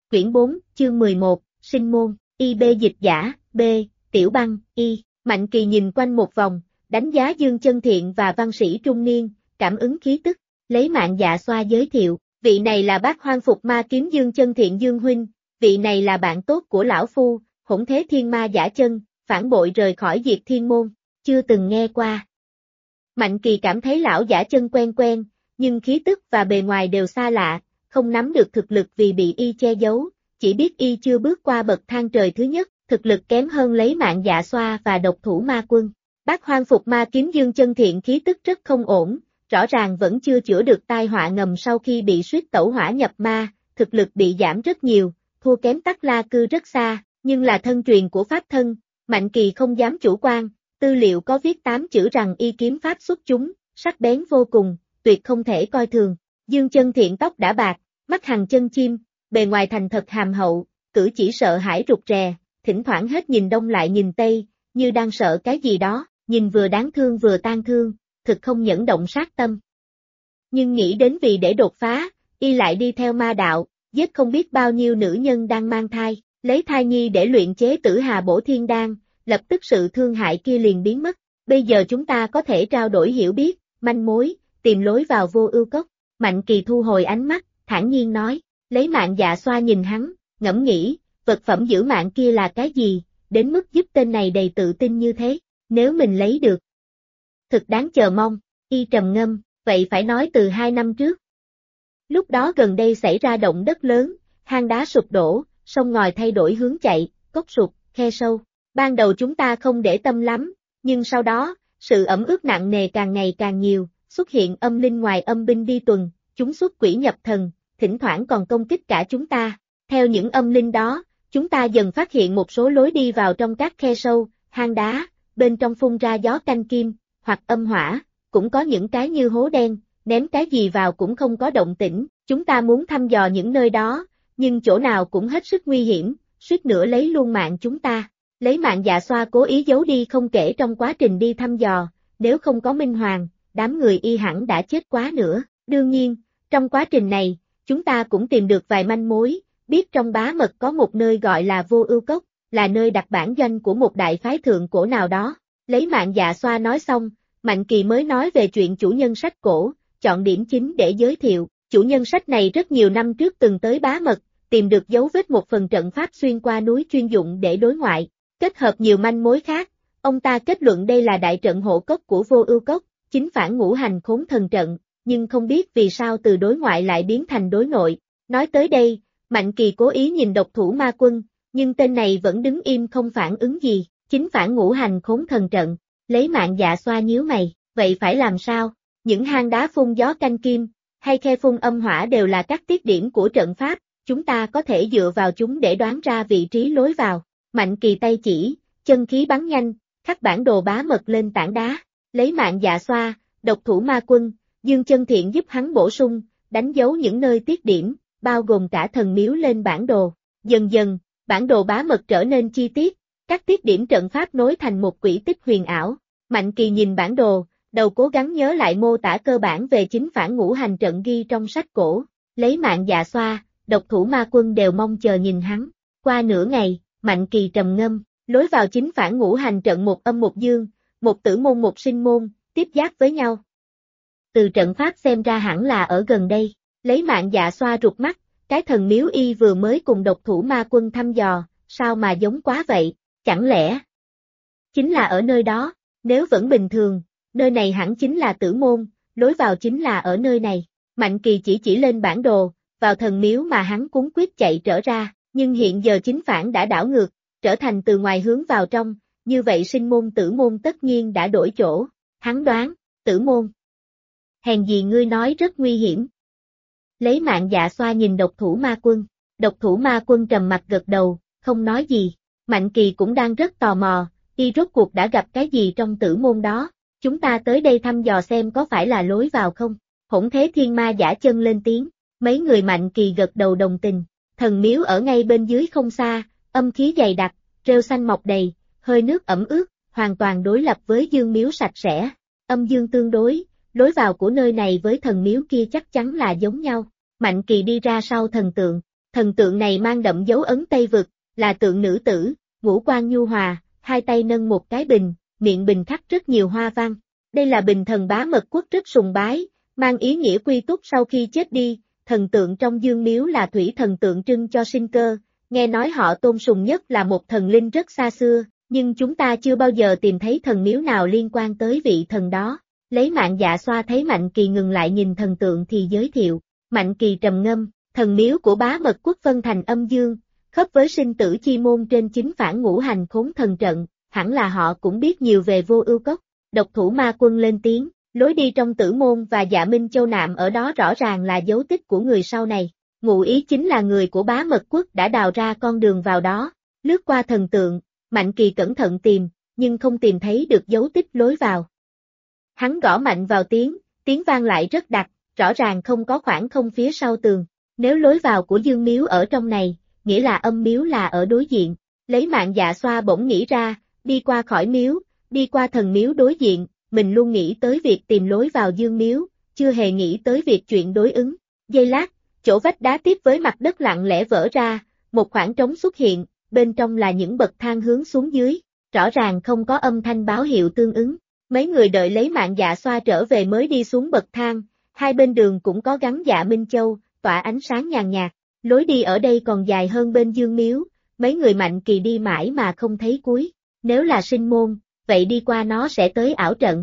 Quyển 4, chương 11, Sinh môn, IB dịch giả, B, Tiểu Băng, Y. Mạnh Kỳ nhìn quanh một vòng, đánh giá Dương Chân Thiện và văn sĩ trung niên, cảm ứng khí tức, lấy Mạng Dạ Xoa giới thiệu, vị này là bác Hoang Phục Ma Kiếm Dương Chân Thiện Dương huynh, vị này là bạn tốt của lão phu, Hỗn Thế Thiên Ma Giả Chân, phản bội rời khỏi Diệt Thiên môn, chưa từng nghe qua. Mạnh Kỳ cảm thấy lão Giả Chân quen quen, nhưng khí tức và bề ngoài đều xa lạ, không nắm được thực lực vì bị y che giấu, chỉ biết y chưa bước qua bậc thang trời thứ nhất, thực lực kém hơn lấy Mạng Dạ Xoa và Độc Thủ Ma Quân. Bác Hoang Phục Ma Kiếm Dương Chân Thiện khí tức rất không ổn, rõ ràng vẫn chưa chữa được tai họa ngầm sau khi bị suýt tẩu hỏa nhập ma, thực lực bị giảm rất nhiều, thua kém Tắc La Cư rất xa, nhưng là thân truyền của pháp thân, Mạnh Kỳ không dám chủ quan, tư liệu có viết 8 chữ rằng y kiếm pháp xuất chúng, sắc bén vô cùng, tuyệt không thể coi thường. Dương Chân Thiện tóc đã bạc, mắt hằn chân chim, bề ngoài thành thật hàm hậu, cử chỉ sợ hãi rụt rè, thỉnh thoảng hết nhìn đông lại nhìn tây, như đang sợ cái gì đó, nhìn vừa đáng thương vừa tang thương, thực không nhẫn động sát tâm. Nhưng nghĩ đến vì để đột phá, y lại đi theo ma đạo, giết không biết bao nhiêu nữ nhân đang mang thai, lấy thai nhi để luyện chế Tử Hà Bổ Thiên Đan, lập tức sự thương hại kia liền biến mất. Bây giờ chúng ta có thể trao đổi hiểu biết, manh mối, tìm lối vào Vô Ưu Cốc. Mạnh Kỳ thu hồi ánh mắt, thản nhiên nói, lấy Mạng Dạ Xoa nhìn hắn, ngẫm nghĩ, vật phẩm giữ mạng kia là cái gì, đến mức giúp tên này đầy tự tin như thế, nếu mình lấy được. Thực đáng chờ mong, y trầm ngâm, vậy phải nói từ 2 năm trước. Lúc đó gần đây xảy ra động đất lớn, hang đá sụp đổ, sông ngòi thay đổi hướng chạy, cốc sụt, khe sâu. Ban đầu chúng ta không để tâm lắm, nhưng sau đó, sự ẩm ướt nặng nề càng ngày càng nhiều, xuất hiện âm linh ngoài âm binh đi tuần, chúng xuất quỷ nhập thần, thỉnh thoảng còn công kích cả chúng ta. Theo những âm linh đó, chúng ta dần phát hiện một số lối đi vào trong các khe sâu, hang đá, bên trong phun ra gió canh kim, hoặc âm hỏa, cũng có những cái như hố đen, ném cái gì vào cũng không có động tĩnh, chúng ta muốn thăm dò những nơi đó, nhưng chỗ nào cũng hết sức nguy hiểm, suýt nữa lấy luôn mạng chúng ta. Lấy Mạng Dạ Xoa cố ý giấu đi không kể trong quá trình đi thăm dò, nếu không có Minh Hoàng, đám người y hẳn đã chết quá nữa. Đương nhiên, trong quá trình này, chúng ta cũng tìm được vài manh mối, biết trong Bá Mật có một nơi gọi là Vô Ưu Cốc, là nơi đặt bản doanh của một đại phái thượng cổ nào đó. Lấy Mạng Dạ Xoa nói xong, Mạnh Kỳ mới nói về chuyện chủ nhân sách cổ, chọn điểm chính để giới thiệu. Chủ nhân sách này rất nhiều năm trước từng tới Bá Mật, tìm được dấu vết một phần trận pháp xuyên qua núi chuyên dụng để đối ngoại. Kết hợp nhiều manh mối khác, ông ta kết luận đây là đại trận hộ cốc của Vô Ưu Cốc, chính phản ngũ hành khốn thần trận, nhưng không biết vì sao từ đối ngoại lại biến thành đối nội. Nói tới đây, Mạnh Kỳ cố ý nhìn Độc Thủ Ma Quân, nhưng tên này vẫn đứng im không phản ứng gì, chính phản ngũ hành khốn thần trận, lấy Mạng Dạ Xoa nhíu mày, vậy phải làm sao? Những hang đá phun gió canh kim, hay khe phun âm hỏa đều là các tiết điểm của trận pháp, chúng ta có thể dựa vào chúng để đoán ra vị trí lối vào. Mạnh Kỳ tay chỉ, chân khí bắn nhanh, khắc bản đồ Bá Mật lên tảng đá, lấy Mạng Dạ Xoa, Độc Thủ Ma Quân, Dương Chân Thiện giúp hắn bổ sung, đánh dấu những nơi tiết điểm, bao gồm cả thần miếu lên bản đồ. Dần dần, bản đồ Bá Mật trở nên chi tiết, các tiết điểm trận pháp nối thành một quỹ tích huyền ảo. Mạnh Kỳ nhìn bản đồ, đầu cố gắng nhớ lại mô tả cơ bản về chính phản ngũ hành trận ghi trong sách cổ, lấy Mạng Dạ Xoa, Độc Thủ Ma Quân đều mong chờ nhìn hắn. Qua nửa ngày, Mạnh Kỳ trầm ngâm, lối vào chính phản ngũ hành trận một âm một dương, một tử môn một sinh môn, tiếp giáp với nhau. Từ trận pháp xem ra hẳn là ở gần đây, lấy Mạng Dạ Xoa rụt mắt, cái thần miếu y vừa mới cùng Độc Thủ Ma Quân thăm dò, sao mà giống quá vậy, chẳng lẽ chính là ở nơi đó, nếu vẫn bình thường, nơi này hẳn chính là tử môn, lối vào chính là ở nơi này. Mạnh Kỳ chỉ lên bản đồ, vào thần miếu mà hắn cuống quyết chạy trở ra. Nhưng hiện giờ chính phản đã đảo ngược, trở thành từ ngoài hướng vào trong, như vậy sinh môn tử môn tất nhiên đã đổi chỗ. Hắn đoán, tử môn. Hèn gì ngươi nói rất nguy hiểm. Lấy Mạng Dạ Xoa nhìn Độc Thủ Ma Quân. Độc Thủ Ma Quân trầm mặt gật đầu, không nói gì. Mạnh Kỳ cũng đang rất tò mò, y rốt cuộc đã gặp cái gì trong tử môn đó. Chúng ta tới đây thăm dò xem có phải là lối vào không. Hỗn Thế Thiên Ma Giả Chân lên tiếng, mấy người Mạnh Kỳ gật đầu đồng tình. Thần miếu ở ngay bên dưới không xa, âm khí dày đặc, rêu xanh mọc đầy, hơi nước ẩm ướt, hoàn toàn đối lập với dương miếu sạch sẽ. Âm dương tương đối, lối vào của nơi này với thần miếu kia chắc chắn là giống nhau. Mạnh Kỳ đi ra sau thần tượng, Thần tượng này mang đậm dấu ấn Tây Vực, là tượng nữ tử, ngũ quan nhu hòa, hai tay nâng một cái bình, miệng bình khắc rất nhiều hoa văn. Đây là bình thần Bá Mật Quốc rất sùng bái, mang ý nghĩa quy túc sau khi chết đi. Thần tượng trong Dương Miếu là thủy thần tượng trưng cho sinh cơ, nghe nói họ tôn sùng nhất là một thần linh rất xa xưa, nhưng chúng ta chưa bao giờ tìm thấy thần miếu nào liên quan tới vị thần đó. Lấy Mạng Dạ Xoa thấy Mạnh Kỳ ngừng lại nhìn thần tượng thì giới thiệu. Mạnh Kỳ trầm ngâm, thần miếu của Bá Mật Quốc phân thành âm dương, khớp với sinh tử chi môn trên chính phản ngũ hành khốn thần trận, hẳn là họ cũng biết nhiều về Vô Ưu Cốc. Độc Thủ Ma Quân lên tiếng, lối đi trong Tử Môn và Dạ Minh Châu nạm ở đó rõ ràng là dấu tích của người sau này. Ngụ ý chính là người của Bá Mật Quốc đã đào ra con đường vào đó. Lướt qua thần tượng, Mạnh Kỳ cẩn thận tìm, nhưng không tìm thấy được dấu tích lối vào. Hắn gõ mạnh vào tiếng vang lại rất đặc, rõ ràng không có khoảng không phía sau tường. Nếu lối vào của Dương Miếu ở trong này, nghĩa là âm miếu là ở đối diện. Lấy Mạng Dạ Xoa bỗng nghĩ ra, đi qua khỏi miếu, đi qua thần miếu đối diện, mình luôn nghĩ tới việc tìm lối vào Dương Miếu, chưa hề nghĩ tới việc chuyện đối ứng. Giây lát, chỗ vách đá tiếp với mặt đất lặng lẽ vỡ ra, một khoảng trống xuất hiện, bên trong là những bậc thang hướng xuống dưới, rõ ràng không có âm thanh báo hiệu tương ứng. Mấy người đợi lấy Mạng Dạ Xoa trở về mới đi xuống bậc thang, hai bên đường cũng có gắn Dạ Minh Châu, tỏa ánh sáng nhàn nhạt. Lối đi ở đây còn dài hơn bên Dương Miếu, mấy người Mạnh Kỳ đi mãi mà không thấy cuối. Nếu là sinh môn, vậy đi qua nó sẽ tới ảo trận.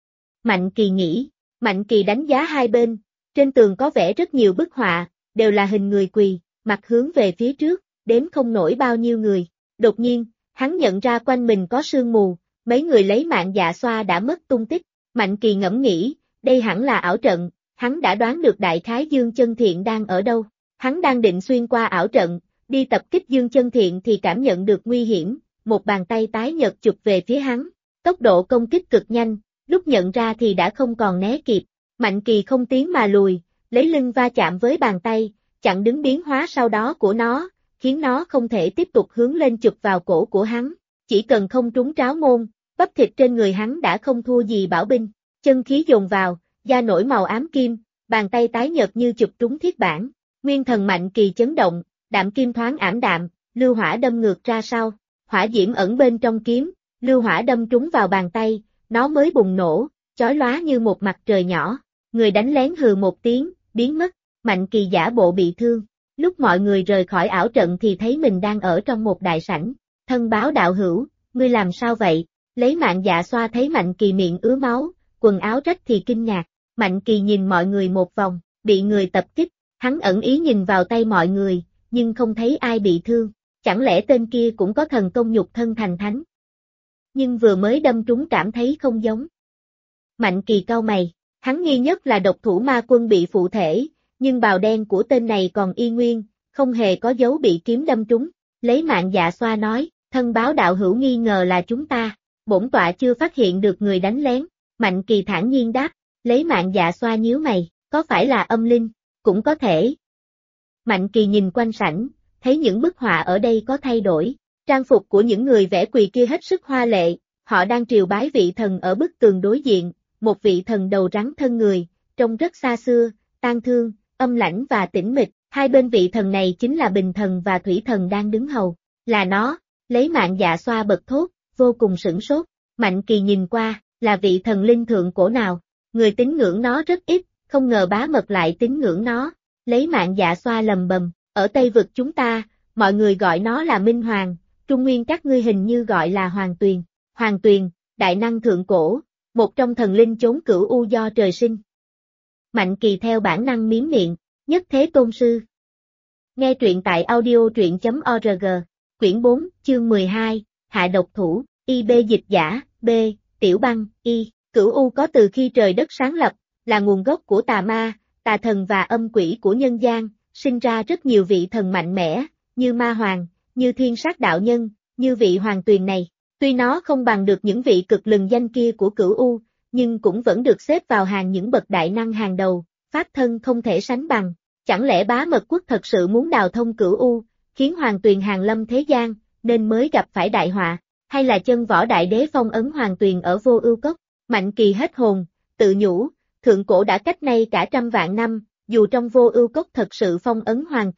Mạnh Kỳ nghĩ, Mạnh Kỳ đánh giá hai bên, trên tường có vẽ rất nhiều bức họa, đều là hình người quỳ, mặt hướng về phía trước, đếm không nổi bao nhiêu người. Đột nhiên, hắn nhận ra quanh mình có sương mù, mấy người lấy Mạng Dạ Xoa đã mất tung tích. Mạnh Kỳ ngẫm nghĩ, đây hẳn là ảo trận, hắn đã đoán được đại khái Dương Chân Thiện đang ở đâu. Hắn đang định xuyên qua ảo trận, đi tập kích Dương Chân Thiện thì cảm nhận được nguy hiểm, một bàn tay tái nhợt chụp về phía hắn. Tốc độ công kích cực nhanh, lúc nhận ra thì đã không còn né kịp. Mạnh Kỳ không tiến mà lùi, lấy lưng va chạm với bàn tay, chặn đứng biến hóa sau đó của nó, khiến nó không thể tiếp tục hướng lên chụp vào cổ của hắn. Chỉ cần không trúng tráo môn, bắp thịt trên người hắn đã không thua gì bảo binh. Chân khí dồn vào, da nổi màu ám kim, bàn tay tái nhợt như chụp trúng thiết bản. Nguyên thần Mạnh Kỳ chấn động, đạm kim thoáng ảm đạm, lưu hỏa đâm ngược ra sau. Hỏa diễm ẩn bên trong kiếm, lưu hỏa đâm trúng vào bàn tay, nó mới bùng nổ, chói lóa như một mặt trời nhỏ. Người đánh lén hừ một tiếng, biến mất. Mạnh Kỳ giả bộ bị thương. Lúc mọi người rời khỏi ảo trận thì thấy mình đang ở trong một đại sảnh. Thân báo đạo hữu, ngươi làm sao vậy? Lấy Mạng Dạ Xoa thấy Mạnh Kỳ miệng ứa máu, quần áo rách thì kinh ngạc. Mạnh Kỳ nhìn mọi người một vòng, bị người tập kích. Hắn ẩn ý nhìn vào tay mọi người, nhưng không thấy ai bị thương. Chẳng lẽ tên kia cũng có thần công nhục thân thành thánh? Nhưng vừa mới đâm trúng cảm thấy không giống. Mạnh Kỳ cau mày, hắn nghi nhất là Độc Thủ Ma Quân bị phụ thể, nhưng bào đen của tên này còn y nguyên, không hề có dấu bị kiếm đâm trúng. Lấy Mạng Dạ Xoa nói, thân báo đạo hữu nghi ngờ là chúng ta, bổn tọa chưa phát hiện được người đánh lén. Mạnh Kỳ thản nhiên đáp, lấy Mạng Dạ Xoa nhíu mày, có phải là âm linh? Cũng có thể. Mạnh Kỳ nhìn quanh sảnh, thấy những bức họa ở đây có thay đổi. Trang phục của những người vẽ quỳ kia hết sức hoa lệ, họ đang triều bái vị thần ở bức tường đối diện, một vị thần đầu rắn thân người, trông rất xa xưa, tang thương, âm lãnh và tĩnh mịch. Hai bên vị thần này chính là Bình Thần và Thủy Thần đang đứng hầu. Là nó, lấy Mạng Dạ Xoa bật thốt, vô cùng sửng sốt. Mạnh Kỳ nhìn qua, là vị thần linh thượng cổ nào? Người tín ngưỡng nó rất ít, không ngờ Bá Mật lại tín ngưỡng nó. Lấy Mạng Dạ Xoa lầm bầm, ở Tây Vực chúng ta, mọi người gọi nó là Minh Hoàng, Trung Nguyên các ngươi hình như gọi là Hoàng Tuyền. Hoàng Tuyền, đại năng thượng cổ, một trong thần linh chốn cửu u do trời sinh. Mạnh Kỳ theo bản năng miếm miệng, nhất thế tôn sư. Nghe truyện tại audio truyện.org, quyển 4, chương 12, Hạ Độc Thủ, IB dịch giả, B, Tiểu Băng, Y. Cửu u có từ khi trời đất sáng lập, là nguồn gốc của tà ma, tà thần và âm quỷ của nhân gian, sinh ra rất nhiều vị thần mạnh mẽ, như Ma Hoàng, như Thiên Sát Đạo Nhân, như vị Hoàng Tuyền này. Tuy nó không bằng được những vị cực lừng danh kia của Cửu u, nhưng cũng vẫn được xếp vào hàng những bậc đại năng hàng đầu, pháp thân không thể sánh bằng. Chẳng lẽ Bá Mật Quốc thật sự muốn đào thông Cửu u, khiến Hoàng Tuyền hàng lâm thế gian, nên mới gặp phải đại họa, hay là chân võ đại đế phong ấn Hoàng Tuyền ở Vô Ưu Cốc? Mạnh Kỳ hết hồn, tự nhủ, thượng cổ đã cách nay cả trăm vạn năm, dù trong Vô Ưu Cốc thật sự phong ấn Hoàng Tuyền,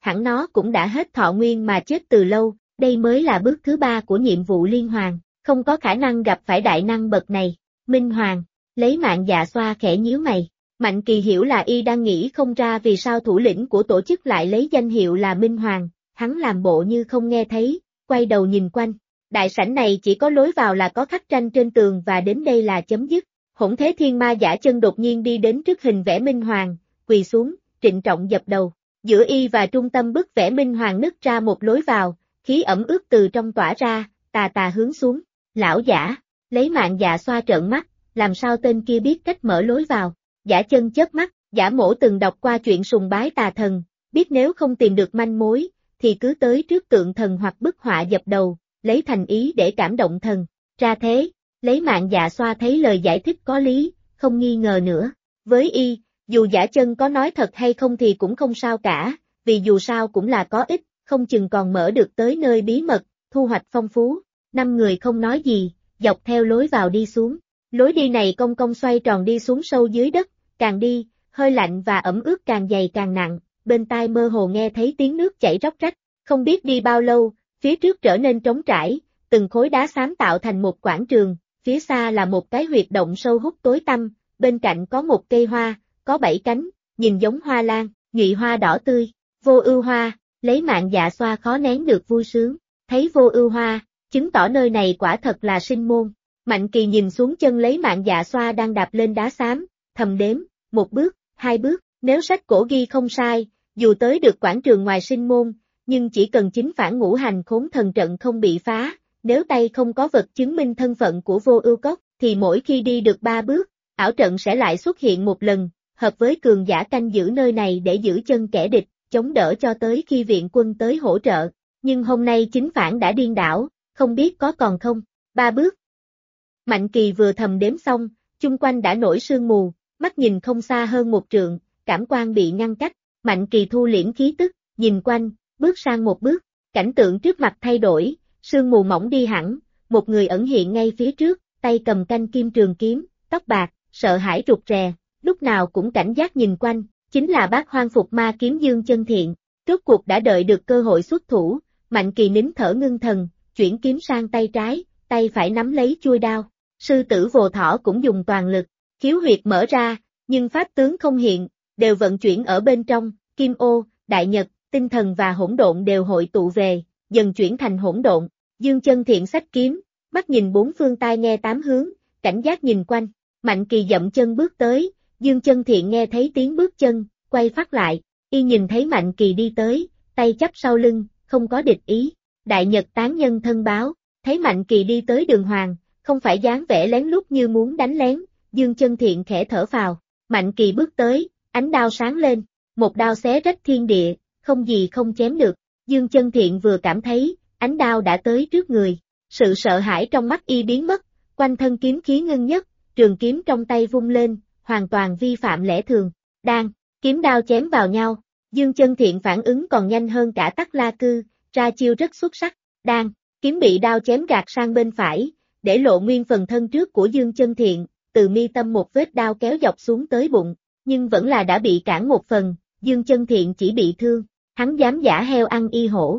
hẳn nó cũng đã hết thọ nguyên mà chết từ lâu, đây mới là bước thứ 3 của nhiệm vụ liên hoàn, không có khả năng gặp phải đại năng bậc này. Minh Hoàng, lấy mạng Dạ Xoa khẽ nhíu mày. Mạnh Kỳ hiểu là y đang nghĩ không ra vì sao thủ lĩnh của tổ chức lại lấy danh hiệu là Minh Hoàng, hắn làm bộ như không nghe thấy, quay đầu nhìn quanh. Đại sảnh này chỉ có lối vào là có khắc tranh trên tường và đến đây là chấm dứt. Hỗn Thế Thiên Ma Giả Chân đột nhiên đi đến trước hình vẽ Minh Hoàng, quỳ xuống, trịnh trọng dập đầu. Giữa y và trung tâm bức vẽ Minh Hoàng nứt ra một lối vào, khí ẩm ướt từ trong tỏa ra, tà tà hướng xuống. Lão giả, lấy mạng Dạ Xoa trợn mắt, làm sao tên kia biết cách mở lối vào. Giả Chân chớp mắt, Giả Mỗ từng đọc qua chuyện sùng bái tà thần, biết nếu không tìm được manh mối, thì cứ tới trước tượng thần hoặc bức họa dập đầu, lấy thành ý để cảm động thần. Ra thế, lấy mạng Dạ Xoa thấy lời giải thích có lý, không nghi ngờ nữa. Với y, dù Giả Chân có nói thật hay không thì cũng không sao cả, vì dù sao cũng là có ích, không chừng còn mở được tới nơi bí mật, thu hoạch phong phú. 5 người không nói gì, dọc theo lối vào đi xuống. Lối đi này cong cong xoay tròn đi xuống sâu dưới đất, càng đi, hơi lạnh và ẩm ướt càng dày càng nặng, bên tai mơ hồ nghe thấy tiếng nước chảy róc rách. Không biết đi bao lâu, phía trước trở nên trống trải, từng khối đá xám tạo thành một quảng trường, phía xa là một cái huyệt động sâu hút tối tăm, bên cạnh có một cây hoa, có 7 cánh, nhìn giống hoa lan, nhụy hoa đỏ tươi. Vô Ưu Hoa, lấy mạng Dạ Xoa khó nén được vui sướng, thấy Vô Ưu Hoa, chứng tỏ nơi này quả thật là sinh môn. Mạnh Kỳ nhìn xuống chân lấy mạng Dạ Xoa đang đạp lên đá xám, thầm đếm, 1 bước, 2 bước, nếu sách cổ ghi không sai, dù tới được quảng trường ngoài sinh môn, nhưng chỉ cần chính phản ngũ hành khốn thần trận không bị phá, nếu tay không có vật chứng minh thân phận của Vô Ưu Cốc, thì mỗi khi đi được 3 bước, ảo trận sẽ lại xuất hiện một lần, hợp với cường giả canh giữ nơi này để giữ chân kẻ địch, chống đỡ cho tới khi viện quân tới hỗ trợ. Nhưng hôm nay chính phản đã điên đảo, không biết có còn không. 3 bước. Mạnh Kỳ vừa thầm đếm xong, chung quanh đã nổi sương mù, mắt nhìn không xa hơn 1 trượng, cảm quan bị ngăn cách. Mạnh Kỳ thu liễm khí tức, nhìn quanh, bước sang 1 bước, cảnh tượng trước mặt thay đổi, sương mù mỏng đi hẳn, một người ẩn hiện ngay phía trước, tay cầm canh kim trường kiếm, tóc bạc, sợ hãi rụt rè, lúc nào cũng cảnh giác nhìn quanh, chính là Bát Hoang Phục Ma Kiếm Dương Chân Thiện. Rốt cuộc đã đợi được cơ hội xuất thủ, Mạnh Kỳ nín thở ngưng thần, chuyển kiếm sang tay trái, tay phải nắm lấy chuôi đao. Sư tử Vồ Thỏ cũng dùng toàn lực, khiếu huyệt mở ra, nhưng pháp tướng không hiện, đều vận chuyển ở bên trong, Kim Ô, Đại Nhật, Tinh Thần và Hỗn Độn đều hội tụ về, dần chuyển thành hỗn độn. Dương Chân Thiện xách kiếm, mắt nhìn 4 phương tai nghe 8 hướng, cảnh giác nhìn quanh. Mạnh Kỳ dậm chân bước tới, Dương Chân Thiện nghe thấy tiếng bước chân, quay phát lại, y nhìn thấy Mạnh Kỳ đi tới, tay chắp sau lưng, không có địch ý. Đại Nhật tán nhân thân báo, thấy Mạnh Kỳ đi tới đường hoàng, không phải dáng vẻ lén lút như muốn đánh lén, Dương Chân Thiện khẽ thở phào. Mạnh Kỳ bước tới, ánh đao sáng lên, một đao xé rách thiên địa, không gì không chém được. Dương Chân Thiện vừa cảm thấy, ánh đao đã tới trước người, sự sợ hãi trong mắt y biến mất, quanh thân kiếm khí ngưng nhất, trường kiếm trong tay vung lên, hoàn toàn vi phạm lẽ thường. Đang, kiếm đao chém vào nhau, Dương Chân Thiện phản ứng còn nhanh hơn cả Tắc La Cư, ra chiêu rất xuất sắc. Đang, kiếm bị đao chém gạt sang bên phải, để lộ nguyên phần thân trước của Dương Chân Thiện, từ mi tâm một vết đao kéo dọc xuống tới bụng, nhưng vẫn là đã bị cản một phần, Dương Chân Thiện chỉ bị thương, hắn dám giả heo ăn y hổ.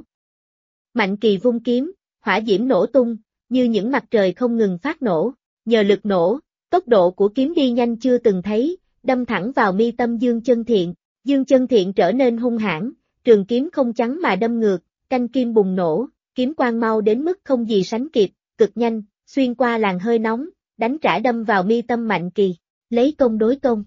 Mạnh Kỳ vung kiếm, hỏa diễm nổ tung, như những mặt trời không ngừng phát nổ, nhờ lực nổ, tốc độ của kiếm đi nhanh chưa từng thấy, đâm thẳng vào mi tâm Dương Chân Thiện. Dương Chân Thiện trở nên hung hãn, trường kiếm không chắn mà đâm ngược, canh kim bùng nổ, kiếm quang mau đến mức không gì sánh kịp, cực nhanh, xuyên qua làn hơi nóng, đánh trả đâm vào mi tâm Mạnh Kỳ, lấy công đối công.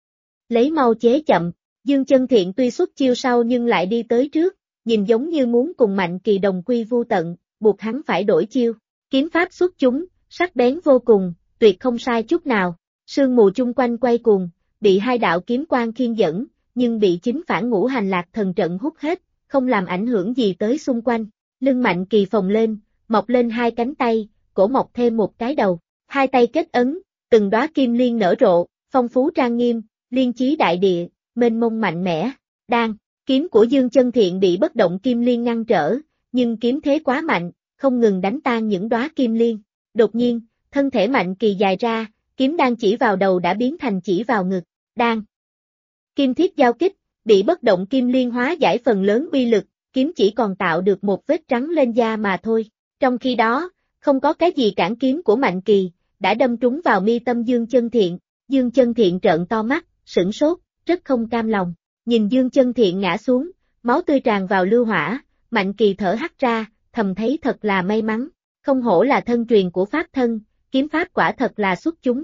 Lấy mau chế chậm, Dương Chân Thiện tuy xuất chiêu sau nhưng lại đi tới trước, nhìn giống như muốn cùng Mạnh Kỳ đồng quy vu tận, buộc hắn phải đổi chiêu. Kiếm pháp xuất chúng, sắc bén vô cùng, tuyệt không sai chút nào. Sương mù chung quanh quay cuồng, bị 2 đạo kiếm quang khiên dẫn, nhưng bị chính phản ngũ hành lạc thần trận hút hết, không làm ảnh hưởng gì tới xung quanh. Lưng Mạnh Kỳ phồng lên, mọc lên 2 cánh tay, cổ mọc thêm một cái đầu. 2 tay kết ấn, từng đóa kim liên nở rộ, phong phú trang nghiêm, liên chí đại địa, mênh mông mạnh mẽ. Đang, kiếm của Dương Chân Thiện bị bất động kim liên ngăn trở, nhưng kiếm thế quá mạnh, không ngừng đánh tan những đóa kim liên. Đột nhiên, thân thể Mạnh Kỳ dài ra, kiếm đang chỉ vào đầu đã biến thành chỉ vào ngực. Đang, kim thiết giao kích, bị bất động kim liên hóa giải phần lớn uy lực, kiếm chỉ còn tạo được một vết trắng lên da mà thôi. Trong khi đó, không có cái gì cản kiếm của Mạnh Kỳ, đã đâm trúng vào mi tâm Dương Chân Thiện. Dương Chân Thiện trợn to mắt, sửng sốt, rất không cam lòng. Nhìn Dương Chân Thiện ngã xuống, máu tươi tràn vào lưu hỏa, Mạnh Kỳ thở hắt ra, thầm thấy thật là may mắn. Không hổ là thân truyền của pháp thân, kiếm pháp quả thật là xuất chúng.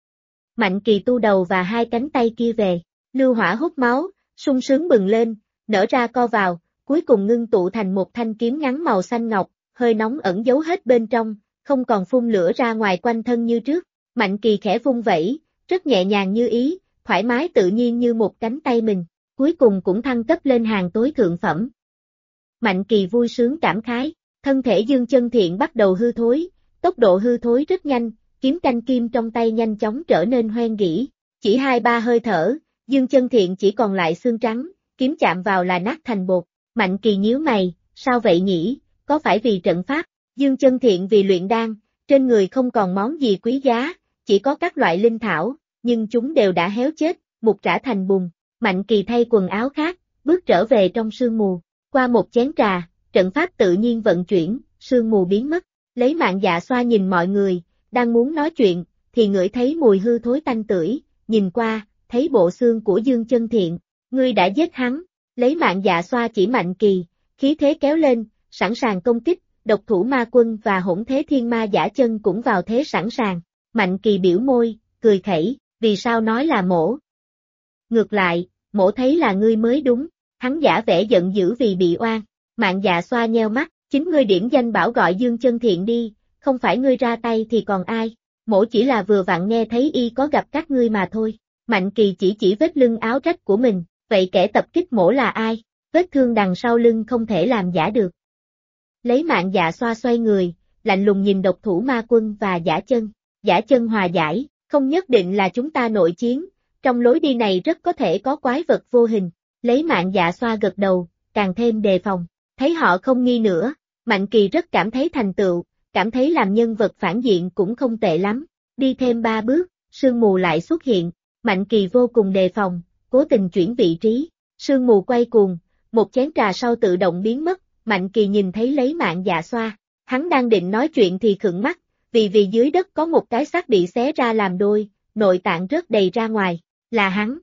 Mạnh Kỳ tu đầu và hai cánh tay kia về, lưu hỏa hút máu, sung sướng bừng lên, nở ra co vào, cuối cùng ngưng tụ thành một thanh kiếm ngắn màu xanh ngọc, hơi nóng ẩn giấu hết bên trong, không còn phun lửa ra ngoài quanh thân như trước. Mạnh Kỳ khẽ vung vẩy, rất nhẹ nhàng như ý, thoải mái tự nhiên như một cánh tay mình, cuối cùng cũng thăng cấp lên hàng tối thượng phẩm. Mạnh Kỳ vui sướng cảm khái, thân thể Dương Chân Thiện bắt đầu hư thối, tốc độ hư thối rất nhanh, kiếm canh kim trong tay nhanh chóng trở nên hoen gỉ, chỉ 2-3 hơi thở, Dương Chân Thiện chỉ còn lại xương trắng, kiếm chạm vào là nát thành bột. Mạnh Kỳ nhíu mày, sao vậy nhỉ, có phải vì trận pháp? Dương Chân Thiện vì luyện đan, trên người không còn món gì quý giá, chỉ có các loại linh thảo, nhưng chúng đều đã héo chết, mục rã thành bùn. Mạnh Kỳ thay quần áo khác, bước trở về trong sương mù, qua một chén trà, trận pháp tự nhiên vận chuyển, sương mù biến mất. Lấy Mạng Dạ Xoa nhìn mọi người, đang muốn nói chuyện, thì ngửi thấy mùi hư thối tanh tưởi, nhìn qua, thấy bộ xương của Dương Chân Thiện, ngươi đã giết hắn. Lấy Mạng Dạ Xoa chỉ Mạnh Kỳ, khí thế kéo lên, sẵn sàng công kích, Độc Thủ Ma Quân và Hỗn Thế Thiên Ma Giả Chân cũng vào thế sẵn sàng. Mạnh Kỳ biểu môi, cười khẩy, vì sao nói là mổ? Ngược lại, mổ thấy là ngươi mới đúng, hắn giả vẻ giận dữ vì bị oan. Mạng Dạ Xoa nheo mắt, chính ngươi điểm danh bảo gọi Dương Chân Thiện đi, không phải ngươi ra tay thì còn ai, mổ chỉ là vừa vặn nghe thấy y có gặp các ngươi mà thôi. Mạnh Kỳ chỉ vết lưng áo rách của mình, vậy kẻ tập kích mổ là ai? Vết thương đằng sau lưng không thể làm giả được. Lấy Mạng Dạ Xoa xoay người, lạnh lùng nhìn Độc Thủ Ma Quân và Giả Chân. Giả Chân hòa giải, không nhất định là chúng ta nội chiến, trong lối đi này rất có thể có quái vật vô hình. Lấy Mạng Dạ Xoa gật đầu, càng thêm đề phòng, thấy họ không nghi nữa, Mạnh Kỳ rất cảm thấy thành tựu, cảm thấy làm nhân vật phản diện cũng không tệ lắm. Đi thêm 3 bước, sương mù lại xuất hiện, Mạnh Kỳ vô cùng đề phòng, cố tình chuyển vị trí, sương mù quay cuồng, một chén trà sau tự động biến mất. Mạnh Kỳ nhìn thấy Lấy Mạng Dạ Xoa, hắn đang định nói chuyện thì khựng mắt, vì dưới đất có một cái xác bị xé ra làm đôi, nội tạng rớt đầy ra ngoài, là hắn.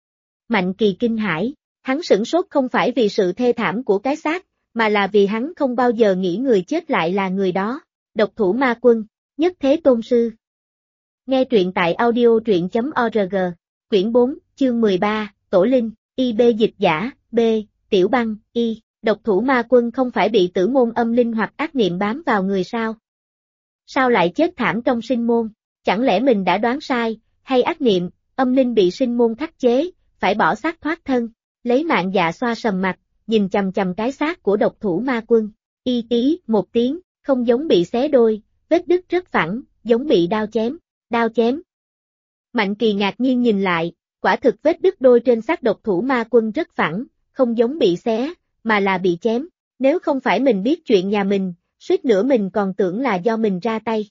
Mạnh Kỳ kinh hãi, hắn sửng sốt không phải vì sự thê thảm của cái xác, mà là vì hắn không bao giờ nghĩ người chết lại là người đó. Độc Thủ Ma Quân, Nhất Thế Tôn Sư. Nghe truyện tại audio.org, quyển 4, chương 13, Tổ Linh, IB dịch giả, B, Tiểu Băng, Y. Độc Thủ Ma Quân không phải bị tử môn âm linh hoặc ác niệm bám vào người sao? Sao lại chết thảm trong sinh môn? Chẳng lẽ mình đã đoán sai, hay ác niệm, âm linh bị sinh môn khắc chế, phải bỏ xác thoát thân? Lấy Mạng Dạ Xoa sầm mặt, nhìn chằm chằm cái xác của Độc Thủ Ma Quân. Y tí, một tiếng, không giống bị xé đôi, vết đứt rất phẳng, giống bị đao chém. Đao chém. Mạnh Kỳ ngạc nhiên nhìn lại, quả thực vết đứt đôi trên xác Độc Thủ Ma Quân rất phẳng, không giống bị xé, mà là bị chém. Nếu không phải mình biết chuyện nhà mình, suýt nữa mình còn tưởng là do mình ra tay.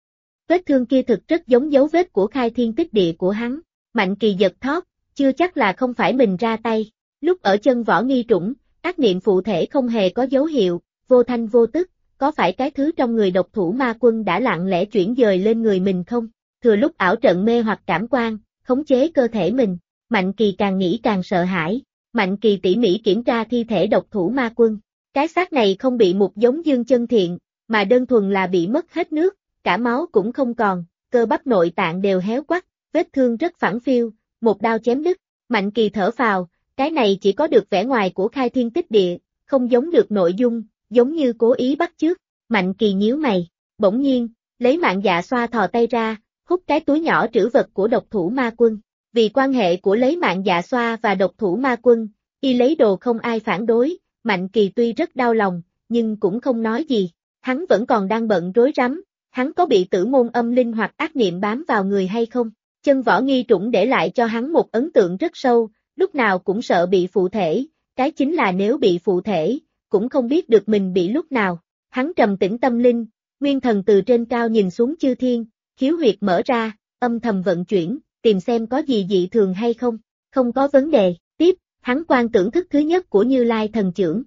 Vết thương kia thực rất giống dấu vết của khai thiên tích địa của hắn. Mạnh Kỳ giật thót, chưa chắc là không phải mình ra tay. Lúc ở chân Võ Nghi Trũng, ác niệm phụ thể không hề có dấu hiệu, vô thanh vô tức, có phải cái thứ trong người Độc Thủ Ma Quân đã lặng lẽ chuyển dời lên người mình không? Thừa lúc ảo trận mê hoặc cảm quan, khống chế cơ thể mình, Mạnh Kỳ càng nghĩ càng sợ hãi. Mạnh Kỳ tỉ mỉ kiểm tra thi thể Độc Thủ Ma Quân. Cái xác này không bị mục giống Dương Chân Thiện, mà đơn thuần là bị mất hết nước, cả máu cũng không còn, cơ bắp nội tạng đều héo quắt, vết thương rất phẳng phiu, một đao chém đứt. Mạnh Kỳ thở phào, cái này chỉ có được vẻ ngoài của khai thiên tích địa, không giống được nội dung, giống như cố ý bắt chước. Mạnh Kỳ nhíu mày, bỗng nhiên, Lấy Mạng Dạ Xoa thò tay ra, hút cái túi nhỏ trữ vật của Độc Thủ Ma Quân. Vì quan hệ của Lấy Mạng Dạ Xoa và Độc Thủ Ma Quân, y lấy đồ không ai phản đối, Mạnh Kỳ tuy rất đau lòng, nhưng cũng không nói gì. Hắn vẫn còn đang bận rối rắm, hắn có bị tử môn âm linh hoặc ác niệm bám vào người hay không? Chân Võ Nghi Trũng để lại cho hắn một ấn tượng rất sâu, lúc nào cũng sợ bị phụ thể, cái chính là nếu bị phụ thể, cũng không biết được mình bị lúc nào. Hắn trầm tĩnh tâm linh, nguyên thần từ trên cao nhìn xuống chư thiên, khiếu huyệt mở ra, âm thầm vận chuyển, tìm xem có gì dị thường hay không. Không có vấn đề, tiếp, hắn quan tưởng thức thứ nhất của Như Lai thần chưởng.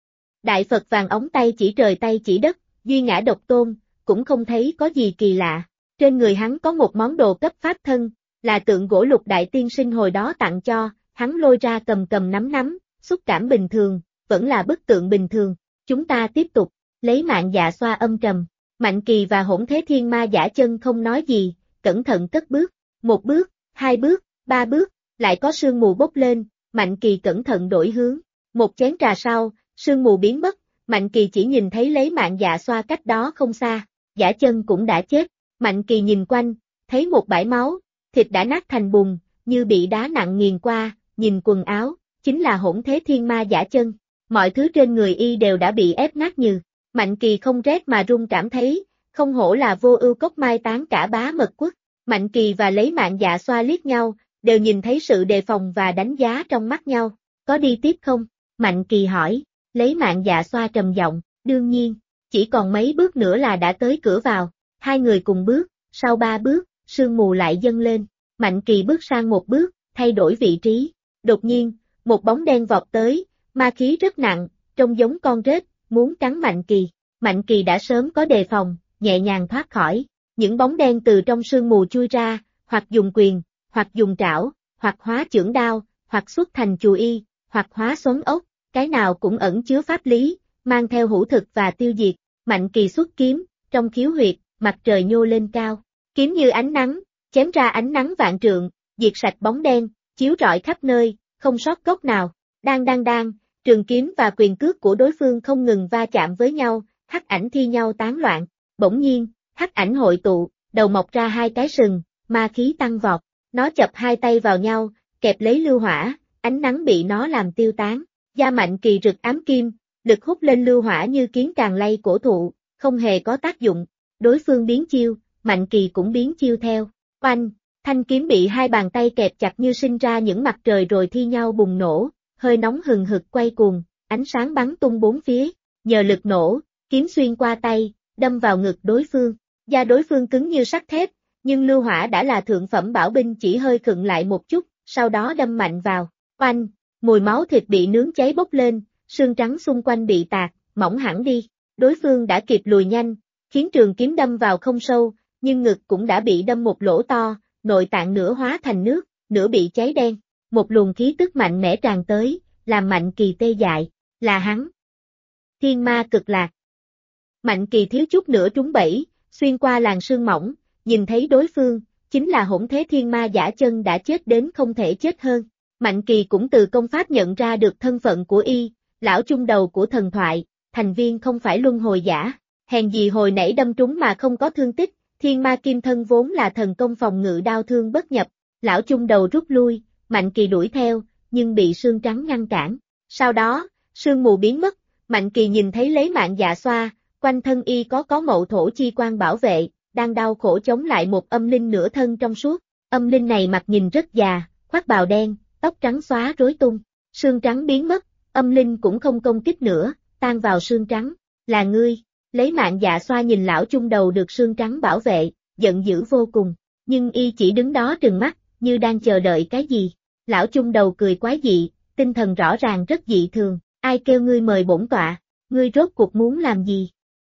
Đại Phật vàng ống tay chỉ trời tay chỉ đất, duy ngã độc tôn, cũng không thấy có gì kỳ lạ. Trên người hắn có một món đồ cấp pháp thân, là tượng gỗ Lục Đại Tiên Sinh hồi đó tặng cho, hắn lôi ra cầm nắm, xúc cảm bình thường, vẫn là bức tượng bình thường. Chúng ta tiếp tục, lấy mạng Dạ Xoa âm trầm. Mạnh Kỳ và Hỗn Thế Thiên Ma Giả Chân không nói gì, cẩn thận cất bước. 1 bước, 2 bước, 3 bước, lại có sương mù bốc lên, Mạnh Kỳ cẩn thận đổi hướng. Một chén trà sau, sương mù biến mất, Mạnh Kỳ chỉ nhìn thấy lấy mạng Dạ Xoa cách đó không xa, Giả Chân cũng đã chết. Mạnh Kỳ nhìn quanh, thấy một bãi máu, thịt đã nát thành bùn, như bị đá nặng nghiền qua, nhìn quần áo, chính là Hỗn Thế Thiên Ma Giả Chân. Mọi thứ trên người y đều đã bị ép nát nhừ. Mạnh Kỳ không rét mà run cảm thấy, không hổ là Vô Ưu Cốc mai táng cả Bá Mật Quốc. Mạnh Kỳ và lấy mạng Dạ Xoa liếc nhau, đều nhìn thấy sự đề phòng và đánh giá trong mắt nhau. Có đi tiếp không? Mạnh Kỳ hỏi, lấy mạng Dạ Xoa trầm giọng, đương nhiên, chỉ còn mấy bước nữa là đã tới cửa vào. Hai người cùng bước, sau 3 bước, sương mù lại dâng lên. Mạnh Kỳ bước sang 1 bước, thay đổi vị trí. Đột nhiên, một bóng đen vọt tới, ma khí rất nặng, trông giống con rết, muốn cắn Mạnh Kỳ. Mạnh Kỳ đã sớm có đề phòng, nhẹ nhàng thoát khỏi. Những bóng đen từ trong sương mù chui ra, hoặc dùng quyền, hoặc dùng trảo, hoặc hóa chưởng đao, hoặc xuất thành chù y, hoặc hóa xoắn ốc, cái nào cũng ẩn chứa pháp lý, mang theo hữu thực và tiêu diệt. Mạnh Kỳ xuất kiếm, trong khiếu huyệt, mặt trời nhô lên cao, kiếm như ánh nắng, chém ra ánh nắng vạn trượng, diệt sạch bóng đen, chiếu rọi khắp nơi, không sót góc nào. Đang, trường kiếm và quyền cước của đối phương không ngừng va chạm với nhau, hắc ảnh thi nhau tán loạn. Bỗng nhiên, hắc ảnh hội tụ, đầu mọc ra 2 cái sừng, ma khí tăng vọt, nó chập 2 tay vào nhau, kẹp lấy lưu hỏa, ánh nắng bị nó làm tiêu tán. Da Mạnh Kỳ rực ám kim, lực hút lên lưu hỏa như kiến càng lay cổ thụ, không hề có tác dụng. Đối phương biến chiêu, Mạnh Kỳ cũng biến chiêu theo. Oanh, thanh kiếm bị 2 bàn tay kẹp chặt như sinh ra những mặt trời rồi thi nhau bùng nổ, hơi nóng hừng hực quay cuồng, ánh sáng bắn tung 4 phía. Nhờ lực nổ, kiếm xuyên qua tay, đâm vào ngực đối phương. Da đối phương cứng như sắt thép, nhưng lưu hỏa đã là thượng phẩm bảo binh chỉ hơi khựng lại một chút, sau đó đâm mạnh vào. Oanh, mùi máu thịt bị nướng cháy bốc lên, xương trắng xung quanh bị tạc, mỏng hẳn đi. Đối phương đã kịp lùi nhanh, khiến trường kiếm đâm vào không sâu, nhưng ngực cũng đã bị đâm một lỗ to, nội tạng nửa hóa thành nước, nửa bị cháy đen. Một luồng khí tức mạnh mẽ tràn tới, làm Mạnh Kỳ tê dại, là hắn. Thiên Ma Cực Lạc. Mạnh Kỳ thiếu chút nữa trúng bẫy, xuyên qua làn sương mỏng, nhìn thấy đối phương, chính là Hỗn Thế Thiên Ma Giả Chân đã chết đến không thể chết hơn. Mạnh Kỳ cũng từ công pháp nhận ra được thân phận của y, lão chung đầu của thần thoại, thành viên không phải luân hồi giả. Hèn gì hồi nãy đâm trúng mà không có thương tích, Thiên Ma Kim Thân vốn là thần công phòng ngự đao thương bất nhập. Lão chung đầu rút lui, Mạnh Kỳ đuổi theo, nhưng bị sương trắng ngăn cản. Sau đó, sương mù biến mất, Mạnh Kỳ nhìn thấy lấy mạng Dạ Xoa, quanh thân y có mậu thổ chi quan bảo vệ, đang đau khổ chống lại một âm linh nửa thân trong suốt. Âm linh này mặt nhìn rất già, khoác bào đen, tóc trắng xóa rối tung. Sương trắng biến mất, âm linh cũng không công kích nữa, tan vào sương trắng. Là ngươi. Lấy mạng Dạ Xoa nhìn lão chung đầu được sương trắng bảo vệ, giận dữ vô cùng, nhưng y chỉ đứng đó trừng mắt, như đang chờ đợi cái gì. Lão chung đầu cười quái dị, tinh thần rõ ràng rất dị thường, ai kêu ngươi mời bổn tọa, ngươi rốt cuộc muốn làm gì?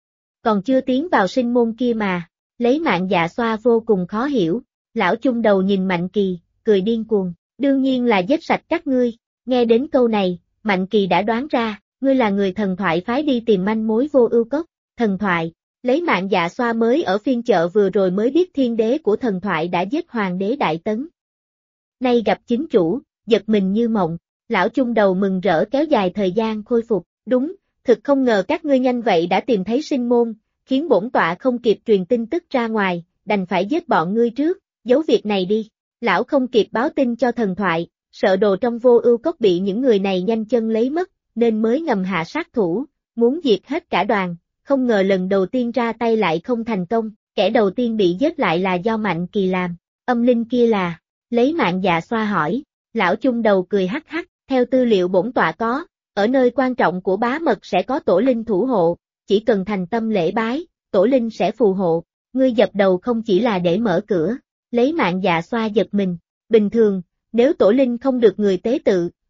Còn chưa tiến vào sinh môn kia mà. Lấy mạng Dạ Xoa vô cùng khó hiểu, lão chung đầu nhìn Mạnh Kỳ, cười điên cuồng, đương nhiên là giết sạch các ngươi. Nghe đến câu này, Mạnh Kỳ đã đoán ra, ngươi là người thần thoại phái đi tìm manh mối Vô Ưu Cốc. Thần thoại, lấy mạng Dạ Xoa mới ở phiên chợ vừa rồi mới biết thiên đế của thần thoại đã giết hoàng đế Đại Tấn. Nay gặp chính chủ, giật mình như mộng, lão chung đầu mừng rỡ kéo dài thời gian khôi phục, đúng, thực không ngờ các ngươi nhanh vậy đã tìm thấy sinh môn, khiến bổn tọa không kịp truyền tin tức ra ngoài, đành phải giết bọn ngươi trước, giấu việc này đi. Lão không kịp báo tin cho thần thoại, sợ đồ trong Vô Ưu Cốc bị những người này nhanh chân lấy mất, nên mới ngầm hạ sát thủ, muốn diệt hết cả đoàn. Không ngờ lần đầu tiên ra tay lại không thành công, kẻ đầu tiên bị giết lại là do Mạnh Kỳ làm. Âm linh kia là, lấy mạng Dạ Xoa hỏi, lão chung đầu cười hắc hắc, theo tư liệu bổn tọa có, ở nơi quan trọng của Bá Mật sẽ có tổ linh thủ hộ, chỉ cần thành tâm lễ bái, tổ linh sẽ phù hộ, ngươi dập đầu không chỉ là để mở cửa. Lấy mạng Dạ Xoa giật mình, bình thường, nếu tổ linh không được người tế tự,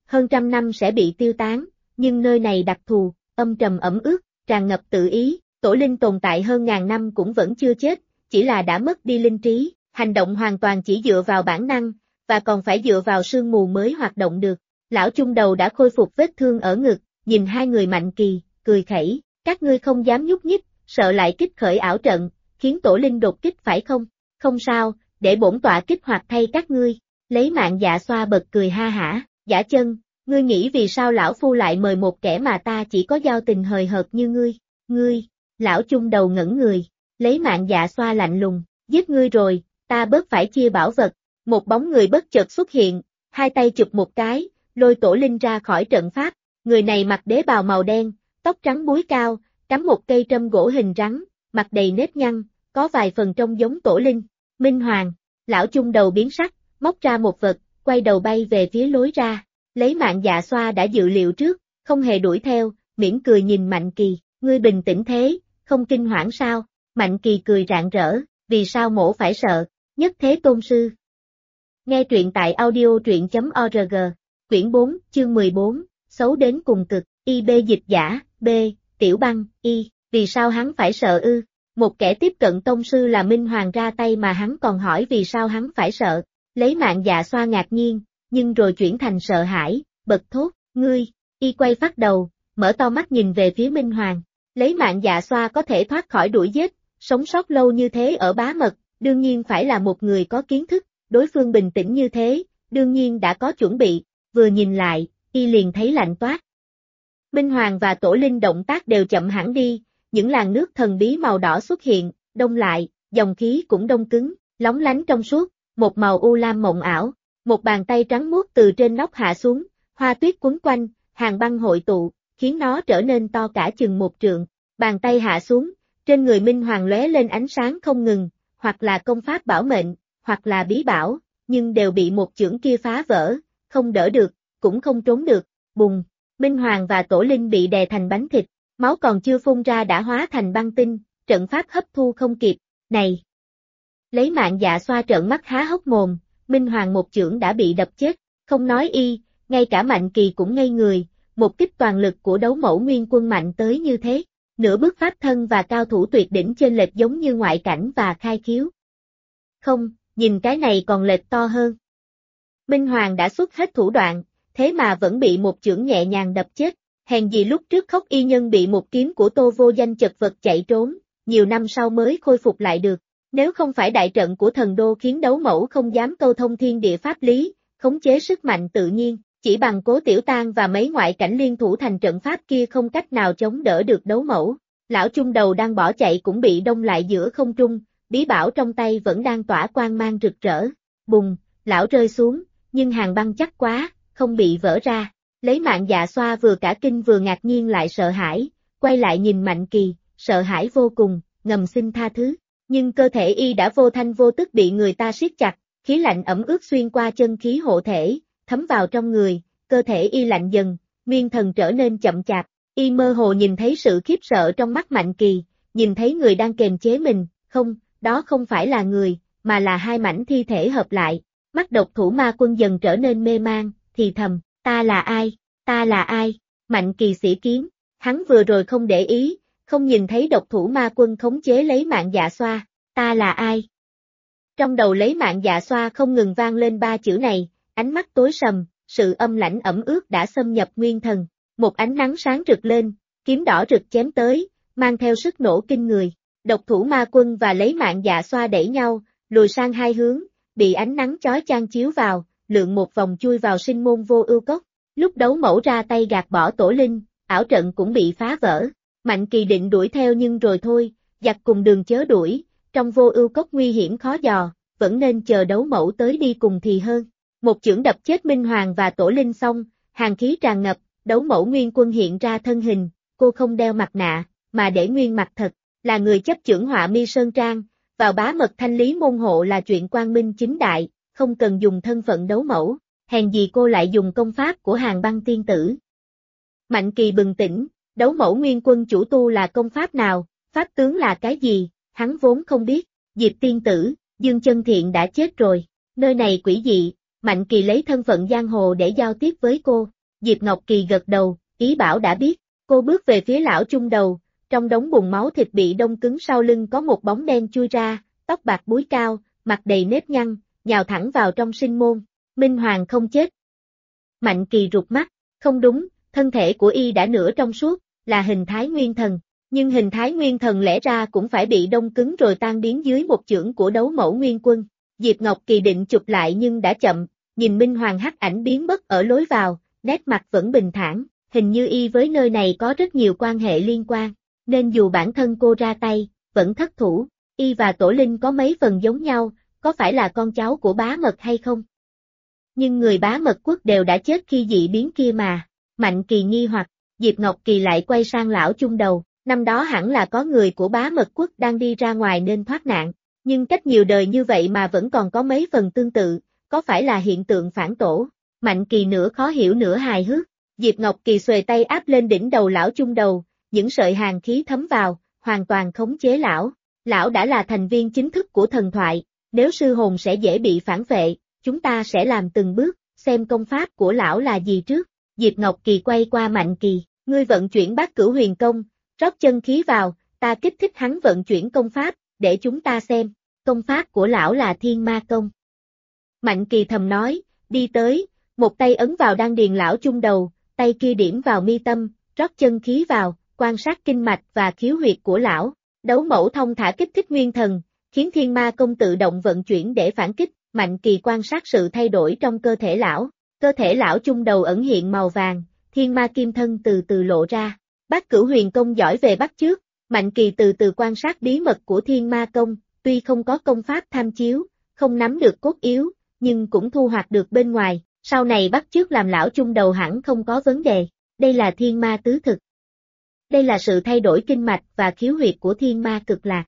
hơn trăm năm sẽ bị tiêu tán, nhưng nơi này đặc thù, âm trầm ẩm ướt, tràn ngập tự ý, tổ linh tồn tại hơn ngàn năm cũng vẫn chưa chết, chỉ là đã mất đi linh trí, hành động hoàn toàn chỉ dựa vào bản năng, và còn phải dựa vào sương mù mới hoạt động được. Lão trung đầu đã khôi phục vết thương ở ngực, nhìn hai người Mạnh Kỳ, cười khẩy, các ngươi không dám nhúc nhích, sợ lại kích khởi ảo trận, khiến tổ linh đột kích phải không? Không sao, để bổn tọa kích hoạt thay các ngươi. Lấy Mạng Dạ Xoa bật cười ha hả, Giả Chân, ngươi nghĩ vì sao lão phu lại mời một kẻ mà ta chỉ có giao tình hời hợt như ngươi, lão trung đầu ngẩn người, lấy Mạng Dạ Xoa lạnh lùng, giết ngươi rồi, ta bớt phải chia bảo vật, một bóng người bất chợt xuất hiện, hai tay chụp một cái, lôi tổ linh ra khỏi trận pháp, người này mặc đế bào màu đen, tóc trắng búi cao, cắm một cây trâm gỗ hình rắn, mặt đầy nếp nhăn, có vài phần trông giống tổ linh, Minh Hoàng, lão trung đầu biến sắc, móc ra một vật, quay đầu bay về phía lối ra, lấy Mạng Dạ Xoa đã dự liệu trước, không hề đuổi theo, mỉm cười nhìn Mạnh Kỳ, ngươi bình tĩnh thế, không kinh hoảng sao, Mạnh Kỳ cười rạng rỡ, vì sao mổ phải sợ, nhất thế tôn sư. Nghe truyện tại audio truyện.org, quyển 4, chương 14, xấu đến cùng cực, IB dịch giả, B, Tiểu Băng, Y, vì sao hắn phải sợ ư? Một kẻ tiếp cận tông sư là Minh Hoàng ra tay mà hắn còn hỏi vì sao hắn phải sợ, lấy Mạng Dạ Xoa ngạc nhiên, nhưng rồi chuyển thành sợ hãi, bật thốt, ngươi, Y quay phát đầu, mở to mắt nhìn về phía Minh Hoàng, lấy Mạng Dạ Xoa có thể thoát khỏi đuổi giết, sống sót lâu như thế ở Bá Mật, đương nhiên phải là một người có kiến thức, đối phương bình tĩnh như thế, đương nhiên đã có chuẩn bị, vừa nhìn lại, Y liền thấy lạnh toát. Minh Hoàng và Tổ Linh động tác đều chậm hẳn đi, những làn nước thần bí màu đỏ xuất hiện, đông lại, dòng khí cũng đông cứng, lóng lánh trong suốt, một màu u lam mộng ảo, một bàn tay trắng muốt từ trên nóc hạ xuống, hoa tuyết quấn quanh, hàng băng hội tụ, khiến nó trở nên to cả chừng một trượng, bàn tay hạ xuống, trên người Minh Hoàng lóe lên ánh sáng không ngừng, hoặc là công pháp bảo mệnh, hoặc là bí bảo, nhưng đều bị một chưởng kia phá vỡ, không đỡ được, cũng không trốn được, bùng, Minh Hoàng và Tổ Linh bị đè thành bánh thịt, máu còn chưa phun ra đã hóa thành băng tinh, trận pháp hấp thu không kịp, này. Lấy Mạng Dạ Xoa trợn mắt há hốc mồm, Minh Hoàng một chưởng đã bị đập chết, không nói Y, ngay cả Mạnh Kỳ cũng ngây người, một kích toàn lực của đấu mẫu nguyên quân mạnh tới như thế, nửa bước pháp thân và cao thủ tuyệt đỉnh chênh lệch giống như ngoại cảnh và khai khiếu. Không, nhìn cái này còn lệch to hơn. Minh Hoàng đã xuất hết thủ đoạn, thế mà vẫn bị một chưởng nhẹ nhàng đập chết, hèn gì lúc trước Khốc Y Nhân bị một kiếm của Tô Vô Danh chật vật chạy trốn, nhiều năm sau mới khôi phục lại được. Nếu không phải đại trận của thần đô khiến đấu mẫu không dám câu thông thiên địa pháp lý, khống chế sức mạnh tự nhiên, chỉ bằng Cố Tiểu Tang và mấy ngoại cảnh liên thủ thành trận pháp kia không cách nào chống đỡ được đấu mẫu. Lão trung đầu đang bỏ chạy cũng bị đông lại giữa không trung, bí bảo trong tay vẫn đang tỏa quang mang rực rỡ. Bùng, lão rơi xuống, nhưng hàng băng chắc quá, không bị vỡ ra. Lấy Mạng Dạ Xoa vừa cả kinh vừa ngạc nhiên lại sợ hãi, quay lại nhìn Mạnh Kỳ, sợ hãi vô cùng, ngầm xin tha thứ. Nhưng cơ thể Y đã vô thanh vô tức bị người ta siết chặt, khí lạnh ẩm ướt xuyên qua chân khí hộ thể, thấm vào trong người, cơ thể Y lạnh dần, nguyên thần trở nên chậm chạp. Y mơ hồ nhìn thấy sự khiếp sợ trong mắt Mạnh Kỳ, nhìn thấy người đang kềm chế mình, không, đó không phải là người, mà là hai mảnh thi thể hợp lại. Mắt Độc Thủ Ma Quân dần trở nên mê man, thì thầm, ta là ai, ta là ai, Mạnh Kỳ sỉ kiến, hắn vừa rồi không để ý, không nhìn thấy Độc Thủ Ma Quân khống chế lấy Mạng Dạ Xoa, ta là ai? Trong đầu lấy Mạng Dạ Xoa không ngừng vang lên ba chữ này, ánh mắt tối sầm, sự âm lãnh ẩm ướt đã xâm nhập nguyên thần, một ánh nắng sáng rực lên, kiếm đỏ rực chém tới, mang theo sức nổ kinh người, Độc Thủ Ma Quân và lấy Mạng Dạ Xoa đẩy nhau, lùi sang hai hướng, bị ánh nắng chói chang chiếu vào, lượn một vòng chui vào sinh môn Vô Ưu Cốc, lúc đấu mẫu ra tay gạt bỏ Tổ Linh, ảo trận cũng bị phá vỡ. Mạnh Kỳ định đuổi theo nhưng rồi thôi, giặc cùng đường chớ đuổi, trong Vô Ưu Cốc nguy hiểm khó dò, vẫn nên chờ đấu mẫu tới đi cùng thì hơn. Một chưởng đập chết Minh Hoàng và Tổ Linh xong, hàn khí tràn ngập, đấu mẫu nguyên quân hiện ra thân hình, cô không đeo mặt nạ, mà để nguyên mặt thật, là người chấp chưởng Họa Mi Sơn Trang, vào Bá Mật thanh lý môn hộ là chuyện quang minh chính đại, không cần dùng thân phận đấu mẫu, hèn gì cô lại dùng công pháp của Hàn Băng Tiên Tử. Mạnh Kỳ bừng tỉnh, đấu mẫu nguyên quân chủ tu là công pháp nào, pháp tướng là cái gì, hắn vốn không biết, Diệp Tiên Tử, Dương Chân Thiện đã chết rồi, nơi này quỷ dị, Mạnh Kỳ lấy thân phận giang hồ để giao tiếp với cô, Diệp Ngọc Kỳ gật đầu, ý bảo đã biết, cô bước về phía lão trung đầu, trong đống bùn máu thịt bị đông cứng sau lưng có một bóng đen chui ra, tóc bạc búi cao, mặt đầy nếp nhăn, nhào thẳng vào trong sinh môn, Minh Hoàng không chết. Mạnh Kỳ rụt mắt, không đúng, thân thể của y đã nửa trong suốt, là hình thái nguyên thần, nhưng hình thái nguyên thần lẽ ra cũng phải bị đông cứng rồi tan biến dưới một chưởng của đấu mẫu nguyên quân. Diệp Ngọc Kỳ định chụp lại nhưng đã chậm, nhìn Minh Hoàng hắc ảnh biến mất ở lối vào, nét mặt vẫn bình thản, hình như y với nơi này có rất nhiều quan hệ liên quan, nên dù bản thân cô ra tay, vẫn thất thủ, y và Tổ Linh có mấy phần giống nhau, có phải là con cháu của bá mật hay không? Nhưng người bá mật quốc đều đã chết khi dị biến kia mà, Mạnh Kỳ nghi hoặc, Diệp Ngọc Kỳ lại quay sang lão trung đầu, năm đó hẳn là có người của bá mật quốc đang đi ra ngoài nên thoát nạn, nhưng cách nhiều đời như vậy mà vẫn còn có mấy phần tương tự, có phải là hiện tượng phản tổ? Mạnh Kỳ nửa khó hiểu nửa hài hước, Diệp Ngọc Kỳ xuề tay áp lên đỉnh đầu lão trung đầu, những sợi hàn khí thấm vào, hoàn toàn khống chế lão. Lão đã là thành viên chính thức của thần thoại, nếu sư hồn sẽ dễ bị phản vệ, chúng ta sẽ làm từng bước, xem công pháp của lão là gì trước. Diệp Ngọc Kỳ quay qua Mạnh Kỳ, ngươi vận chuyển Bát Cửu Huyền Công, rót chân khí vào, ta kích thích hắn vận chuyển công pháp, để chúng ta xem, công pháp của lão là Thiên Ma Công. Mạnh Kỳ thầm nói, đi tới, một tay ấn vào đan điền lão trung đầu, tay kia điểm vào mi tâm, rót chân khí vào, quan sát kinh mạch và khiếu huyệt của lão, đấu mẫu thông thả kích thích nguyên thần, khiến Thiên Ma Công tự động vận chuyển để phản kích. Mạnh Kỳ quan sát sự thay đổi trong cơ thể lão trung đầu ẩn hiện màu vàng, thiên ma kim thân từ từ lộ ra. Bát Cửu Huyền Công giỏi về bắt chước, Mạnh Kỳ từ từ quan sát bí mật của Thiên Ma Công, tuy không có công pháp tham chiếu, không nắm được cốt yếu, nhưng cũng thu hoạch được bên ngoài, sau này bắt chước làm lão trung đầu hẳn không có vấn đề. Đây là Thiên Ma Tứ Thực. Đây là sự thay đổi kinh mạch và khiếu huyệt của Thiên Ma Cực Lạc.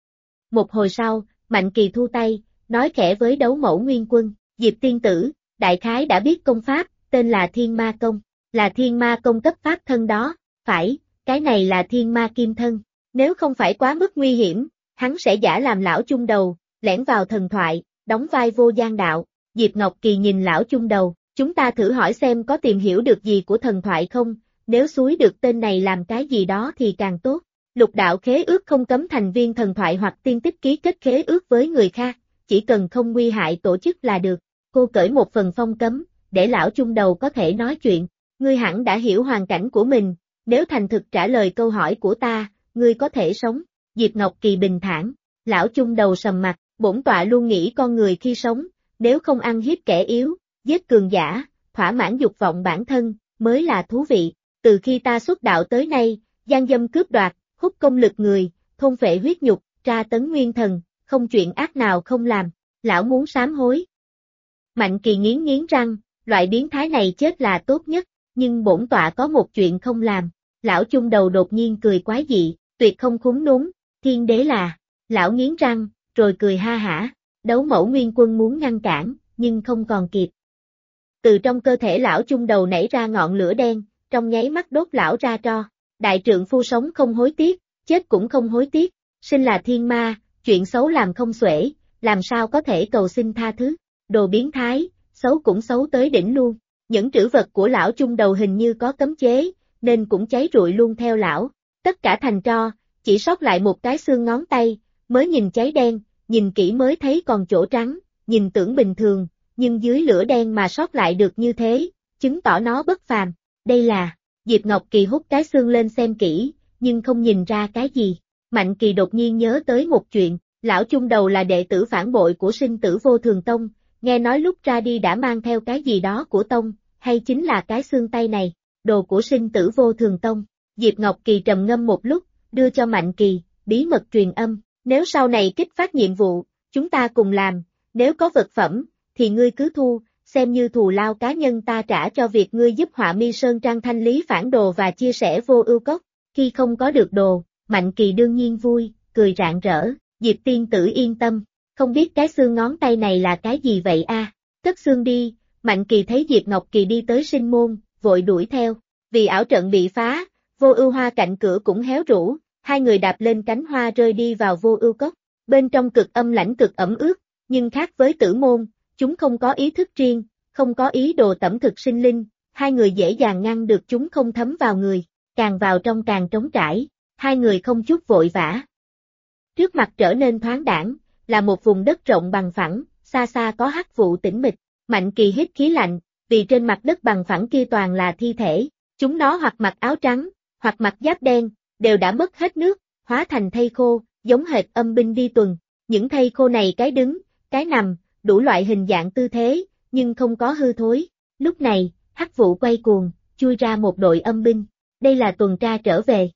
Một hồi sau, Mạnh Kỳ thu tay, nói khẽ với đấu mẫu nguyên quân, Diệp tiên tử, đại khái đã biết công pháp, tên là Thiên Ma Công, là Thiên Ma Công cấp pháp thân đó, phải, cái này là Thiên Ma Kim Thân, nếu không phải quá mức nguy hiểm, hắn sẽ giả làm lão trung đầu, lẻn vào thần thoại, đóng vai vô gian đạo. Diệp Ngọc Kỳ nhìn lão trung đầu, chúng ta thử hỏi xem có tìm hiểu được gì của thần thoại không, nếu xúi được tên này làm cái gì đó thì càng tốt. Lục đạo khế ước không cấm thành viên thần thoại hoặc tiên tích ký kết khế ước với người khác, chỉ cần không nguy hại tổ chức là được. Cô cởi một phần phong cấm, để lão trung đầu có thể nói chuyện. Ngươi hẳn đã hiểu hoàn cảnh của mình, nếu thành thực trả lời câu hỏi của ta, ngươi có thể sống. Diệp Ngọc Kỳ bình thản, lão trung đầu sầm mặt, bổn tọa luôn nghĩ con người khi sống, nếu không ăn hiếp kẻ yếu, giết cường giả, thỏa mãn dục vọng bản thân, mới là thú vị. Từ khi ta xuất đạo tới nay, gian dâm cướp đoạt, hút công lực người, thôn phệ huyết nhục, tra tấn nguyên thần, không chuyện ác nào không làm, lão muốn sám hối. Mạnh Kỳ nghiến nghiến răng, loại biến thái này chết là tốt nhất, nhưng bổn tọa có một chuyện không làm. Lão trung đầu đột nhiên cười quái dị, tuyệt không khúm núm, thiên đế là, lão nghiến răng, rồi cười ha hả, đấu mẫu nguyên quân muốn ngăn cản, nhưng không còn kịp. Từ trong cơ thể lão trung đầu nảy ra ngọn lửa đen, trong nháy mắt đốt lão ra tro. Đại trượng phu sống không hối tiếc, chết cũng không hối tiếc, sinh là thiên ma, chuyện xấu làm không xuể, làm sao có thể cầu xin tha thứ, đồ biến thái, xấu cũng xấu tới đỉnh luôn. Những trữ vật của lão trung đầu hình như có cấm chế, nên cũng cháy rụi luôn theo lão, tất cả thành tro, chỉ sót lại một cái xương ngón tay, mới nhìn cháy đen, nhìn kỹ mới thấy còn chỗ trắng, nhìn tưởng bình thường, nhưng dưới lửa đen mà sót lại được như thế, chứng tỏ nó bất phàm, đây là... Diệp Ngọc Kỳ hút cái xương lên xem kỹ, nhưng không nhìn ra cái gì. Mạnh Kỳ đột nhiên nhớ tới một chuyện, lão trung đầu là đệ tử phản bội của sinh tử vô thường tông, nghe nói lúc ra đi đã mang theo cái gì đó của tông, hay chính là cái xương tay này, đồ của sinh tử vô thường tông. Diệp Ngọc Kỳ trầm ngâm một lúc, đưa cho Mạnh Kỳ, bí mật truyền âm, nếu sau này kích phát nhiệm vụ, chúng ta cùng làm, nếu có vật phẩm, thì ngươi cứ thu, xem như thù lao cá nhân ta trả cho việc ngươi giúp Họa Mi Sơn Trang thanh lý phản đồ và chia sẻ vô ưu cốc. Khi không có được đồ, Mạnh Kỳ đương nhiên vui, cười rạng rỡ, Diệp tiên tử yên tâm, không biết cái xương ngón tay này là cái gì vậy a? Cất xương đi. Mạnh Kỳ thấy Diệp Ngọc Kỳ đi tới sinh môn, vội đuổi theo, vì ảo trận bị phá, vô ưu hoa cạnh cửa cũng héo rũ, hai người đạp lên cánh hoa rơi đi vào vô ưu cốc, bên trong cực âm lãnh cực ẩm ướt, nhưng khác với tử môn, chúng không có ý thức riêng, không có ý đồ tẩm thực sinh linh, hai người dễ dàng ngăn được chúng không thấm vào người, càng vào trong càng trống trải, hai người không chút vội vã. Trước mặt trở nên thoáng đãng, là một vùng đất rộng bằng phẳng, xa xa có hắc vụ tĩnh mịch, Mạnh Kỳ hít khí lạnh, vì trên mặt đất bằng phẳng kia toàn là thi thể, chúng nó hoặc mặc áo trắng, hoặc mặc giáp đen, đều đã mất hết nước, hóa thành thây khô, giống hệt âm binh đi tuần, những thây khô này cái đứng, cái nằm, đủ loại hình dạng tư thế, nhưng không có hư thối, lúc này, hắc vụ quay cuồng, chui ra một đội âm binh, đây là tuần tra trở về.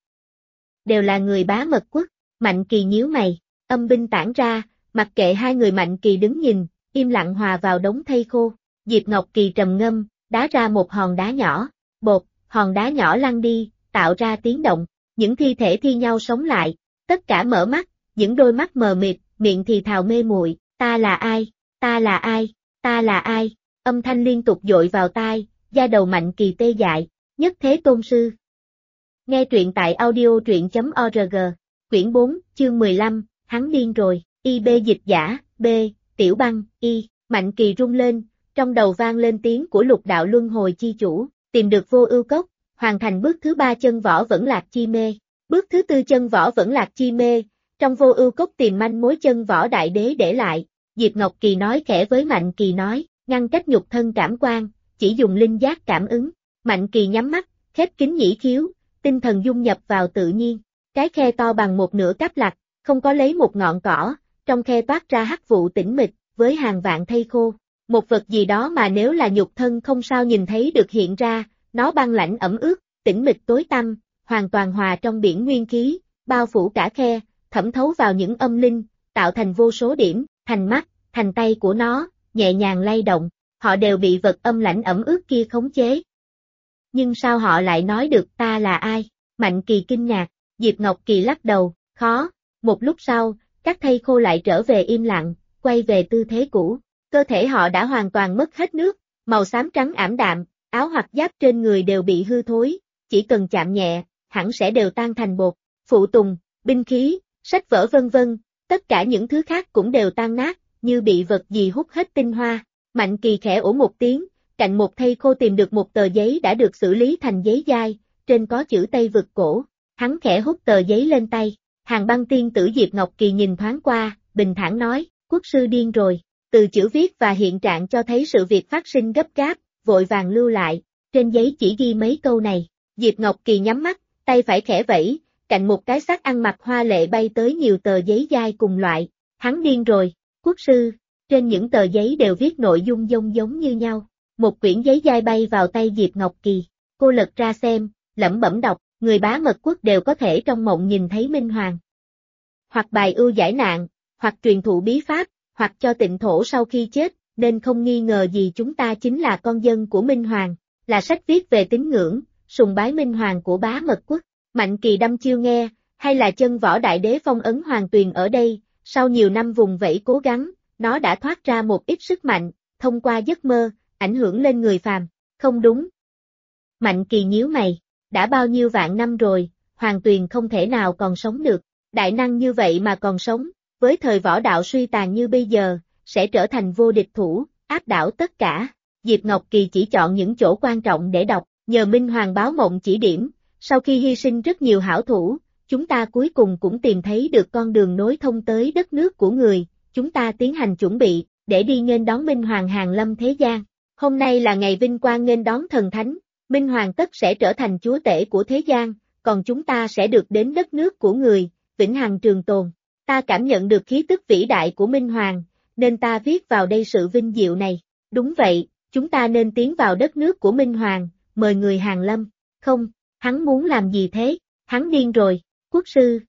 Đều là người Bá Mật Quốc, Mạnh Kỳ nhíu mày, âm binh tản ra, mặc kệ hai người Mạnh Kỳ đứng nhìn, im lặng hòa vào đống thây khô, Diệp Ngọc Kỳ trầm ngâm, đá ra một hòn đá nhỏ, bột, hòn đá nhỏ lăn đi, tạo ra tiếng động, những thi thể thi nhau sống lại, tất cả mở mắt, những đôi mắt mờ mịt, miệng thì thào mê muội, ta là ai, ta là ai, ta là ai, âm thanh liên tục dội vào tai, da đầu Mạnh Kỳ tê dại, nhất thế tôn sư. Nghe truyện tại audio truyện.org, quyển 4, chương 15, hắn điên rồi, IB dịch giả, B, Tiểu Băng, Y, Mạnh Kỳ rung lên, trong đầu vang lên tiếng của lục đạo luân hồi chi chủ, tìm được vô ưu cốc, hoàn thành bước thứ 3 chân võ vẫn lạc chi mê, bước thứ 4 chân võ vẫn lạc chi mê, trong vô ưu cốc tìm manh mối chân võ đại đế để lại, Diệp Ngọc Kỳ nói khẽ với Mạnh Kỳ nói, ngăn cách nhục thân cảm quan, chỉ dùng linh giác cảm ứng, Mạnh Kỳ nhắm mắt, khép kín nhĩ khiếu, tinh thần dung nhập vào tự nhiên, cái khe to bằng một nửa cáp lạch, không có lấy một ngọn cỏ, trong khe toát ra hắc vụ tĩnh mịch, với hàng vạn thây khô, một vật gì đó mà nếu là nhục thân không sao nhìn thấy được hiện ra, nó băng lãnh ẩm ướt, tĩnh mịch tối tăm, hoàn toàn hòa trong biển nguyên khí, bao phủ cả khe, thẩm thấu vào những âm linh, tạo thành vô số điểm, thành mắt, thành tay của nó, nhẹ nhàng lay động, họ đều bị vật âm lãnh ẩm ướt kia khống chế. Nhưng sao họ lại nói được ta là ai? Mạnh Kỳ kinh ngạc, Diệp Ngọc Kỳ lắc đầu, khó, một lúc sau, các thây khô lại trở về im lặng, quay về tư thế cũ, cơ thể họ đã hoàn toàn mất hết nước, màu xám trắng ảm đạm, áo hoặc giáp trên người đều bị hư thối, chỉ cần chạm nhẹ, hẳn sẽ đều tan thành bột, phụ tùng, binh khí, sách vở vân vân, tất cả những thứ khác cũng đều tan nát, như bị vật gì hút hết tinh hoa. Mạnh Kỳ khẽ ổ một tiếng, cạnh một thây khô tìm được một tờ giấy đã được xử lý thành giấy dai, trên có chữ Tây Vực Cổ, hắn khẽ hút tờ giấy lên tay, Hàng Băng tiên tử Diệp Ngọc Kỳ nhìn thoáng qua, bình thản nói, quốc sư điên rồi, từ chữ viết và hiện trạng cho thấy sự việc phát sinh gấp gáp, vội vàng lưu lại, trên giấy chỉ ghi mấy câu này, Diệp Ngọc Kỳ nhắm mắt, tay phải khẽ vẫy, cạnh một cái xác ăn mặc hoa lệ bay tới nhiều tờ giấy dai cùng loại, hắn điên rồi, quốc sư, trên những tờ giấy đều viết nội dung giống như nhau, một quyển giấy dai bay vào tay Diệp Ngọc Kỳ, cô lật ra xem, lẩm bẩm đọc, người Bá Mật Quốc đều có thể trong mộng nhìn thấy Minh Hoàng. Hoặc bài ưu giải nạn, hoặc truyền thụ bí pháp, hoặc cho tịnh thổ sau khi chết, nên không nghi ngờ gì chúng ta chính là con dân của Minh Hoàng, là sách viết về tín ngưỡng, sùng bái Minh Hoàng của Bá Mật Quốc. Mạnh Kỳ đăm chiêu nghe, hay là chân võ đại đế phong ấn Hoàng Tuyền ở đây, sau nhiều năm vùng vẫy cố gắng, nó đã thoát ra một ít sức mạnh, thông qua giấc mơ, ảnh hưởng lên người phàm, không đúng. Mạnh Kỳ nhíu mày, đã bao nhiêu vạn năm rồi, Hoàng Tuyền không thể nào còn sống được, đại năng như vậy mà còn sống, với thời võ đạo suy tàn như bây giờ, sẽ trở thành vô địch thủ, áp đảo tất cả. Diệp Ngọc Kỳ chỉ chọn những chỗ quan trọng để đọc, nhờ Minh Hoàng báo mộng chỉ điểm, sau khi hy sinh rất nhiều hảo thủ, chúng ta cuối cùng cũng tìm thấy được con đường nối thông tới đất nước của người, chúng ta tiến hành chuẩn bị, để đi nghênh đón Minh Hoàng hàng lâm thế gian. Hôm nay là ngày vinh quang nghênh đón thần thánh, Minh Hoàng tất sẽ trở thành chúa tể của thế gian, còn chúng ta sẽ được đến đất nước của người, vĩnh hằng trường tồn. Ta cảm nhận được khí tức vĩ đại của Minh Hoàng, nên ta viết vào đây sự vinh diệu này. Đúng vậy, chúng ta nên tiến vào đất nước của Minh Hoàng, mời người hàng lâm. Không, hắn muốn làm gì thế? Hắn điên rồi, quốc sư.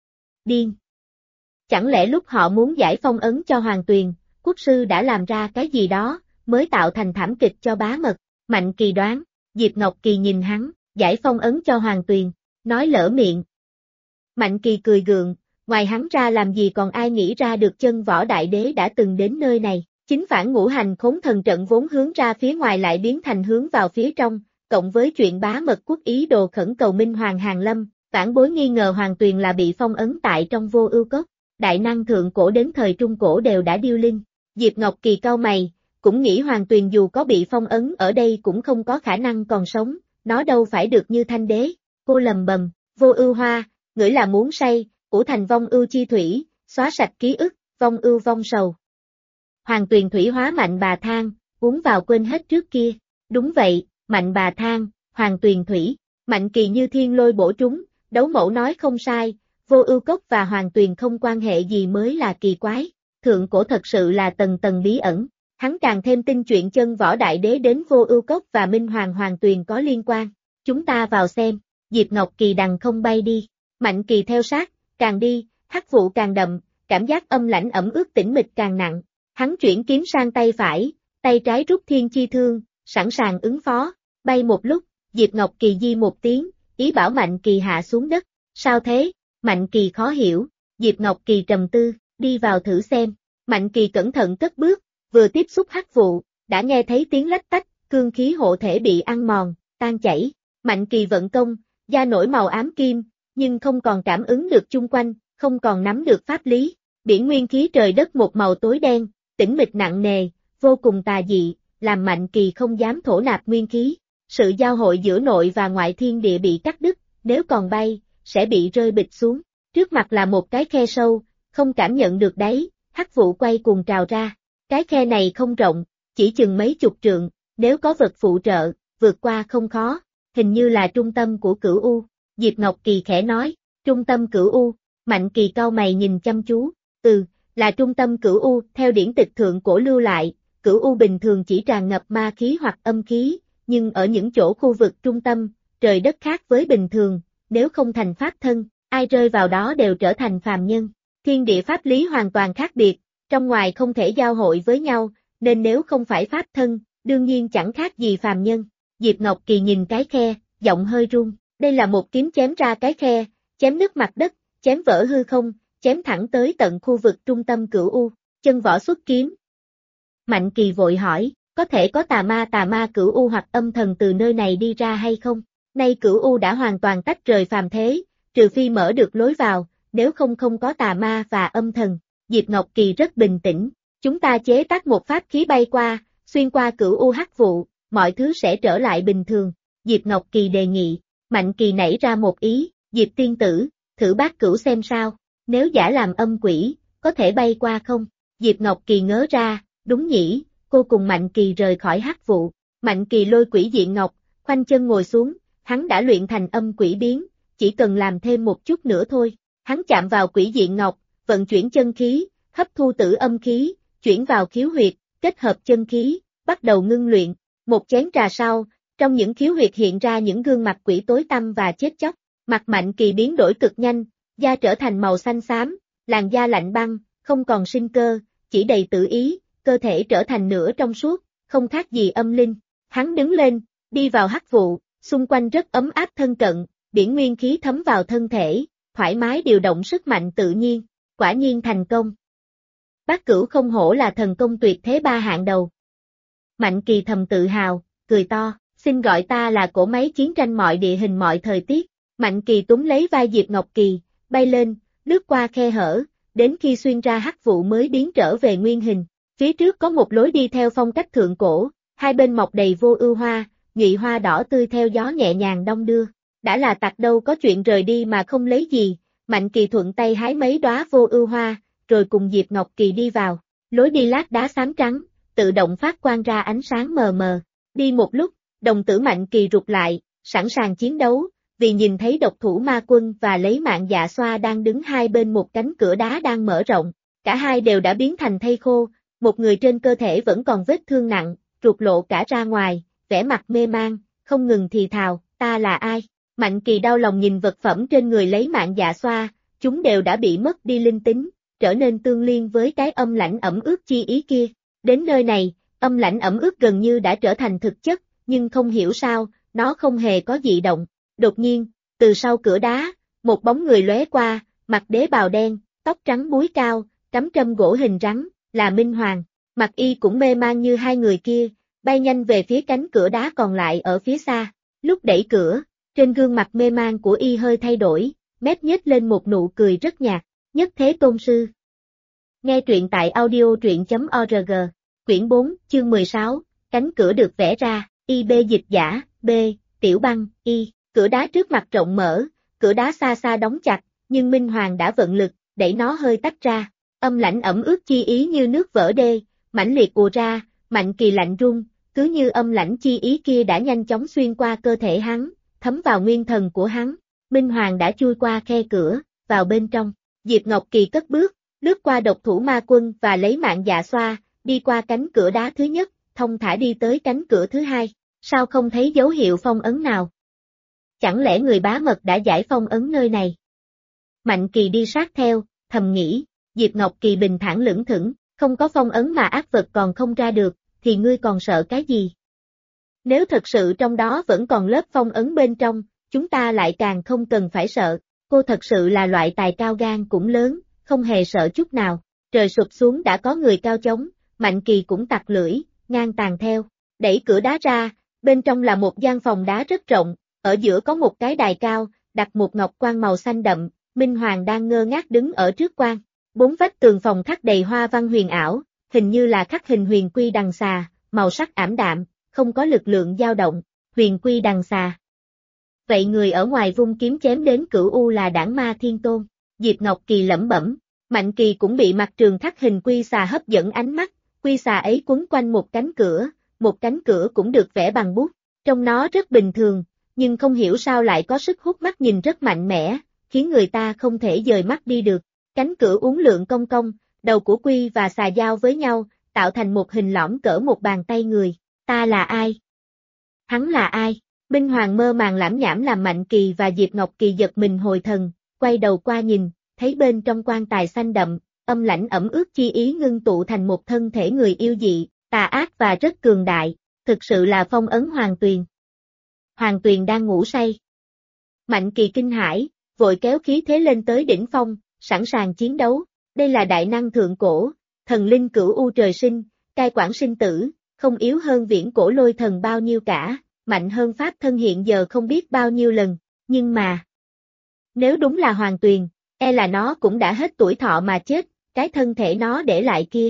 Điên. Chẳng lẽ lúc họ muốn giải phong ấn cho Hoàng Tuyền, quốc sư đã làm ra cái gì đó, mới tạo thành thảm kịch cho Bá Mật? Mạnh Kỳ đoán, Diệp Ngọc Kỳ nhìn hắn, giải phong ấn cho Hoàng Tuyền, nói lỡ miệng. Mạnh Kỳ cười gượng, ngoài hắn ra làm gì còn ai nghĩ ra được chân võ đại đế đã từng đến nơi này, chính phản ngũ hành khốn thần trận vốn hướng ra phía ngoài lại biến thành hướng vào phía trong, cộng với chuyện Bá Mật Quốc ý đồ khẩn cầu Minh Hoàng hàng lâm, vãn bối nghi ngờ Hoàng Tuyền là bị phong ấn tại trong vô ưu cốc, đại năng thượng cổ đến thời trung cổ đều đã điêu linh. Diệp Ngọc Kỳ cau mày, cũng nghĩ Hoàng Tuyền dù có bị phong ấn ở đây cũng không có khả năng còn sống, nó đâu phải được như Thanh Đế. Cô lầm bầm, Vô Ưu Hoa, ngửi là muốn say, ủ thành vong ưu chi thủy, xóa sạch ký ức, vong ưu vong sầu. Hoàng Tuyền thủy hóa Mạnh Bà Thang, uống vào quên hết trước kia. Đúng vậy, Mạnh Bà Thang, Hoàng Tuyền thủy. Mạnh Kỳ như thiên lôi bổ trúng, Đấu Mẫu nói không sai, Vô Ưu Cốc và Hoàng Tuyền không quan hệ gì mới là kỳ quái. Thượng cổ thật sự là tầng tầng bí ẩn. Hắn càng thêm tin chuyện chân võ đại đế đến Vô Ưu Cốc và Minh Hoàng Hoàng Tuyền có liên quan. Chúng ta vào xem. Diệp Ngọc Kỳ đằng không bay đi. Mạnh Kỳ theo sát, càng đi, hắc vụ càng đậm, cảm giác âm lãnh ẩm ướt tĩnh mịch càng nặng. Hắn chuyển kiếm sang tay phải, tay trái rút thiên chi thương, sẵn sàng ứng phó. Bay một lúc, Diệp Ngọc Kỳ di một tiếng, ý bảo Mạnh Kỳ hạ xuống đất. Sao thế? Mạnh Kỳ khó hiểu. Diệp Ngọc Kỳ trầm tư, đi vào thử xem. Mạnh Kỳ cẩn thận cất bước, vừa tiếp xúc hắc vụ, đã nghe thấy tiếng lách tách, cương khí hộ thể bị ăn mòn, tan chảy. Mạnh Kỳ vận công, da nổi màu ám kim, nhưng không còn cảm ứng được chung quanh, không còn nắm được pháp lý. Biển nguyên khí trời đất một màu tối đen, tĩnh mịch nặng nề, vô cùng tà dị, làm Mạnh Kỳ không dám thổ nạp nguyên khí. Sự giao hội giữa nội và ngoại thiên địa bị cắt đứt, nếu còn bay, sẽ bị rơi bịch xuống. Trước mặt là một cái khe sâu, không cảm nhận được đáy, hắc vụ quay cuồng trào ra. Cái khe này không rộng, chỉ chừng mấy chục trượng, nếu có vật phụ trợ, vượt qua không khó. Hình như là trung tâm của Cửu U. Diệp Ngọc Kỳ khẽ nói, trung tâm Cửu U. Mạnh Kỳ cau mày nhìn chăm chú, là trung tâm Cửu U, theo điển tịch thượng cổ lưu lại, Cửu U bình thường chỉ tràn ngập ma khí hoặc âm khí, nhưng ở những chỗ khu vực trung tâm, trời đất khác với bình thường, nếu không thành pháp thân, ai rơi vào đó đều trở thành phàm nhân. Thiên địa pháp lý hoàn toàn khác biệt, trong ngoài không thể giao hội với nhau, nên nếu không phải pháp thân, đương nhiên chẳng khác gì phàm nhân. Diệp Ngọc Kỳ nhìn cái khe, giọng hơi run, đây là một kiếm chém ra cái khe, chém nứt mặt đất, chém vỡ hư không, chém thẳng tới tận khu vực trung tâm Cửu U, chân võ xuất kiếm. Mạnh Kỳ vội hỏi, có thể có tà ma Cửu U hoặc âm thần từ nơi này đi ra hay không? Nay Cửu U đã hoàn toàn tách rời phàm thế, trừ phi mở được lối vào, nếu không có tà ma và âm thần. Diệp Ngọc Kỳ rất bình tĩnh, chúng ta chế tác một pháp khí bay qua, xuyên qua Cửu U hắc vụ, mọi thứ sẽ trở lại bình thường. Diệp Ngọc Kỳ đề nghị. Mạnh Kỳ nảy ra một ý, Diệp tiên tử, thử bát cửu xem sao, nếu giả làm âm quỷ, có thể bay qua không? Diệp Ngọc Kỳ ngớ ra, đúng nhỉ, cô cùng Mạnh Kỳ rời khỏi hắc vụ. Mạnh Kỳ lôi quỷ diện ngọc, khoanh chân ngồi xuống, hắn đã luyện thành âm quỷ biến, chỉ cần làm thêm một chút nữa thôi. Hắn chạm vào quỷ diện ngọc, vận chuyển chân khí, hấp thu tử âm khí, chuyển vào khiếu huyệt, kết hợp chân khí, bắt đầu ngưng luyện. Một chén trà sau, trong những khiếu huyệt hiện ra những gương mặt quỷ tối tăm và chết chóc. Mặt Mạnh Kỳ biến đổi cực nhanh, da trở thành màu xanh xám, làn da lạnh băng, không còn sinh cơ, chỉ đầy tự ý, cơ thể trở thành nửa trong suốt, không khác gì âm linh. Hắn đứng lên, đi vào hắc vụ, xung quanh rất ấm áp thân cận, biển nguyên khí thấm vào thân thể, thoải mái điều động sức mạnh tự nhiên, quả nhiên thành công. Bát cửu không hổ là thần công tuyệt thế ba hạng đầu. Mạnh Kỳ thầm tự hào, cười to, xin gọi ta là cỗ máy chiến tranh mọi địa hình mọi thời tiết. Mạnh Kỳ túm lấy vai Diệp Ngọc Kỳ, bay lên, lướt qua khe hở, đến khi xuyên ra hắc vụ mới biến trở về nguyên hình. Phía trước có một lối đi theo phong cách thượng cổ, hai bên mọc đầy vô ưu hoa, nhụy hoa đỏ tươi theo gió nhẹ nhàng đong đưa. Đã là tặc đâu có chuyện rời đi mà không lấy gì. Mạnh Kỳ thuận tay hái mấy đóa vô ưu hoa, rồi cùng Diệp Ngọc Kỳ đi vào. Lối đi lát đá xám trắng, tự động phát quang ra ánh sáng mờ mờ. Đi một lúc, đồng tử Mạnh Kỳ rụt lại, sẵn sàng chiến đấu, vì nhìn thấy độc thủ ma quân và lấy mạng Dạ Xoa đang đứng hai bên một cánh cửa đá đang mở rộng. Cả hai đều đã biến thành thây khô, một người trên cơ thể vẫn còn vết thương nặng, ruột lộ cả ra ngoài, vẻ mặt mê man, không ngừng thì thào, ta là ai? Mạnh Kỳ đau lòng nhìn vật phẩm trên người lấy mạng Dạ Xoa, chúng đều đã bị mất đi linh tính, trở nên tương liên với cái âm lãnh ẩm ướt chi ý kia. Đến nơi này, âm lãnh ẩm ướt gần như đã trở thành thực chất, nhưng không hiểu sao, nó không hề có dị động. Đột nhiên, từ sau cửa đá, một bóng người lóe qua, mặc đế bào đen, tóc trắng búi cao, cắm trâm gỗ hình rắn, là Minh Hoàng. Mặt y cũng mê man như hai người kia, bay nhanh về phía cánh cửa đá còn lại ở phía xa. Lúc đẩy cửa, trên gương mặt mê man của y hơi thay đổi, mép nhếch lên một nụ cười rất nhạt. Nhất Thế Tôn Sư. Nghe truyện tại audio truyện.org. Quyển 4, chương 16, cánh cửa được vẽ ra, IB dịch giả, B, Tiểu Băng, Y, cửa đá trước mặt rộng mở, cửa đá xa xa đóng chặt, nhưng Minh Hoàng đã vận lực, đẩy nó hơi tách ra. Âm lãnh ẩm ướt chi ý như nước vỡ đê, mãnh liệt ùa ra, Mạnh Kỳ lạnh run, cứ như âm lãnh chi ý kia đã nhanh chóng xuyên qua cơ thể hắn, thấm vào nguyên thần của hắn. Minh Hoàng đã chui qua khe cửa, vào bên trong. Diệp Ngọc Kỳ cất bước, lướt qua độc thủ ma quân và lấy mạng dạ xoa, đi qua cánh cửa đá thứ nhất, thông thả đi tới cánh cửa thứ hai. Sao không thấy dấu hiệu phong ấn nào? Chẳng lẽ người bá mật đã giải phong ấn nơi này? Mạnh Kỳ đi sát theo, thầm nghĩ, Diệp Ngọc Kỳ bình thản lững thững, không có phong ấn mà ác vật còn không ra được, thì ngươi còn sợ cái gì? Nếu thật sự trong đó vẫn còn lớp phong ấn bên trong, chúng ta lại càng không cần phải sợ. Cô thật sự là loại tài cao gan cũng lớn, không hề sợ chút nào. Trời sụp xuống đã có người cao chống, Mạnh Kỳ cũng tặc lưỡi, ngang tàn theo. Đẩy cửa đá ra, bên trong là một gian phòng đá rất rộng, ở giữa có một cái đài cao, đặt một ngọc quan màu xanh đậm, Minh Hoàng đang ngơ ngác đứng ở trước quan. Bốn vách tường phòng khắc đầy hoa văn huyền ảo, hình như là khắc hình huyền quy đằng xà, màu sắc ảm đạm, không có lực lượng dao động, huyền quy đằng xà. Vậy người ở ngoài vung kiếm chém đến Cửu U là Đảng Ma Thiên Tôn. Diệp Ngọc Kỳ lẩm bẩm, Mạnh Kỳ cũng bị mặt trường khắc hình quy xà hấp dẫn ánh mắt, quy xà ấy quấn quanh một cánh cửa cũng được vẽ bằng bút, trông nó rất bình thường, nhưng không hiểu sao lại có sức hút mắt nhìn rất mạnh mẽ, khiến người ta không thể dời mắt đi được. Cánh cửa uốn lượn cong cong, đầu của quy và xà giao với nhau, tạo thành một hình lõm cỡ một bàn tay người. Ta là ai? Hắn là ai? Minh Hoàng mơ màng lãm nhảm làm Mạnh Kỳ và Diệp Ngọc Kỳ giật mình hồi thần, quay đầu qua nhìn, thấy bên trong quan tài xanh đậm, âm lãnh ẩm ướt chi ý ngưng tụ thành một thân thể người yêu dị, tà ác và rất cường đại, thực sự là phong ấn Hoàng Tuyền. Hoàng Tuyền đang ngủ say. Mạnh Kỳ kinh hãi, vội kéo khí thế lên tới đỉnh phong, sẵn sàng chiến đấu. Đây là đại năng thượng cổ, thần linh Cửu U trời sinh, cai quản sinh tử, không yếu hơn viễn cổ lôi thần bao nhiêu cả, mạnh hơn pháp thân hiện giờ không biết bao nhiêu lần, nhưng mà nếu đúng là Hoàng Tuyền, e là nó cũng đã hết tuổi thọ mà chết, cái thân thể nó để lại kia.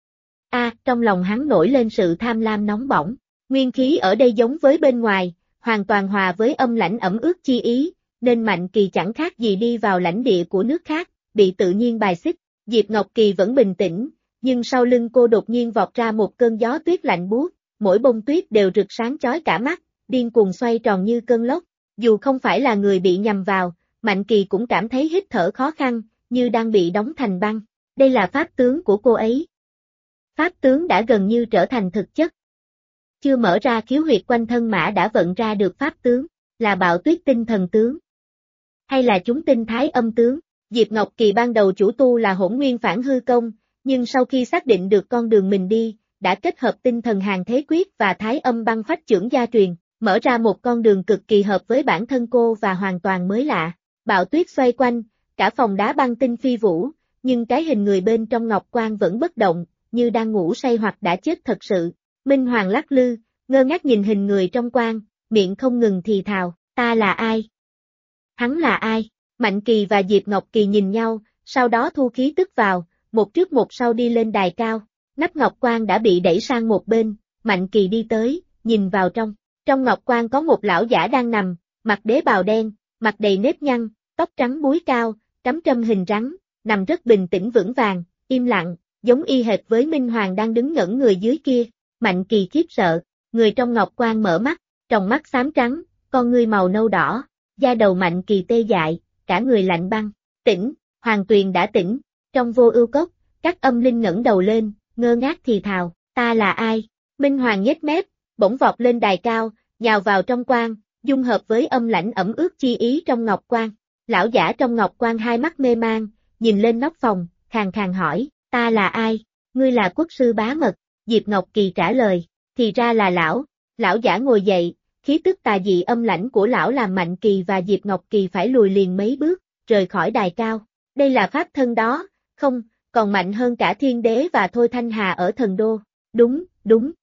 Trong lòng hắn nổi lên sự tham lam nóng bỏng, nguyên khí ở đây giống với bên ngoài, hoàn toàn hòa với âm lãnh ẩm ướt chi ý, nên Mạnh Kỳ chẳng khác gì đi vào lãnh địa của nước khác, bị tự nhiên bài xích. Diệp Ngọc Kỳ vẫn bình tĩnh, nhưng sau lưng cô đột nhiên vọt ra một cơn gió tuyết lạnh buốt, mỗi bông tuyết đều rực sáng chói cả mắt, điên cuồng xoay tròn như cơn lốc. Dù không phải là người bị nhầm vào, Mạnh Kỳ cũng cảm thấy hít thở khó khăn, như đang bị đóng thành băng. Đây là pháp tướng của cô ấy. Pháp tướng đã gần như trở thành thực chất. Chưa mở ra khiếu huyệt quanh thân mã đã vận ra được pháp tướng, là Bạo Tuyết Tinh Thần tướng. Hay là chúng tinh Thái Âm tướng. Diệp Ngọc Kỳ ban đầu chủ tu là Hỗn Nguyên Phản Hư Công, nhưng sau khi xác định được con đường mình đi, đã kết hợp Tinh Thần Hàng Thế Quyết và Thái Âm Băng Phách Chưởng gia truyền, mở ra một con đường cực kỳ hợp với bản thân cô và hoàn toàn mới lạ. Bạo tuyết xoay quanh, cả phòng đá băng tinh phi vũ, nhưng cái hình người bên trong ngọc quan vẫn bất động, như đang ngủ say hoặc đã chết thật sự. Minh Hoàng lắc lư, ngơ ngác nhìn hình người trong quan, miệng không ngừng thì thào, ta là ai? Hắn là ai? Mạnh Kỳ và Diệp Ngọc Kỳ nhìn nhau, sau đó thu khí tức vào, một trước một sau đi lên đài cao. Nắp ngọc quan đã bị đẩy sang một bên, Mạnh Kỳ đi tới, nhìn vào trong. Trong ngọc quan có một lão giả đang nằm, mặc đế bào đen, mặt đầy nếp nhăn, tóc trắng búi cao, cắm trâm hình rắn, nằm rất bình tĩnh vững vàng, im lặng, giống y hệt với Minh Hoàng đang đứng ngẩn người dưới kia. Mạnh Kỳ khiếp sợ, người trong ngọc quan mở mắt, tròng mắt xám trắng, con ngươi màu nâu đỏ, da đầu Mạnh Kỳ tê dại, cả người lạnh băng. Tỉnh, Hoàng Tuyền đã tỉnh. Trong Vô Ưu Cốc, các âm linh ngẩng đầu lên, ngơ ngác thì thào, ta là ai? Minh Hoàng nhếch mép, bỗng vọt lên đài cao, nhào vào trong quan, dung hợp với âm lãnh ẩm ướt chi ý trong ngọc quan. Lão giả trong ngọc quan hai mắt mê mang, nhìn lên nóc phòng, khàn khàn hỏi, ta là ai? Ngươi là quốc sư bá mật. Diệp Ngọc Kỳ trả lời, thì ra là lão. Lão giả ngồi dậy, khí tức tà dị âm lãnh của lão làm Mạnh Kỳ và Diệp Ngọc Kỳ phải lùi liền mấy bước, rời khỏi đài cao. Đây là pháp thân đó, không, còn mạnh hơn cả Thiên Đế và Thôi Thanh Hà ở Thần Đô. Đúng, đúng.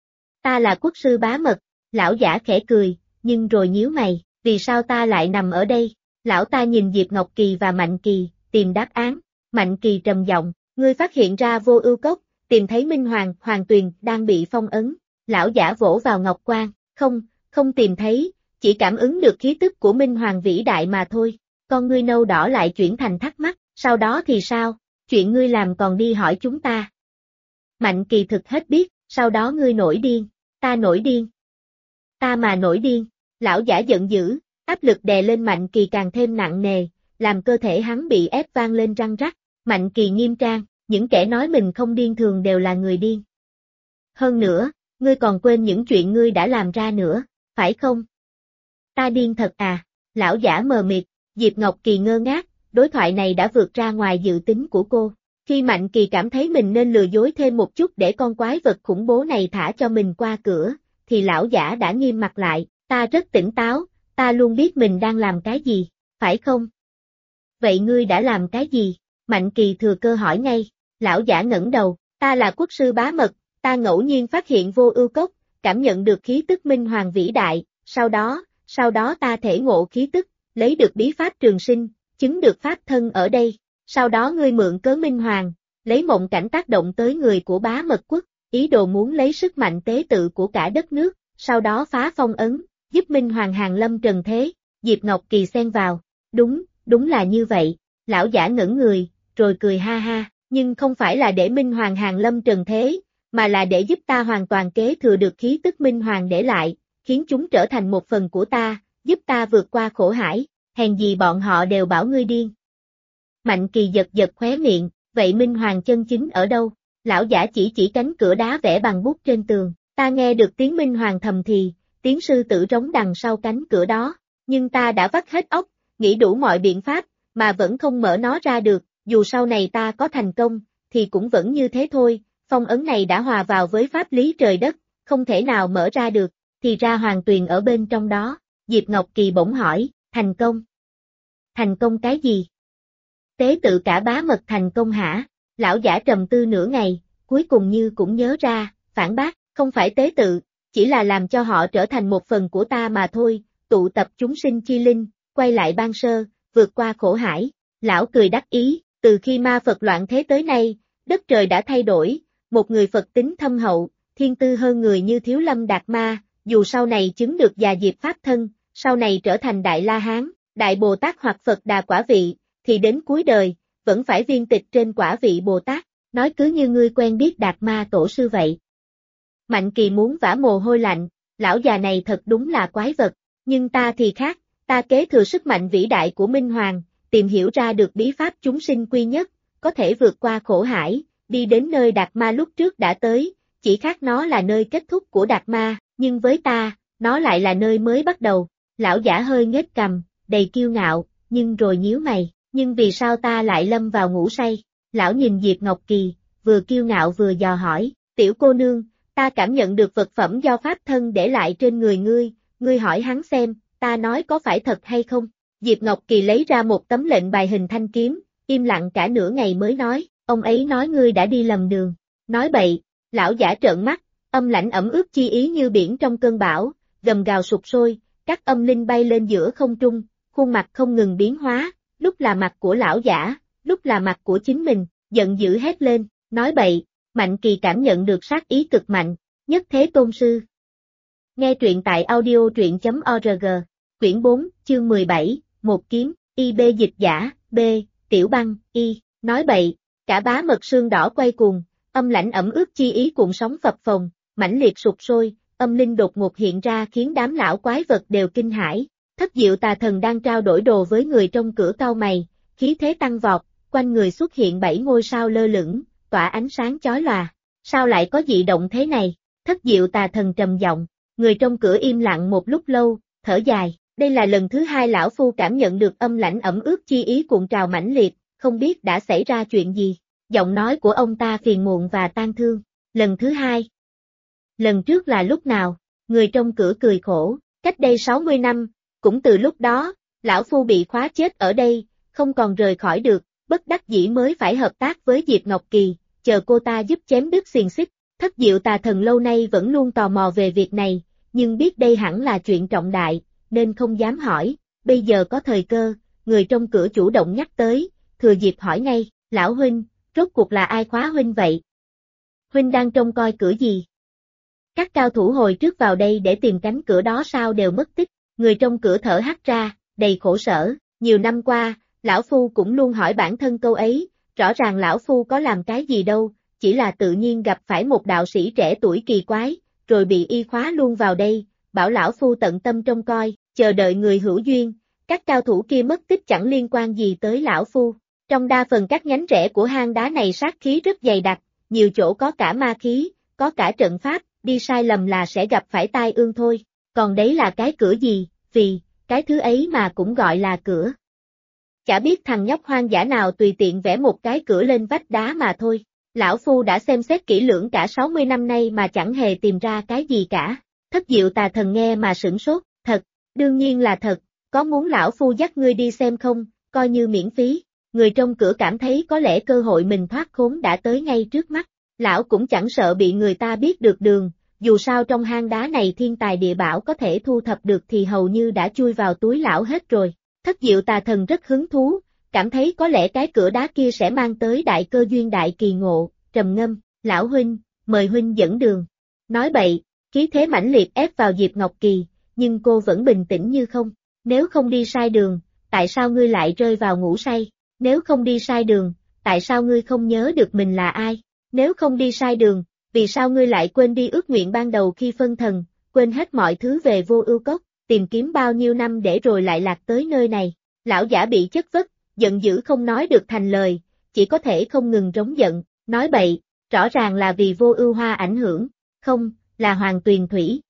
Ta là quốc sư bá mật. Lão giả khẽ cười, nhưng rồi nhíu mày, vì sao ta lại nằm ở đây? Lão ta nhìn Diệp Ngọc Kỳ và Mạnh Kỳ, tìm đáp án. Mạnh Kỳ trầm giọng, ngươi phát hiện ra Vô Ưu Cốc, tìm thấy Minh Hoàng, Hoàng Tuyền đang bị phong ấn. Lão giả vỗ vào ngọc quan, không tìm thấy, chỉ cảm ứng được khí tức của Minh Hoàng vĩ đại mà thôi. Con ngươi nâu đỏ lại chuyển thành thắc mắc, sau đó thì sao? Chuyện ngươi làm còn đi hỏi chúng ta. Mạnh Kỳ thực hết biết, sau đó ngươi nổi điên, ta nổi điên. Ta mà nổi điên, lão giả giận dữ, áp lực đè lên Mạnh Kỳ càng thêm nặng nề, làm cơ thể hắn bị ép vang lên răng rắc. Mạnh Kỳ nghiêm trang, những kẻ nói mình không điên thường đều là người điên. Hơn nữa, ngươi còn quên những chuyện ngươi đã làm ra nữa, phải không? Ta điên thật à? Lão giả mờ mịt, Diệp Ngọc Kỳ ngơ ngác, đối thoại này đã vượt ra ngoài dự tính của cô. Khi Mạnh Kỳ cảm thấy mình nên lừa dối thêm một chút để con quái vật khủng bố này thả cho mình qua cửa, thì lão giả đã nghiêm mặt lại, ta rất tỉnh táo, ta luôn biết mình đang làm cái gì, phải không? Vậy ngươi đã làm cái gì? Mạnh Kỳ thừa cơ hỏi ngay, lão giả ngẩng đầu, ta là quốc sư bá mật, ta ngẫu nhiên phát hiện vô ưu cốc, cảm nhận được khí tức Minh Hoàng vĩ đại, sau đó ta thể ngộ khí tức, lấy được bí pháp trường sinh, chứng được pháp thân ở đây, sau đó ngươi mượn cớ Minh Hoàng, lấy mộng cảnh tác động tới người của bá mật quốc, ý đồ muốn lấy sức mạnh tế tự của cả đất nước, sau đó phá phong ấn, giúp Minh Hoàng hàng lâm trần thế. Diệp Ngọc Kỳ xen vào, đúng là như vậy, lão giả ngẩn người, rồi cười ha ha, nhưng không phải là để Minh Hoàng hàng lâm trần thế, mà là để giúp ta hoàn toàn kế thừa được khí tức Minh Hoàng để lại, khiến chúng trở thành một phần của ta, giúp ta vượt qua khổ hải, hèn gì bọn họ đều bảo ngươi điên. Mạnh Kỳ giật khóe miệng, vậy Minh Hoàng chân chính ở đâu? Lão giả chỉ cánh cửa đá vẽ bằng bút trên tường, ta nghe được tiếng Minh Hoàng thầm thì, tiếng sư tử rống đằng sau cánh cửa đó, nhưng ta đã vắt hết óc, nghĩ đủ mọi biện pháp, mà vẫn không mở nó ra được, dù sau này ta có thành công, thì cũng vẫn như thế thôi, phong ấn này đã hòa vào với pháp lý trời đất, không thể nào mở ra được, thì ra Hoàng Tuyền ở bên trong đó. Diệp Ngọc Kỳ bỗng hỏi, thành công? Thành công cái gì? Tế tự cả bá mật thành công hả? Lão giả trầm tư nửa ngày, cuối cùng như cũng nhớ ra, phản bác, không phải tế tự, chỉ là làm cho họ trở thành một phần của ta mà thôi, tụ tập chúng sinh chi linh, quay lại ban sơ, vượt qua khổ hải. Lão cười đắc ý, từ khi ma Phật loạn thế tới nay, đất trời đã thay đổi, một người Phật tính thâm hậu, thiên tư hơn người như Thiếu Lâm Đạt Ma, dù sau này chứng được già diệp pháp thân, sau này trở thành Đại La Hán, Đại Bồ Tát hoặc Phật Đà quả vị, thì đến cuối đời, vẫn phải viên tịch trên quả vị Bồ Tát, nói cứ như ngươi quen biết Đạt Ma tổ sư vậy. Mạnh Kỳ muốn vã mồ hôi lạnh, lão già này thật đúng là quái vật, nhưng ta thì khác, ta kế thừa sức mạnh vĩ đại của Minh Hoàng, tìm hiểu ra được bí pháp chúng sinh quy nhất, có thể vượt qua khổ hải, đi đến nơi Đạt Ma lúc trước đã tới, chỉ khác nó là nơi kết thúc của Đạt Ma, nhưng với ta, nó lại là nơi mới bắt đầu. Lão giả hơi nhếch cằm, đầy kiêu ngạo, nhưng rồi nhíu mày, nhưng vì sao ta lại lâm vào ngủ say? Lão nhìn Diệp Ngọc Kỳ, vừa kiêu ngạo vừa dò hỏi, tiểu cô nương, ta cảm nhận được vật phẩm do pháp thân để lại trên người ngươi hỏi hắn xem, ta nói có phải thật hay không? Diệp Ngọc Kỳ lấy ra một tấm lệnh bài hình thanh kiếm, im lặng cả nửa ngày mới nói, ông ấy nói ngươi đã đi lầm đường. Nói bậy, lão giả trợn mắt, âm lãnh ẩm ướt chi ý như biển trong cơn bão, gầm gào sục sôi, các âm linh bay lên giữa không trung, khuôn mặt không ngừng biến hóa, lúc là mặt của lão giả, lúc là mặt của chính mình, giận dữ hét lên, nói bậy. Mạnh Kỳ cảm nhận được sát ý cực mạnh, nhất thế tôn sư. Nghe truyện tại audio.org, quyển 4, chương 17, một kiếm, IB dịch giả, B, tiểu băng, Y, nói bậy, cả bá mật sương đỏ quay cuồng, âm lãnh ẩm ướt chi ý cuộn sóng phập phồng, mãnh liệt sụp sôi, âm linh đột ngột hiện ra khiến đám lão quái vật đều kinh hãi. Thất Diệu Tà Thần đang trao đổi đồ với người trong cửa cau mày, khí thế tăng vọt, quanh người xuất hiện 7 ngôi sao lơ lửng, tỏa ánh sáng chói lòa. Sao lại có dị động thế này? Thất Diệu Tà Thần trầm giọng, người trong cửa im lặng một lúc lâu, thở dài, đây là lần thứ hai lão phu cảm nhận được âm lãnh ẩm ướt chi ý cuộn trào mãnh liệt, không biết đã xảy ra chuyện gì. Giọng nói của ông ta phiền muộn và tang thương. Lần thứ hai. Lần trước là lúc nào? Người trong cửa cười khổ, cách đây 60 năm, cũng từ lúc đó, lão phu bị khóa chết ở đây, không còn rời khỏi được, bất đắc dĩ mới phải hợp tác với Diệp Ngọc Kỳ, chờ cô ta giúp chém đứt xiềng xích. Thất Diệu Tà Thần lâu nay vẫn luôn tò mò về việc này, nhưng biết đây hẳn là chuyện trọng đại, nên không dám hỏi, bây giờ có thời cơ, người trong cửa chủ động nhắc tới, thừa dịp hỏi ngay, lão huynh, rốt cuộc là ai khóa huynh vậy? huynh đang trông coi cửa gì? Các cao thủ hồi trước vào đây để tìm cánh cửa đó sao đều mất tích, người trong cửa thở hắt ra, đầy khổ sở, nhiều năm qua, lão phu cũng luôn hỏi bản thân câu ấy, rõ ràng lão phu có làm cái gì đâu, chỉ là tự nhiên gặp phải một đạo sĩ trẻ tuổi kỳ quái, rồi bị y khóa luôn vào đây, bảo lão phu tận tâm trông coi, chờ đợi người hữu duyên, các cao thủ kia mất tích chẳng liên quan gì tới lão phu. Trong đa phần các nhánh rẽ của hang đá này sát khí rất dày đặc, nhiều chỗ có cả ma khí, có cả trận pháp, đi sai lầm là sẽ gặp phải tai ương thôi. Còn đấy là cái cửa gì, vì, cái thứ ấy mà cũng gọi là cửa. Chả biết thằng nhóc hoang dã nào tùy tiện vẽ một cái cửa lên vách đá mà thôi. Lão phu đã xem xét kỹ lưỡng cả 60 năm nay mà chẳng hề tìm ra cái gì cả. Thất Diệu Tà Thần nghe mà sửng sốt, thật, đương nhiên là thật, có muốn lão phu dắt ngươi đi xem không, coi như miễn phí. Người trong cửa cảm thấy có lẽ cơ hội mình thoát khốn đã tới ngay trước mắt. Lão cũng chẳng sợ bị người ta biết được đường, dù sao trong hang đá này thiên tài địa bảo có thể thu thập được thì hầu như đã chui vào túi lão hết rồi. Thất Diệu Tà Thần rất hứng thú, cảm thấy có lẽ cái cửa đá kia sẽ mang tới đại cơ duyên đại kỳ ngộ, trầm ngâm, lão huynh, mời huynh dẫn đường. Nói bậy, khí thế mãnh liệt ép vào Diệp Ngọc Kỳ, nhưng cô vẫn bình tĩnh như không. Nếu không đi sai đường, tại sao ngươi lại rơi vào ngủ say? Nếu không đi sai đường, tại sao ngươi không nhớ được mình là ai? Nếu không đi sai đường, vì sao ngươi lại quên đi ước nguyện ban đầu khi phân thần, quên hết mọi thứ về Vô Ưu Cốc, tìm kiếm bao nhiêu năm để rồi lại lạc tới nơi này? Lão giả bị chất vấn, giận dữ không nói được thành lời, chỉ có thể không ngừng rống giận, nói bậy, rõ ràng là vì Vô Ưu Hoa ảnh hưởng, không, là Hoàng Tuyền Thủy.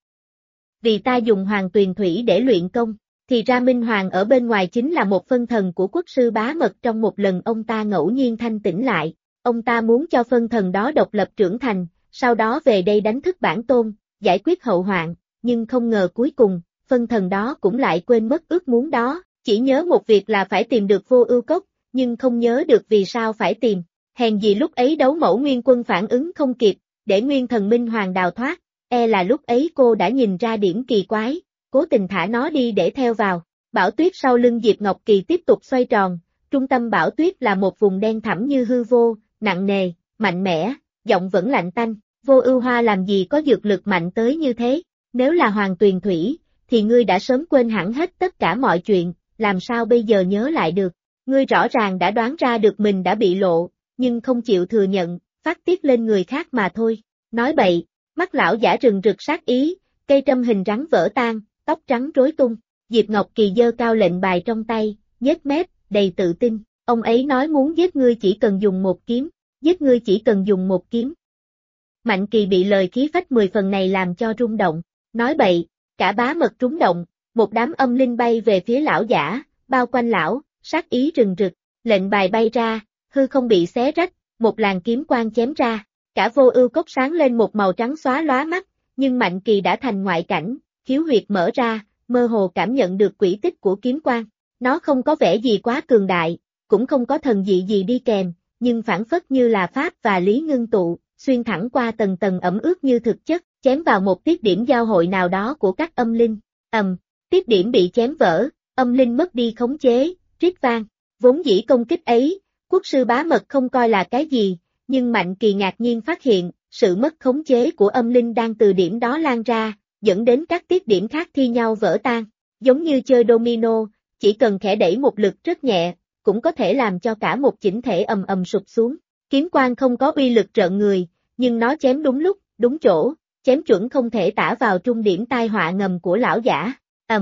Vì ta dùng Hoàng Tuyền Thủy để luyện công, thì ra Minh Hoàng ở bên ngoài chính là một phân thần của quốc sư Bá Mật trong một lần ông ta ngẫu nhiên thanh tỉnh lại. Ông ta muốn cho phân thần đó độc lập trưởng thành, sau đó về đây đánh thức bản tôn, giải quyết hậu hoạn, nhưng không ngờ cuối cùng, phân thần đó cũng lại quên mất ước muốn đó, chỉ nhớ một việc là phải tìm được Vô Ưu Cốc, nhưng không nhớ được vì sao phải tìm. Hèn gì lúc ấy Đấu Mẫu Nguyên Quân phản ứng không kịp, để Nguyên Thần Minh Hoàng đào thoát, là lúc ấy cô đã nhìn ra điểm kỳ quái, cố tình thả nó đi để theo vào. Bảo tuyết sau lưng Diệp Ngọc Kỳ tiếp tục xoay tròn, trung tâm bảo tuyết là một vùng đen thẳm như hư vô, nặng nề, mạnh mẽ, giọng vẫn lạnh tanh. Vô Ưu Hoa làm gì có dược lực mạnh tới như thế, nếu là Hoàng Tuyền Thủy, thì ngươi đã sớm quên hẳn hết tất cả mọi chuyện, làm sao bây giờ nhớ lại được? Ngươi rõ ràng đã đoán ra được mình đã bị lộ, nhưng không chịu thừa nhận, phát tiết lên người khác mà thôi. Nói bậy, mắt lão giả rừng rực sát ý, cây trâm hình rắn vỡ tan, tóc trắng rối tung. Diệp Ngọc Kỳ giơ cao lệnh bài trong tay, nhếch mép, đầy tự tin. Ông ấy nói muốn giết ngươi chỉ cần dùng một kiếm, giết ngươi chỉ cần dùng một kiếm. Mạnh Kỳ bị lời khí phách 10 phần này làm cho rung động, nói bậy, cả Bá Mật rúng động, một đám âm linh bay về phía lão giả, bao quanh lão, sát ý rừng rực, lệnh bài bay ra, hư không bị xé rách, một làn kiếm quang chém ra, cả Vô Ưu Cốc sáng lên một màu trắng xóa lóa mắt, nhưng Mạnh Kỳ đã thành ngoại cảnh, khiếu huyệt mở ra, mơ hồ cảm nhận được quỹ tích của kiếm quang. Nó không có vẻ gì quá cường đại, cũng không có thần dị gì đi kèm, nhưng phảng phất như là pháp và lý ngưng tụ, xuyên thẳng qua tầng tầng ẩm ướt như thực chất, chém vào một tiết điểm giao hội nào đó của các âm linh. Tiết điểm bị chém vỡ, âm linh mất đi khống chế, rít vang. Vốn dĩ công kích ấy, quốc sư Bá Mật không coi là cái gì, nhưng Mạnh Kỳ ngạc nhiên phát hiện, sự mất khống chế của âm linh đang từ điểm đó lan ra, dẫn đến các tiết điểm khác thi nhau vỡ tan. Giống như chơi domino, chỉ cần khẽ đẩy một lực rất nhẹ, cũng có thể làm cho cả một chỉnh thể ầm ầm sụp xuống. Kiếm quang không có uy lực rợn người, nhưng nó chém đúng lúc, đúng chỗ, chém chuẩn không thể tả vào trung điểm tai họa ngầm của lão giả.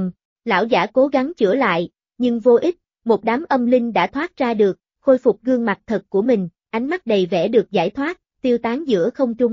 Lão giả cố gắng chữa lại, nhưng vô ích, một đám âm linh đã thoát ra được, khôi phục gương mặt thật của mình, ánh mắt đầy vẻ được giải thoát, tiêu tán giữa không trung.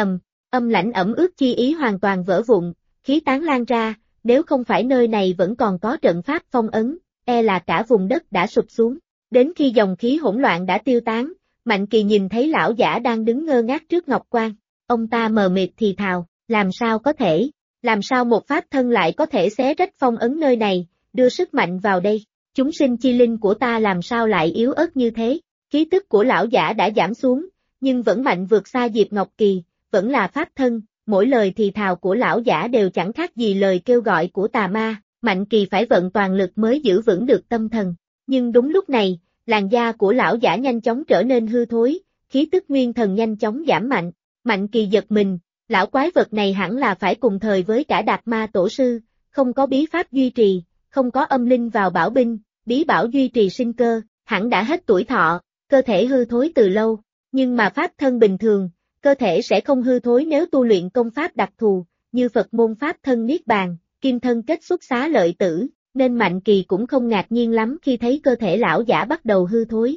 Âm lãnh ẩm ướt chi ý hoàn toàn vỡ vụn, khí tán lan ra, nếu không phải nơi này vẫn còn có trận pháp phong ấn, là cả vùng đất đã sụp xuống. Đến khi dòng khí hỗn loạn đã tiêu tán, Mạnh Kỳ nhìn thấy lão giả đang đứng ngơ ngác trước ngọc quan. Ông ta mờ mịt thì thào, làm sao có thể, làm sao một pháp thân lại có thể xé rách phong ấn nơi này, đưa sức mạnh vào đây, chúng sinh chi linh của ta làm sao lại yếu ớt như thế. Khí tức của lão giả đã giảm xuống, nhưng vẫn mạnh vượt xa Diệp Ngọc Kỳ, vẫn là pháp thân, mỗi lời thì thào của lão giả đều chẳng khác gì lời kêu gọi của tà ma, Mạnh Kỳ phải vận toàn lực mới giữ vững được tâm thần. Nhưng đúng lúc này, làn da của lão giả nhanh chóng trở nên hư thối, khí tức nguyên thần nhanh chóng giảm mạnh, Mạnh Kỳ giật mình, lão quái vật này hẳn là phải cùng thời với cả Đạt Ma Tổ Sư, không có bí pháp duy trì, không có âm linh vào bảo binh, bí bảo duy trì sinh cơ, hẳn đã hết tuổi thọ, cơ thể hư thối từ lâu, nhưng mà pháp thân bình thường, cơ thể sẽ không hư thối nếu tu luyện công pháp đặc thù, như Phật môn pháp thân Niết Bàn, kim thân kết xuất xá lợi tử, nên Mạnh Kỳ cũng không ngạc nhiên lắm khi thấy cơ thể lão giả bắt đầu hư thối.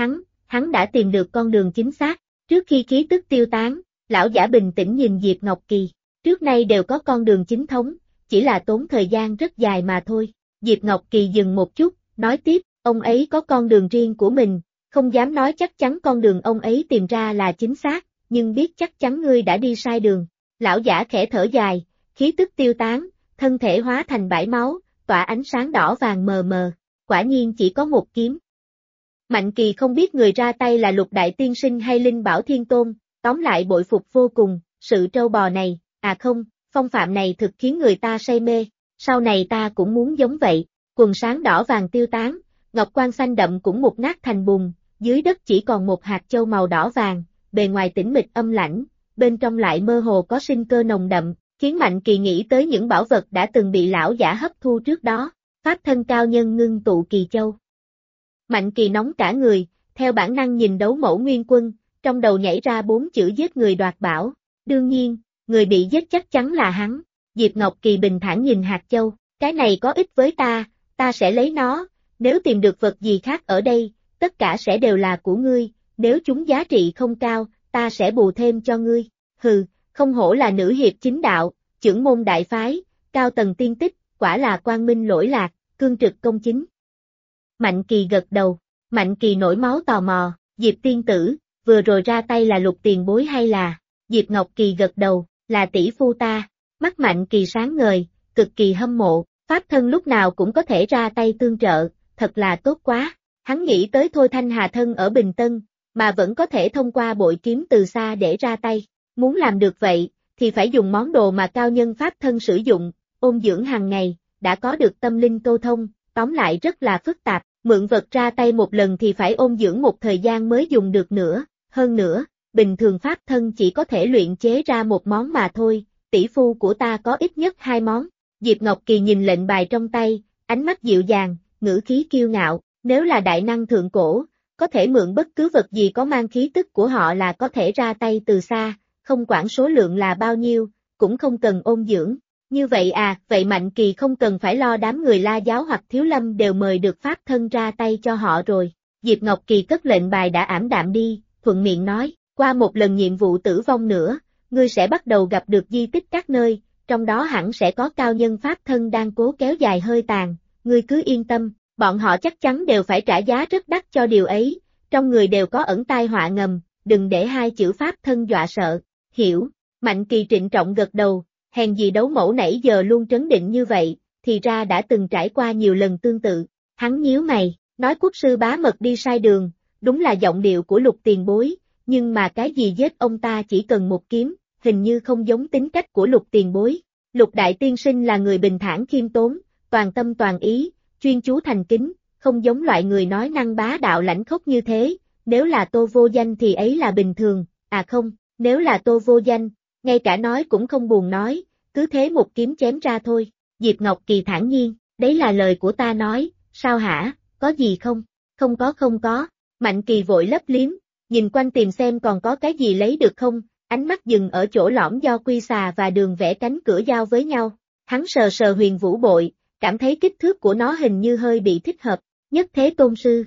Hắn đã tìm được con đường chính xác, trước khi khí tức tiêu tán, lão giả bình tĩnh nhìn Diệp Ngọc Kỳ, trước nay đều có con đường chính thống, chỉ là tốn thời gian rất dài mà thôi. Diệp Ngọc Kỳ dừng một chút, nói tiếp, ông ấy có con đường riêng của mình, không dám nói chắc chắn con đường ông ấy tìm ra là chính xác, nhưng biết chắc chắn ngươi đã đi sai đường. Lão giả khẽ thở dài, khí tức tiêu tán, thân thể hóa thành bãi máu, tỏa ánh sáng đỏ vàng mờ mờ, quả nhiên chỉ có một kiếm. Mạnh Kỳ không biết người ra tay là Lục Đại Tiên Sinh hay Linh Bảo Thiên Tôn, tóm lại bội phục vô cùng, sự trâu bò này, không, phong phạm này thực khiến người ta say mê, sau này ta cũng muốn giống vậy. Quần sáng đỏ vàng tiêu tán, ngọc quan xanh đậm cũng mục nát thành bùn, dưới đất chỉ còn một hạt châu màu đỏ vàng, bề ngoài tĩnh mịch âm lãnh, bên trong lại mơ hồ có sinh cơ nồng đậm, khiến Mạnh Kỳ nghĩ tới những bảo vật đã từng bị lão giả hấp thu trước đó, pháp thân cao nhân ngưng tụ kỳ châu. Mạnh Kỳ nóng cả người, theo bản năng nhìn đấu mẫu nguyên quân, trong đầu nhảy ra 4 chữ giết người đoạt bảo, đương nhiên, người bị giết chắc chắn là hắn. Diệp Ngọc Kỳ bình thản nhìn hạt châu, cái này có ích với ta sẽ lấy nó, nếu tìm được vật gì khác ở đây, tất cả sẽ đều là của ngươi, nếu chúng giá trị không cao, ta sẽ bù thêm cho ngươi. Hừ, không hổ là nữ hiệp chính đạo, chưởng môn đại phái, cao tầng tiên tích, quả là quang minh lỗi lạc, cương trực công chính. Mạnh Kỳ gật đầu, Mạnh Kỳ nổi máu tò mò, Diệp tiên tử, vừa rồi ra tay là Lục tiền bối hay là? Diệp Ngọc Kỳ gật đầu, là tỷ phu ta. Mắt Mạnh Kỳ sáng ngời, cực kỳ hâm mộ, pháp thân lúc nào cũng có thể ra tay tương trợ, thật là tốt quá. Hắn nghĩ tới Thôi Thanh Hà thân ở Bình Tân, mà vẫn có thể thông qua bội kiếm từ xa để ra tay. Muốn làm được vậy, thì phải dùng món đồ mà cao nhân pháp thân sử dụng, ôn dưỡng hàng ngày, đã có được tâm linh câu thông, tóm lại rất là phức tạp, mượn vật ra tay một lần thì phải ôn dưỡng một thời gian mới dùng được nữa, hơn nữa, bình thường pháp thân chỉ có thể luyện chế ra một món mà thôi, tỷ phu của ta có ít nhất 2 món. Diệp Ngọc Kỳ nhìn lệnh bài trong tay, ánh mắt dịu dàng, ngữ khí kiêu ngạo, nếu là đại năng thượng cổ, có thể mượn bất cứ vật gì có mang khí tức của họ là có thể ra tay từ xa, không quản số lượng là bao nhiêu, cũng không cần ôn dưỡng. Như vậy vậy Mạnh Kỳ không cần phải lo đám người La Giáo hoặc Thiếu Lâm đều mời được pháp thân ra tay cho họ rồi. Diệp Ngọc Kỳ cất lệnh bài đã ảm đạm đi, thuận miệng nói, qua một lần nhiệm vụ tử vong nữa, ngươi sẽ bắt đầu gặp được di tích các nơi, trong đó hẳn sẽ có cao nhân pháp thân đang cố kéo dài hơi tàn, ngươi cứ yên tâm, bọn họ chắc chắn đều phải trả giá rất đắt cho điều ấy, trong người đều có ẩn tai họa ngầm, đừng để 2 chữ pháp thân dọa sợ, hiểu. Mạnh Kỳ trịnh trọng gật đầu, hèn gì đấu mẫu nãy giờ luôn trấn định như vậy, thì ra đã từng trải qua nhiều lần tương tự. Hắn nhíu mày, nói quốc sư bá mật đi sai đường, đúng là giọng điệu của Lục tiền bối, nhưng mà cái gì giết ông ta chỉ cần một kiếm, hình như không giống tính cách của Lục tiền bối. Lục đại tiên sinh là người bình thản khiêm tốn, toàn tâm toàn ý, chuyên chú thành kính, không giống loại người nói năng bá đạo lãnh khốc như thế, nếu là Tô Vô Danh thì ấy là bình thường, không, nếu là Tô Vô Danh, ngay cả nói cũng không buồn nói, cứ thế một kiếm chém ra thôi. Diệp Ngọc Kỳ thản nhiên, đấy là lời của ta nói, sao hả, có gì không? Không có, Mạnh Kỳ vội lấp liếm, nhìn quanh tìm xem còn có cái gì lấy được không, ánh mắt dừng ở chỗ lõm do quy xà và đường vẽ cánh cửa giao với nhau. Hắn sờ sờ huyền vũ bội, cảm thấy kích thước của nó hình như hơi bị thích hợp, Nhất Thế Tôn Sư.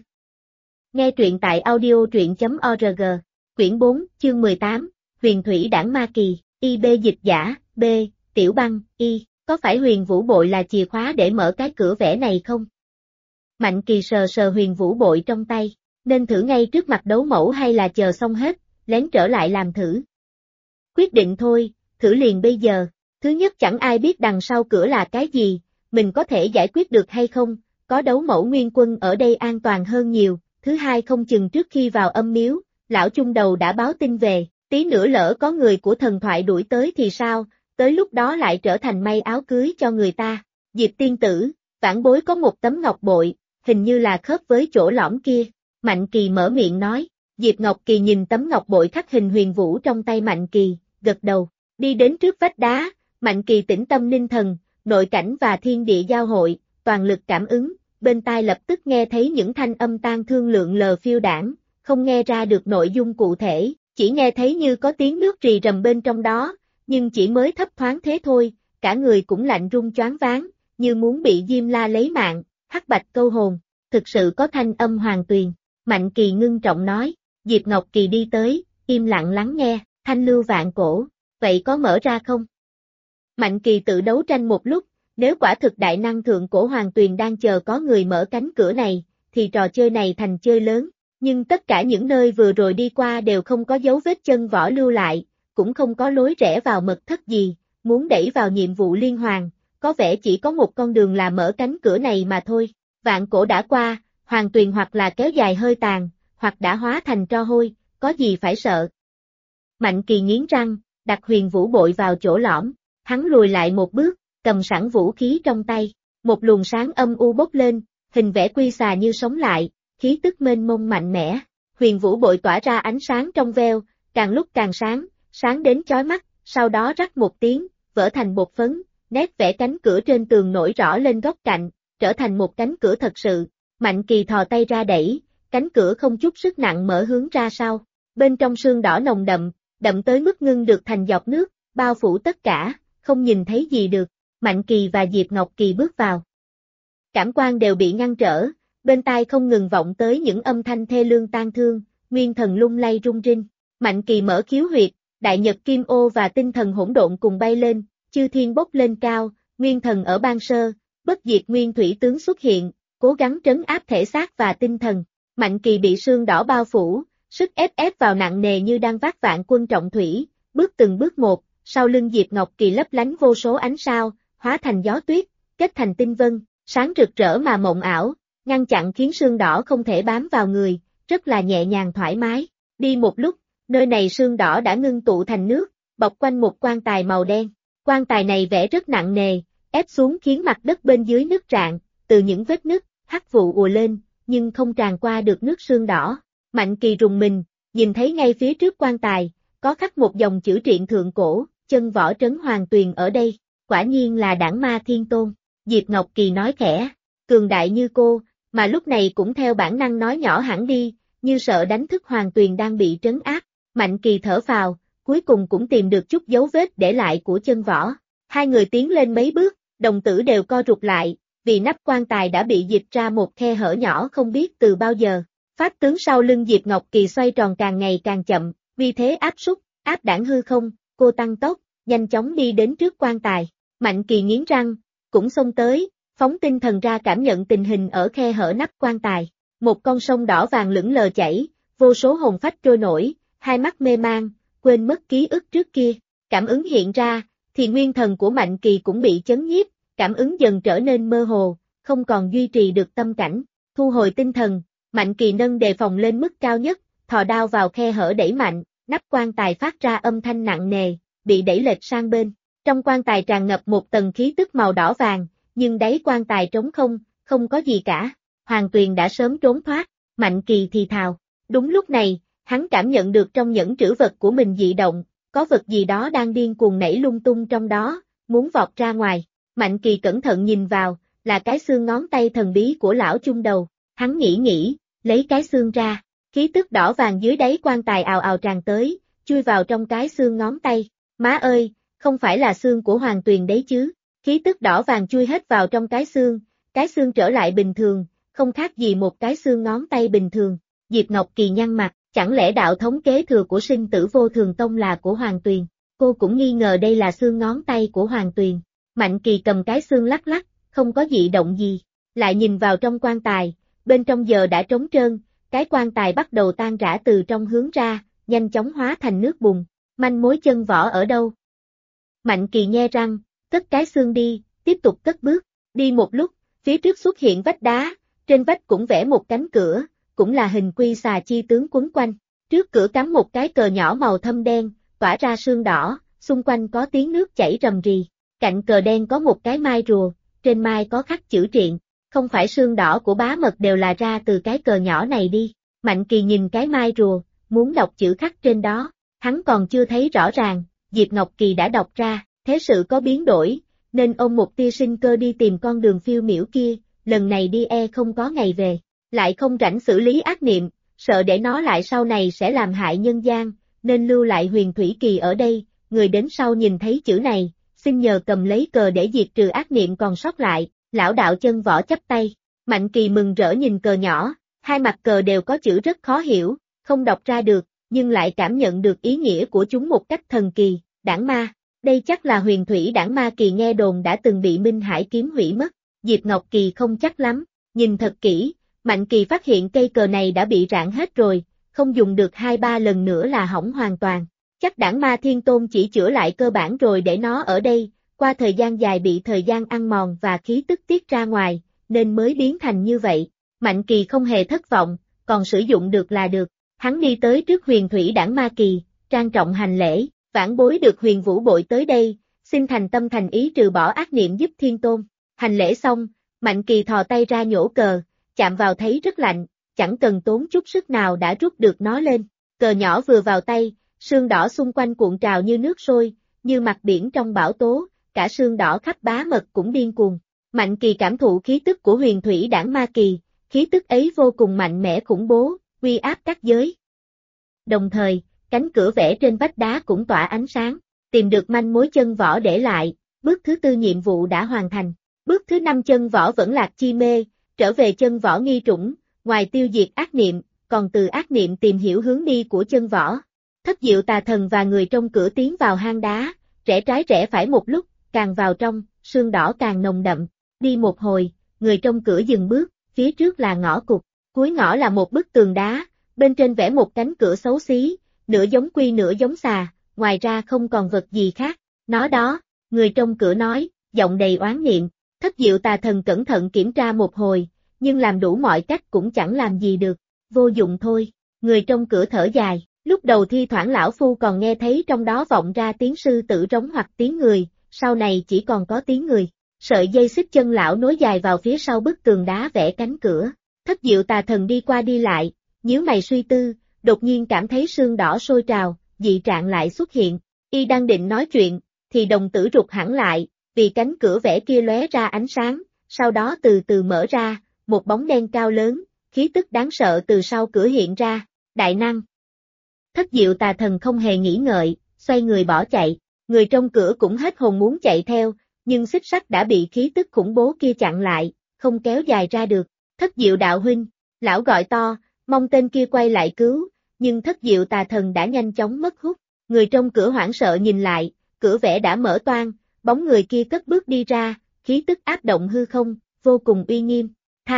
Nghe truyện tại audio.org, quyển 4, chương 18, Huyền Thủy Đảng Ma Kỳ, IB dịch giả, B, Tiểu Băng, Y, có phải huyền vũ bội là chìa khóa để mở cái cửa vẽ này không? Mạnh Kỳ sờ sờ huyền vũ bội trong tay, nên thử ngay trước mặt đấu mẫu hay là chờ xong hết, lén trở lại làm thử. Quyết định thôi, thử liền bây giờ, thứ nhất chẳng ai biết đằng sau cửa là cái gì, mình có thể giải quyết được hay không, có đấu mẫu nguyên quân ở đây an toàn hơn nhiều, thứ hai không chừng trước khi vào âm miếu, lão chung đầu đã báo tin về, tí nữa lỡ có người của thần thoại đuổi tới thì sao, tới lúc đó lại trở thành may áo cưới cho người ta. Diệp tiên tử, vãn bối có một tấm ngọc bội, hình như là khớp với chỗ lõm kia. Mạnh Kỳ mở miệng nói, Diệp Ngọc Kỳ nhìn tấm ngọc bội khắc hình huyền vũ trong tay Mạnh Kỳ, gật đầu, đi đến trước vách đá, Mạnh Kỳ tĩnh tâm ninh thần, nội cảnh và thiên địa giao hội, toàn lực cảm ứng, bên tai lập tức nghe thấy những thanh âm tang thương lượn lờ phiêu đãng, không nghe ra được nội dung cụ thể, chỉ nghe thấy như có tiếng nước rì rầm bên trong đó, nhưng chỉ mới thấp thoáng thế thôi, cả người cũng lạnh run choáng váng, như muốn bị Diêm La lấy mạng, hắc bạch câu hồn, thực sự có thanh âm Hoàng Tuyền. Mạnh Kỳ ngưng trọng nói, Diệp Ngọc Kỳ đi tới, im lặng lắng nghe, thanh lưu vạn cổ, vậy có mở ra không? Mạnh Kỳ tự đấu tranh một lúc, nếu quả thực đại năng thượng cổ Hoàng Tuyền đang chờ có người mở cánh cửa này, thì trò chơi này thành chơi lớn, nhưng tất cả những nơi vừa rồi đi qua đều không có dấu vết chân võ lưu lại, cũng không có lối rẽ vào mật thất gì, muốn đẩy vào nhiệm vụ liên hoàn, có vẻ chỉ có một con đường là mở cánh cửa này mà thôi. Vạn cổ đã qua, Hoàng Tuyền hoặc là kéo dài hơi tàn, hoặc đã hóa thành tro hôi, có gì phải sợ. Mạnh Kỳ nghiến răng, đặt huyền vũ bội vào chỗ lõm, hắn lùi lại một bước, cầm sẵn vũ khí trong tay, một luồng sáng âm u bốc lên, hình vẽ quy xà như sống lại, khí tức mênh mông mạnh mẽ, huyền vũ bội tỏa ra ánh sáng trong veo, càng lúc càng sáng, sáng đến chói mắt, sau đó rắc một tiếng, vỡ thành bột phấn, nét vẽ cánh cửa trên tường nổi rõ lên góc cạnh, trở thành một cánh cửa thật sự. Mạnh Kỳ thò tay ra đẩy, cánh cửa không chút sức nặng mở hướng ra sau, bên trong sương đỏ nồng đậm, đậm tới mức ngưng được thành giọt nước, bao phủ tất cả, không nhìn thấy gì được. Mạnh Kỳ và Diệp Ngọc Kỳ bước vào. Cảm quan đều bị ngăn trở, bên tai không ngừng vọng tới những âm thanh thê lương tang thương, nguyên thần lung lay rung rinh. Mạnh Kỳ mở khiếu huyệt, đại nhật kim ô và tinh thần hỗn độn cùng bay lên, chư thiên bốc lên cao, nguyên thần ở ban sơ, bất diệt nguyên thủy tướng xuất hiện, cố gắng trấn áp thể xác và tinh thần. Mạnh Kỳ bị sương đỏ bao phủ, sức ép vào nặng nề như đang vác vạn quân trọng thủy, bước từng bước một, sau lưng Diệp Ngọc Kỳ lấp lánh vô số ánh sao, hóa thành gió tuyết, kết thành tinh vân, sáng rực rỡ mà mộng ảo, ngăn chặn khiến sương đỏ không thể bám vào người, rất là nhẹ nhàng thoải mái. Đi một lúc, nơi này sương đỏ đã ngưng tụ thành nước, bọc quanh một quan tài màu đen. Quan tài này vẽ rất nặng nề, ép xuống khiến mặt đất bên dưới nứt rạn, từ những vết nứt, hắc vụ ùa lên, nhưng không tràn qua được nước sương đỏ. Mạnh Kỳ rùng mình, nhìn thấy ngay phía trước quan tài, có khắc một dòng chữ truyện thượng cổ, chân võ trấn Hoàng Tuyền ở đây, quả nhiên là đảng ma thiên tôn. Diệp Ngọc Kỳ nói khẽ, cường đại như cô, mà lúc này cũng theo bản năng nói nhỏ hẳn đi, như sợ đánh thức Hoàng Tuyền đang bị trấn áp. Mạnh Kỳ thở phào, cuối cùng cũng tìm được chút dấu vết để lại của chân võ. Hai người tiến lên mấy bước, đồng tử đều co rụt lại, vì nắp quan tài đã bị dịch ra một khe hở nhỏ không biết từ bao giờ. Pháp tướng sau lưng Diệp Ngọc Kỳ xoay tròn càng ngày càng chậm, vì thế áp súc, áp đảng hư không, cô tăng tốc, nhanh chóng đi đến trước quan tài. Mạnh Kỳ nghiến răng, cũng xông tới, phóng tinh thần ra cảm nhận tình hình ở khe hở nắp quan tài. Một con sông đỏ vàng lững lờ chảy, vô số hồn phách trôi nổi, hai mắt mê mang, quên mất ký ức trước kia. Cảm ứng hiện ra, thì nguyên thần của Mạnh Kỳ cũng bị chấn nhiếp, cảm ứng dần trở nên mơ hồ, không còn duy trì được tâm cảnh. Thu hồi tinh thần, Mạnh Kỳ nâng đề phòng lên mức cao nhất, thò đao vào khe hở đẩy mạnh, nắp quan tài phát ra âm thanh nặng nề, bị đẩy lệch sang bên. Trong quan tài tràn ngập một tầng khí tức màu đỏ vàng, nhưng đáy quan tài trống không, không có gì cả. Hoàng Tuyền đã sớm trốn thoát, Mạnh Kỳ thì thào. Đúng lúc này, hắn cảm nhận được trong nhẫn trữ vật của mình dị động, có vật gì đó đang điên cuồng nảy lung tung trong đó, muốn vọt ra ngoài. Mạnh Kỳ cẩn thận nhìn vào, là cái xương ngón tay thần bí của lão chung đầu. Hắn nghĩ, lấy cái xương ra, khí tức đỏ vàng dưới đáy quan tài ào ào tràn tới, chui vào trong cái xương ngón tay. Má ơi, không phải là xương của Hoàng Tuyền đấy chứ? Khí tức đỏ vàng chui hết vào trong cái xương trở lại bình thường, không khác gì một cái xương ngón tay bình thường. Diệp Ngọc Kỳ nhăn mặt, chẳng lẽ đạo thống kế thừa của sinh tử vô thường tông là của Hoàng Tuyền? Cô cũng nghi ngờ đây là xương ngón tay của Hoàng Tuyền. Mạnh Kỳ cầm cái xương lắc lắc, không có dị động gì, lại nhìn vào trong quan tài, bên trong giờ đã trống trơn, cái quan tài bắt đầu tan rã từ trong hướng ra, nhanh chóng hóa thành nước bùn. Manh mối chân võ ở đâu? Mạnh Kỳ nhe răng, cất cái xương đi, tiếp tục cất bước, đi một lúc, phía trước xuất hiện vách đá, trên vách cũng vẽ một cánh cửa, cũng là hình quy xà chi tướng quấn quanh, trước cửa cắm một cái cờ nhỏ màu thâm đen, tỏa ra sương đỏ, xung quanh có tiếng nước chảy rầm rì, cạnh cờ đen có một cái mai rùa, trên mai có khắc chữ triện, không phải sương đỏ của bá mật đều là ra từ cái cờ nhỏ này đi. Mạnh Kỳ nhìn cái mai rùa, muốn đọc chữ khắc trên đó, hắn còn chưa thấy rõ ràng, Diệp Ngọc Kỳ đã đọc ra, thế sự có biến đổi, nên ôm một tia sinh cơ đi tìm con đường phiêu miểu kia, lần này đi không có ngày về, lại không rảnh xử lý ác niệm, sợ để nó lại sau này sẽ làm hại nhân gian, nên lưu lại Huyền Thủy Kỳ ở đây, người đến sau nhìn thấy chữ này, xin nhờ cầm lấy cờ để diệt trừ ác niệm còn sót lại, lão đạo chân võ chắp tay, Mạnh Kỳ mừng rỡ nhìn cờ nhỏ, hai mặt cờ đều có chữ rất khó hiểu, không đọc ra được, nhưng lại cảm nhận được ý nghĩa của chúng một cách thần kỳ, đảng ma, đây chắc là huyền thủy đảng ma kỳ nghe đồn đã từng bị Minh Hải kiếm hủy mất, Diệp Ngọc Kỳ không chắc lắm, nhìn thật kỹ, Mạnh Kỳ phát hiện cây cờ này đã bị rạn hết rồi, không dùng được 2-3 lần nữa là hỏng hoàn toàn, chắc đảng ma thiên tôn chỉ chữa lại cơ bản rồi để nó ở đây, qua thời gian dài bị thời gian ăn mòn và khí tức tiết ra ngoài, nên mới biến thành như vậy, Mạnh Kỳ không hề thất vọng, còn sử dụng được là được, hắn đi tới trước huyền thủy đảng ma kỳ, trang trọng hành lễ, vãn bối được Huyền Vũ Bội tới đây, xin thành tâm thành ý trừ bỏ ác niệm giúp thiên tôn, hành lễ xong, Mạnh Kỳ thò tay ra nhổ cờ, chạm vào thấy rất lạnh, chẳng cần tốn chút sức nào đã rút được nó lên, cờ nhỏ vừa vào tay, sương đỏ xung quanh cuộn trào như nước sôi, như mặt biển trong bão tố, cả sương đỏ khắp bá mật cũng điên cuồng. Mạnh Kỳ cảm thụ khí tức của huyền thủy đảng ma kỳ, khí tức ấy vô cùng mạnh mẽ khủng bố, uy áp các giới. Đồng thời, cánh cửa vẽ trên vách đá cũng tỏa ánh sáng, tìm được manh mối chân võ để lại, bước thứ 4 nhiệm vụ đã hoàn thành. Bước thứ 5 chân võ vẫn lạc chi mê, trở về chân võ nghi trũng, ngoài tiêu diệt ác niệm, còn từ ác niệm tìm hiểu hướng đi của chân võ. Thất Diệu Tà Thần và người trong cửa tiến vào hang đá, rẽ trái rẽ phải một lúc, càng vào trong, sương đỏ càng nồng đậm. Đi một hồi, người trong cửa dừng bước, phía trước là ngõ cụt, cuối ngõ là một bức tường đá, bên trên vẽ một cánh cửa xấu xí, nửa giống quy nửa giống xà, ngoài ra không còn vật gì khác. Nó đó, người trong cửa nói, giọng đầy oán niệm. Thất Diệu Tà Thần cẩn thận kiểm tra một hồi, nhưng làm đủ mọi cách cũng chẳng làm gì được, vô dụng thôi. Người trong cửa thở dài, lúc đầu thi thoảng lão phu còn nghe thấy trong đó vọng ra tiếng sư tử rống hoặc tiếng người, sau này chỉ còn có tiếng người. Sợi dây xích chân lão nối dài vào phía sau bức tường đá vẽ cánh cửa. Thất Diệu Tà Thần đi qua đi lại, nhíu mày suy tư, đột nhiên cảm thấy sương đỏ sôi trào, dị trạng lại xuất hiện. Y đang định nói chuyện, thì đồng tử rụt hẳn lại, vì cánh cửa vẽ kia lóe ra ánh sáng, sau đó từ từ mở ra, một bóng đen cao lớn, khí tức đáng sợ từ sau cửa hiện ra, đại năng. Thất Diệu Tà Thần không hề nghĩ ngợi, xoay người bỏ chạy, người trong cửa cũng hết hồn muốn chạy theo, nhưng xích sắt đã bị khí tức khủng bố kia chặn lại, không kéo dài ra được. Thất Diệu đạo huynh, lão gọi to, mong tên kia quay lại cứu, nhưng Thất Diệu Tà Thần đã nhanh chóng mất hút. Người trong cửa hoảng sợ nhìn lại, cửa vẽ đã mở toang, bóng người kia cất bước đi ra, khí tức áp động hư không, vô cùng uy nghiêm.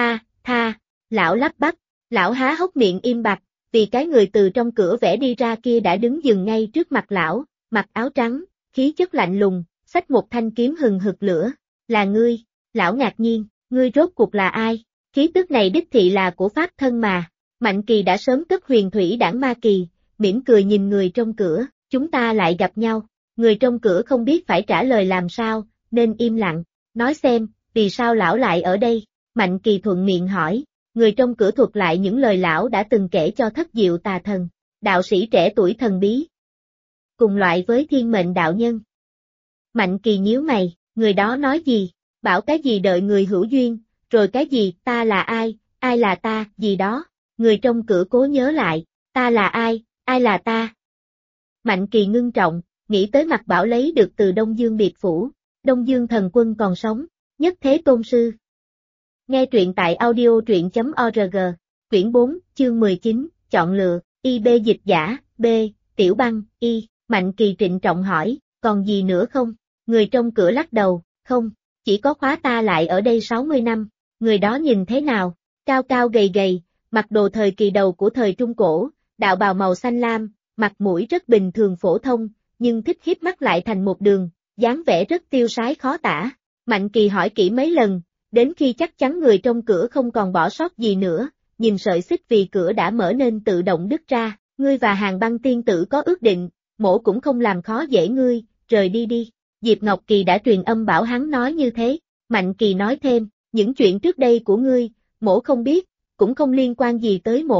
Tha, lão lắp bắp, lão há hốc miệng im bặt, vì cái người từ trong cửa vẽ đi ra kia đã đứng dừng ngay trước mặt lão, mặc áo trắng, khí chất lạnh lùng, xách một thanh kiếm hừng hực lửa. Là ngươi, lão ngạc nhiên, ngươi rốt cuộc là ai? Khí tức này đích thị là của pháp thân mà. Mạnh Kỳ đã sớm cất huyền thủy đảng ma kỳ, mỉm cười nhìn người trong cửa, chúng ta lại gặp nhau. Người trong cửa không biết phải trả lời làm sao, nên im lặng, nói xem, vì sao lão lại ở đây? Mạnh Kỳ thuận miệng hỏi, người trong cửa thuật lại những lời lão đã từng kể cho Thất Diệu Tà Thần, đạo sĩ trẻ tuổi thần bí. Cùng loại với thiên mệnh đạo nhân. Mạnh Kỳ nhíu mày, người đó nói gì? Bảo cái gì đợi người hữu duyên, rồi cái gì ta là ai là ta, gì đó. Người trong cửa cố nhớ lại, ta là ai là ta? Mạnh Kỳ ngưng trọng, nghĩ tới mặt bảo lấy được từ Đông Dương Biệt Phủ, Đông Dương Thần Quân còn sống, nhất thế tôn sư. Nghe truyện tại audio.org, quyển 4, chương 19, chọn lựa, IB dịch giả, B, Tiểu Băng, Y, Mạnh Kỳ trịnh trọng hỏi, còn gì nữa không? Người trong cửa lắc đầu, không, chỉ có khóa ta lại ở đây 60 năm, người đó nhìn thế nào? Cao cao gầy gầy, mặc đồ thời kỳ đầu của thời Trung Cổ, đạo bào màu xanh lam, mặt mũi rất bình thường phổ thông, nhưng thích híp mắt lại thành một đường, dáng vẻ rất tiêu sái khó tả. Mạnh Kỳ hỏi kỹ mấy lần, đến khi chắc chắn người trong cửa không còn bỏ sót gì nữa, nhìn sợi xích vì cửa đã mở nên tự động đứt ra, ngươi và Hàng Băng tiên tử có ước định, mỗ cũng không làm khó dễ ngươi, rời đi đi. Diệp Ngọc Kỳ đã truyền âm bảo hắn nói như thế, Mạnh Kỳ nói thêm, những chuyện trước đây của ngươi, mỗ không biết, cũng không liên quan gì tới mỗ,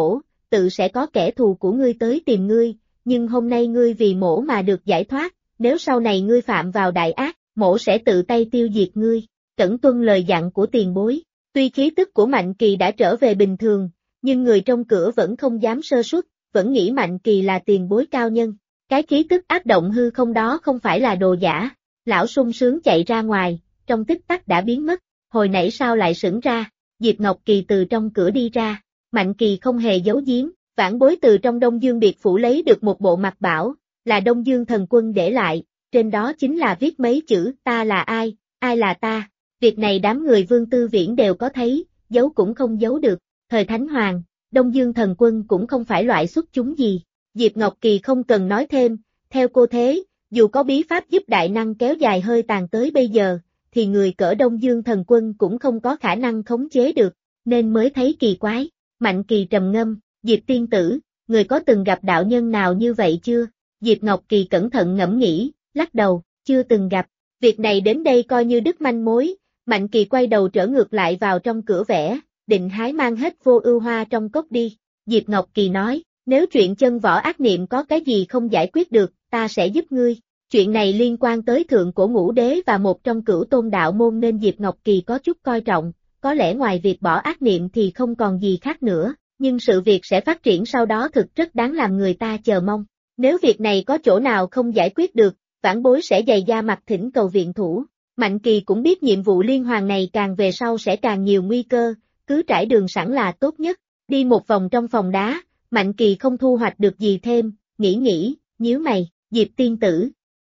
tự sẽ có kẻ thù của ngươi tới tìm ngươi, nhưng hôm nay ngươi vì mổ mà được giải thoát, nếu sau này ngươi phạm vào đại ác, mổ sẽ tự tay tiêu diệt ngươi, cẩn tuân lời dặn của tiền bối. Tuy khí tức của Mạnh Kỳ đã trở về bình thường, nhưng người trong cửa vẫn không dám sơ suất, vẫn nghĩ Mạnh Kỳ là tiền bối cao nhân. Cái khí tức ác động hư không đó không phải là đồ giả. Lão sung sướng chạy ra ngoài, trong tích tắc đã biến mất, hồi nãy sao lại sững ra, Diệp Ngọc Kỳ từ trong cửa đi ra, Mạnh Kỳ không hề giấu giếm, vãn bối từ trong Đông Dương biệt phủ lấy được một bộ mặt bảo, là Đông Dương thần quân để lại, trên đó chính là viết mấy chữ, ta là ai là ta, việc này đám người Vương Tư Viễn đều có thấy, giấu cũng không giấu được, thời Thánh Hoàng, Đông Dương thần quân cũng không phải loại xuất chúng gì, Diệp Ngọc Kỳ không cần nói thêm, theo cô thế, dù có bí pháp giúp đại năng kéo dài hơi tàn tới bây giờ, thì người cỡ Đông Dương thần quân cũng không có khả năng khống chế được, nên mới thấy kỳ quái. Mạnh Kỳ trầm ngâm, Diệp tiên tử, người có từng gặp đạo nhân nào như vậy chưa? Diệp Ngọc Kỳ cẩn thận ngẫm nghĩ, lắc đầu, chưa từng gặp, việc này đến đây coi như đứt manh mối, Mạnh Kỳ quay đầu trở ngược lại vào trong cửa vẽ, định hái mang hết Vô Ưu Hoa trong cốc đi. Diệp Ngọc Kỳ nói, nếu chuyện chân võ ác niệm có cái gì không giải quyết được, ta sẽ giúp ngươi. Chuyện này liên quan tới thượng cổ ngũ đế và một trong cửu tôn đạo môn nên Diệp Ngọc Kỳ có chút coi trọng, có lẽ ngoài việc bỏ ác niệm thì không còn gì khác nữa, nhưng sự việc sẽ phát triển sau đó thực rất đáng làm người ta chờ mong. Nếu việc này có chỗ nào không giải quyết được, vãn bối sẽ dày da mặt thỉnh cầu viện thủ. Mạnh Kỳ cũng biết nhiệm vụ liên hoàn này càng về sau sẽ càng nhiều nguy cơ, cứ trải đường sẵn là tốt nhất. Đi một vòng trong phòng đá, Mạnh Kỳ không thu hoạch được gì thêm, nghĩ, nhíu mày, Diệp tiên tử.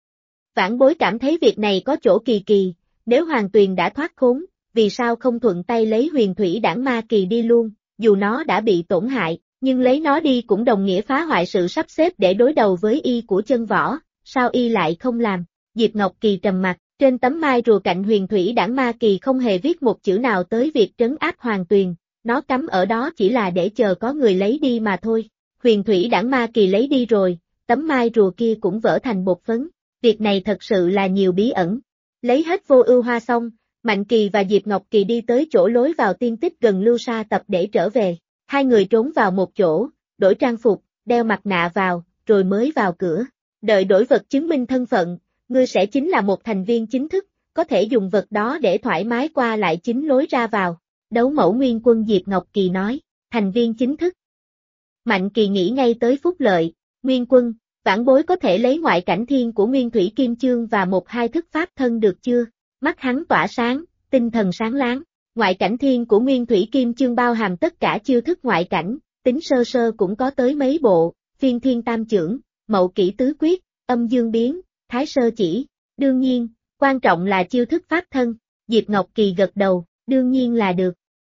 Vãn bối cảm thấy việc này có chỗ kỳ kỳ, nếu Hoàng Tuyền đã thoát khốn, vì sao không thuận tay lấy huyền thủy đảng ma kỳ đi luôn, dù nó đã bị tổn hại, nhưng lấy nó đi cũng đồng nghĩa phá hoại sự sắp xếp để đối đầu với y của chân võ, sao y lại không làm? Diệp Ngọc Kỳ trầm mặt, trên tấm mai rùa cạnh huyền thủy đảng ma kỳ không hề viết một chữ nào tới việc trấn áp Hoàng Tuyền, nó cắm ở đó chỉ là để chờ có người lấy đi mà thôi. Huyền thủy đảng ma kỳ lấy đi rồi, tấm mai rùa kia cũng vỡ thành bột phấn. Việc này thật sự là nhiều bí ẩn. Lấy hết Vô Ưu Hoa xong, Mạnh Kỳ và Diệp Ngọc Kỳ đi tới chỗ lối vào tiên tích gần Lưu Sa tập để trở về. Hai người trốn vào một chỗ, đổi trang phục, đeo mặt nạ vào, rồi mới vào cửa. Đợi đổi vật chứng minh thân phận, ngươi sẽ chính là một thành viên chính thức, có thể dùng vật đó để thoải mái qua lại chính lối ra vào. Đấu mẫu Nguyên Quân Diệp Ngọc Kỳ nói, thành viên chính thức. Mạnh Kỳ nghĩ ngay tới Phúc Lợi, Nguyên Quân. Vãn bối có thể lấy ngoại cảnh thiên của Nguyên Thủy Kim Chương và một hai thức pháp thân được chưa? Mắt hắn tỏa sáng, tinh thần sáng láng. Ngoại cảnh thiên của Nguyên Thủy Kim Chương bao hàm tất cả chiêu thức ngoại cảnh, tính sơ sơ cũng có tới mấy bộ, Phiên Thiên Tam Chưởng, Mậu Kỷ Tứ Quyết, Âm Dương Biến, Thái Sơ Chỉ. Đương nhiên, quan trọng là chiêu thức pháp thân. Diệp Ngọc Kỳ gật đầu, đương nhiên là được.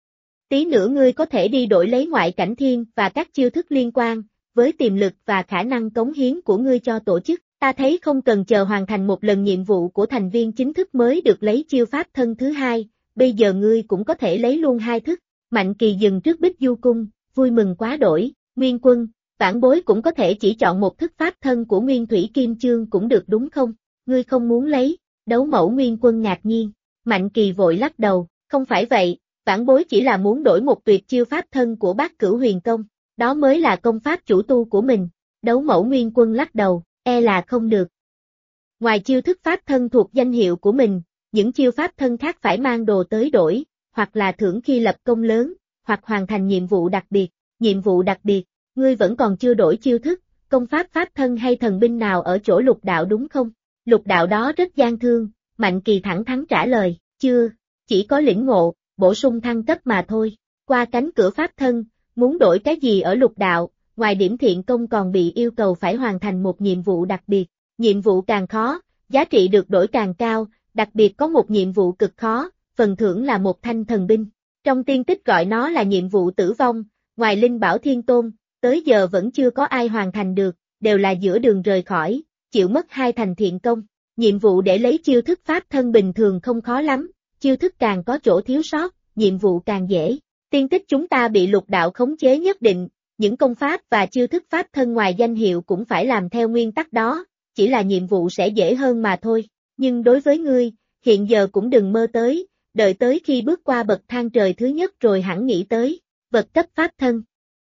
Tí nữa ngươi có thể đi đổi lấy ngoại cảnh thiên và các chiêu thức liên quan. Với tiềm lực và khả năng cống hiến của ngươi cho tổ chức, ta thấy không cần chờ hoàn thành một lần nhiệm vụ của thành viên chính thức mới được lấy chiêu pháp thân thứ hai, bây giờ ngươi cũng có thể lấy luôn hai thức. Mạnh Kỳ dừng trước Bích Du Cung, vui mừng quá đổi, Nguyên Quân, vãn bối cũng có thể chỉ chọn một thức pháp thân của Nguyên Thủy Kim Chương cũng được đúng không? Ngươi không muốn lấy, Đấu mẫu Nguyên Quân ngạc nhiên, Mạnh Kỳ vội lắc đầu, không phải vậy, vãn bối chỉ là muốn đổi một tuyệt chiêu pháp thân của Bát Cửu Huyền Công. Đó mới là công pháp chủ tu của mình. Đấu mẫu Nguyên Quân lắc đầu, e là không được. Ngoài chiêu thức pháp thân thuộc danh hiệu của mình, những chiêu pháp thân khác phải mang đồ tới đổi, hoặc là thưởng khi lập công lớn, hoặc hoàn thành nhiệm vụ đặc biệt. Nhiệm vụ đặc biệt, ngươi vẫn còn chưa đổi chiêu thức, công pháp pháp thân hay thần binh nào ở chỗ lục đạo đúng không? Lục đạo đó rất gian thương, Mạnh Kỳ thẳng thắn trả lời, chưa, chỉ có lĩnh ngộ, bổ sung thăng cấp mà thôi. Qua cánh cửa pháp thân, muốn đổi cái gì ở lục đạo, ngoài điểm thiện công còn bị yêu cầu phải hoàn thành một nhiệm vụ đặc biệt. Nhiệm vụ càng khó, giá trị được đổi càng cao, đặc biệt có một nhiệm vụ cực khó, phần thưởng là một thanh thần binh. Trong tiên tích gọi nó là nhiệm vụ tử vong, ngoài Linh Bảo Thiên Tôn, tới giờ vẫn chưa có ai hoàn thành được, đều là giữa đường rời khỏi, chịu mất hai thành thiện công. Nhiệm vụ để lấy chiêu thức pháp thân bình thường không khó lắm, chiêu thức càng có chỗ thiếu sót, nhiệm vụ càng dễ. Tiên tích chúng ta bị lục đạo khống chế nhất định, những công pháp và chiêu thức pháp thân ngoài danh hiệu cũng phải làm theo nguyên tắc đó, chỉ là nhiệm vụ sẽ dễ hơn mà thôi. Nhưng đối với ngươi, hiện giờ cũng đừng mơ tới, đợi tới khi bước qua bậc thang trời thứ nhất rồi hẳn nghĩ tới, vật cấp pháp thân.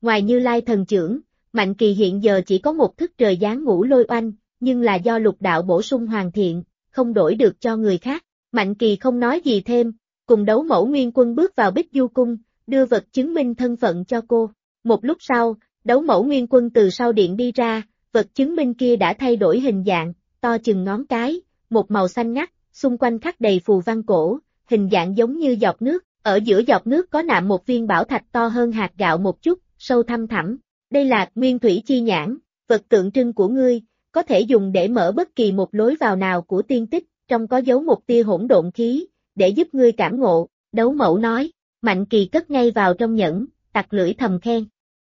Ngoài Như Lai thần chưởng, Mạnh Kỳ hiện giờ chỉ có một thức trời giáng ngũ lôi oanh, nhưng là do lục đạo bổ sung hoàn thiện, không đổi được cho người khác. Mạnh Kỳ không nói gì thêm, cùng Đấu Mẫu Nguyên Quân bước vào Bích Du Cung, đưa vật chứng minh thân phận cho cô. Một lúc sau, Đấu Mẫu Nguyên Quân từ sau điện đi ra, vật chứng minh kia đã thay đổi hình dạng, to chừng ngón cái, một màu xanh ngắt, xung quanh khắc đầy phù văn cổ, hình dạng giống như giọt nước, ở giữa giọt nước có nạm một viên bảo thạch to hơn hạt gạo một chút, sâu thăm thẳm. Đây là Nguyên Thủy Chi Nhãn, vật tượng trưng của ngươi, có thể dùng để mở bất kỳ một lối vào nào của tiên tích, trong có dấu một tia hỗn độn khí, để giúp ngươi cảm ngộ, Đấu Mẫu nói. Mạnh Kỳ cất ngay vào trong nhẫn, tặc lưỡi thầm khen.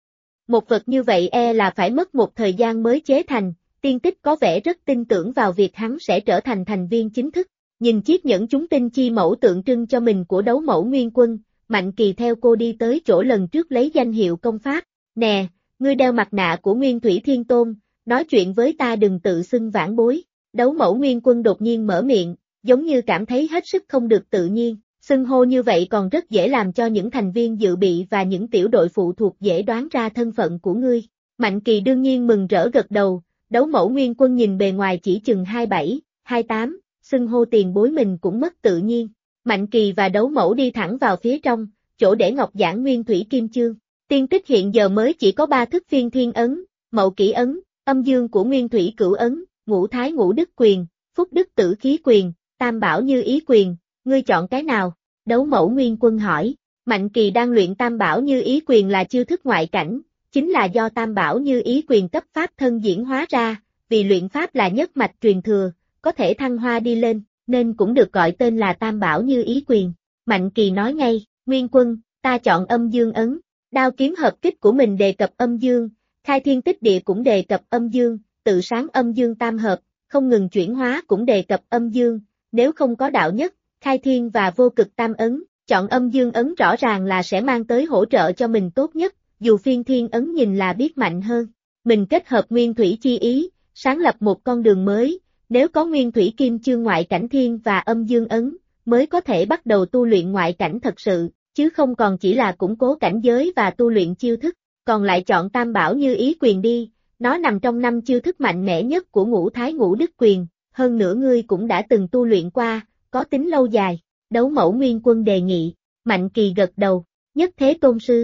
Một vật như vậy là phải mất một thời gian mới chế thành, tiên tích có vẻ rất tin tưởng vào việc hắn sẽ trở thành thành viên chính thức. Nhìn chiếc nhẫn chúng tinh chi mẫu tượng trưng cho mình của Đấu Mẫu Nguyên Quân, Mạnh Kỳ theo cô đi tới chỗ lần trước lấy danh hiệu công pháp. Nè, ngươi đeo mặt nạ của Nguyên Thủy Thiên Tôn, nói chuyện với ta đừng tự xưng vãn bối. Đấu Mẫu Nguyên Quân đột nhiên mở miệng, giống như cảm thấy hết sức không được tự nhiên. Xưng hô như vậy còn rất dễ làm cho những thành viên dự bị và những tiểu đội phụ thuộc dễ đoán ra thân phận của ngươi. Mạnh Kỳ đương nhiên mừng rỡ gật đầu, Đấu Mẫu Nguyên Quân nhìn bề ngoài chỉ chừng 27, 28, xưng hô tiền bối mình cũng mất tự nhiên. Mạnh Kỳ và Đấu Mẫu đi thẳng vào phía trong, chỗ để ngọc giản Nguyên Thủy Kim Chương. Tiên tích hiện giờ mới chỉ có 3 thức phiên thiên ấn, mậu kỷ ấn, âm dương của Nguyên Thủy Cửu ấn, ngũ thái ngũ đức quyền, phúc đức tử khí quyền, tam bảo như ý quyền, ngươi chọn cái nào? Đấu Mẫu Nguyên Quân hỏi. Mạnh Kỳ đang luyện tam bảo như ý quyền là chiêu thức ngoại cảnh, chính là do tam bảo như ý quyền cấp pháp thân diễn hóa ra, vì luyện pháp là nhất mạch truyền thừa, có thể thăng hoa đi lên, nên cũng được gọi tên là tam bảo như ý quyền. Mạnh Kỳ nói ngay, Nguyên Quân, ta chọn âm dương ấn, đao kiếm hợp kích của mình đề cập âm dương, khai thiên tích địa cũng đề cập âm dương, tự sáng âm dương tam hợp, không ngừng chuyển hóa cũng đề cập âm dương, nếu không có đạo nhất, khai thiên và vô cực tam ấn, chọn âm dương ấn rõ ràng là sẽ mang tới hỗ trợ cho mình tốt nhất, dù phiên thiên ấn nhìn là biết mạnh hơn. Mình kết hợp nguyên thủy chi ý, sáng lập một con đường mới, nếu có nguyên thủy kim chương ngoại cảnh thiên và âm dương ấn, mới có thể bắt đầu tu luyện ngoại cảnh thật sự, chứ không còn chỉ là củng cố cảnh giới và tu luyện chiêu thức, còn lại chọn tam bảo như ý quyền đi, nó nằm trong 5 chiêu thức mạnh mẽ nhất của ngũ thái ngũ đức quyền, hơn nữa ngươi cũng đã từng tu luyện qua, có tính lâu dài. Đấu Mẫu Nguyên Quân đề nghị. Mạnh Kỳ gật đầu, nhất thế tôn sư.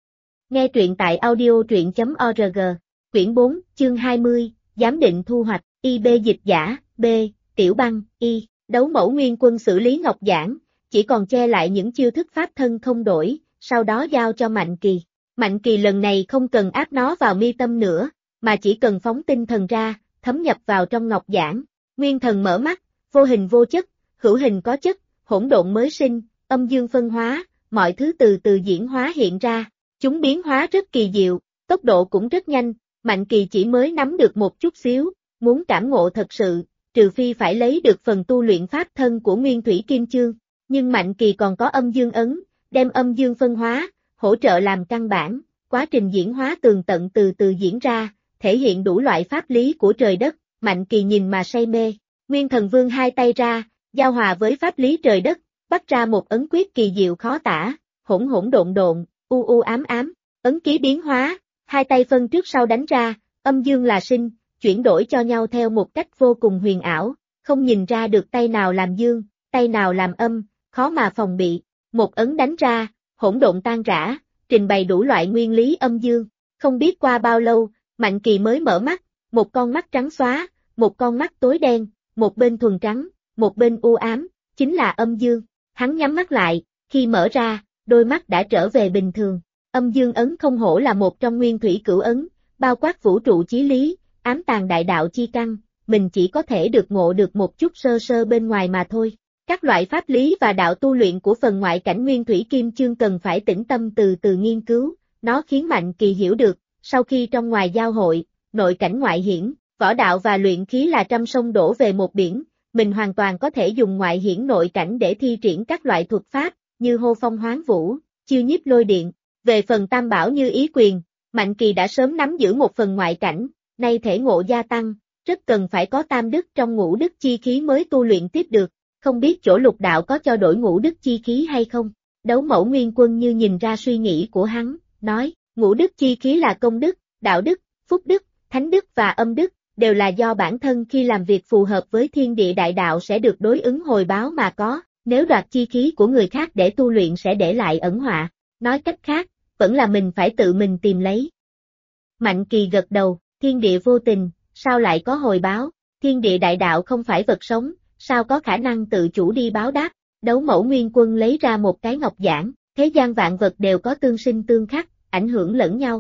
Nghe truyện tại audio.org, quyển 4, chương 20, giám định thu hoạch, IB dịch giả, B, Tiểu Băng, Y, Đấu Mẫu Nguyên Quân xử lý ngọc giản, chỉ còn che lại những chiêu thức pháp thân không đổi, sau đó giao cho Mạnh Kỳ. Mạnh Kỳ lần này không cần áp nó vào mi tâm nữa, mà chỉ cần phóng tinh thần ra, thấm nhập vào trong ngọc giản. Nguyên thần mở mắt, vô hình vô chất, hữu hình có chất, hỗn độn mới sinh, âm dương phân hóa, mọi thứ từ từ diễn hóa hiện ra. Chúng biến hóa rất kỳ diệu, tốc độ cũng rất nhanh, Mạnh Kỳ chỉ mới nắm được một chút xíu, muốn cảm ngộ thật sự, trừ phi phải lấy được phần tu luyện pháp thân của Nguyên Thủy Kim Chương. Nhưng Mạnh Kỳ còn có âm dương ấn, đem âm dương phân hóa, hỗ trợ làm căn bản, quá trình diễn hóa tường tận từ từ diễn ra, thể hiện đủ loại pháp lý của trời đất, Mạnh Kỳ nhìn mà say mê. Nguyên Thần Vương hai tay ra, giao hòa với pháp lý trời đất, bắt ra một ấn quyết kỳ diệu khó tả, hỗn hỗn độn độn, u u ám ám, ấn ký biến hóa, hai tay phân trước sau đánh ra, âm dương là sinh, chuyển đổi cho nhau theo một cách vô cùng huyền ảo, không nhìn ra được tay nào làm dương, tay nào làm âm, khó mà phòng bị. Một ấn đánh ra, hỗn độn tan rã, trình bày đủ loại nguyên lý âm dương. Không biết qua bao lâu, Mạnh Kỳ mới mở mắt, một con mắt trắng xóa, một con mắt tối đen, một bên thuần trắng, một bên u ám, chính là âm dương. Hắn nhắm mắt lại, khi mở ra, đôi mắt đã trở về bình thường. Âm dương ấn không hổ là một trong nguyên thủy cửu ấn, bao quát vũ trụ chí lý, ám tàng đại đạo chi căn, mình chỉ có thể được ngộ được một chút sơ sơ bên ngoài mà thôi. Các loại pháp lý và đạo tu luyện của phần ngoại cảnh Nguyên Thủy Kim Chương cần phải tĩnh tâm từ từ nghiên cứu, nó khiến Mạnh Kỳ hiểu được, sau khi trong ngoài giao hội, nội cảnh ngoại hiển, võ đạo và luyện khí là trăm sông đổ về một biển, mình hoàn toàn có thể dùng ngoại hiển nội cảnh để thi triển các loại thuật pháp, như hô phong hoán vũ, chiêu nhiếp lôi điện. Về phần tam bảo như ý quyền, Mạnh Kỳ đã sớm nắm giữ một phần ngoại cảnh, nay thể ngộ gia tăng, rất cần phải có tam đức trong ngũ đức chi khí mới tu luyện tiếp được, không biết chỗ lục đạo có cho đổi ngũ đức chi khí hay không. Đấu Mẫu Nguyên Quân như nhìn ra suy nghĩ của hắn, nói, Ngũ đức chi khí là công đức, đạo đức, phúc đức, thánh đức và âm đức, đều là do bản thân khi làm việc phù hợp với thiên địa đại đạo sẽ được đối ứng hồi báo mà có, nếu đoạt chi khí của người khác để tu luyện sẽ để lại ẩn họa, nói cách khác, vẫn là mình phải tự mình tìm lấy. Mạnh Kỳ gật đầu, thiên địa vô tình, sao lại có hồi báo, thiên địa đại đạo không phải vật sống, sao có khả năng tự chủ đi báo đáp, Đấu Mẫu Nguyên Quân lấy ra một cái ngọc giản, thế gian vạn vật đều có tương sinh tương khắc, ảnh hưởng lẫn nhau.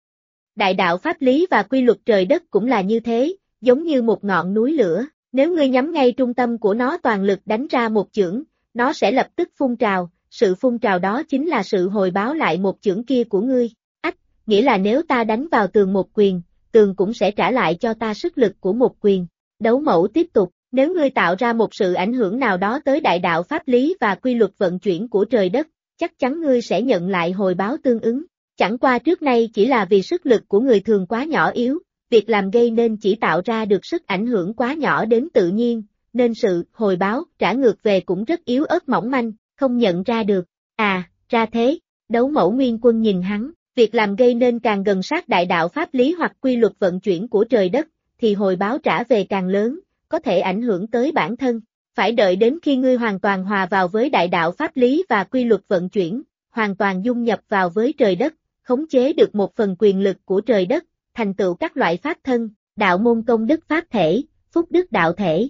Đại đạo pháp lý và quy luật trời đất cũng là như thế, giống như một ngọn núi lửa, nếu ngươi nhắm ngay trung tâm của nó toàn lực đánh ra một chưởng, nó sẽ lập tức phun trào, sự phun trào đó chính là sự hồi báo lại một chưởng kia của ngươi. Nghĩa là nếu ta đánh vào tường một quyền, tường cũng sẽ trả lại cho ta sức lực của một quyền. Đấu Mẫu tiếp tục, nếu ngươi tạo ra một sự ảnh hưởng nào đó tới đại đạo pháp lý và quy luật vận chuyển của trời đất, chắc chắn ngươi sẽ nhận lại hồi báo tương ứng. Chẳng qua trước nay chỉ là vì sức lực của người thường quá nhỏ yếu, việc làm gây nên chỉ tạo ra được sức ảnh hưởng quá nhỏ đến tự nhiên, nên sự hồi báo trả ngược về cũng rất yếu ớt mỏng manh, không nhận ra được. À, ra thế, Đấu Mẫu Nguyên Quân nhìn hắn. Việc làm gây nên càng gần sát đại đạo pháp lý hoặc quy luật vận chuyển của trời đất, thì hồi báo trả về càng lớn, có thể ảnh hưởng tới bản thân. Phải đợi đến khi ngươi hoàn toàn hòa vào với đại đạo pháp lý và quy luật vận chuyển, hoàn toàn dung nhập vào với trời đất, khống chế được một phần quyền lực của trời đất, thành tựu các loại pháp thân, đạo môn công đức pháp thể, phúc đức đạo thể.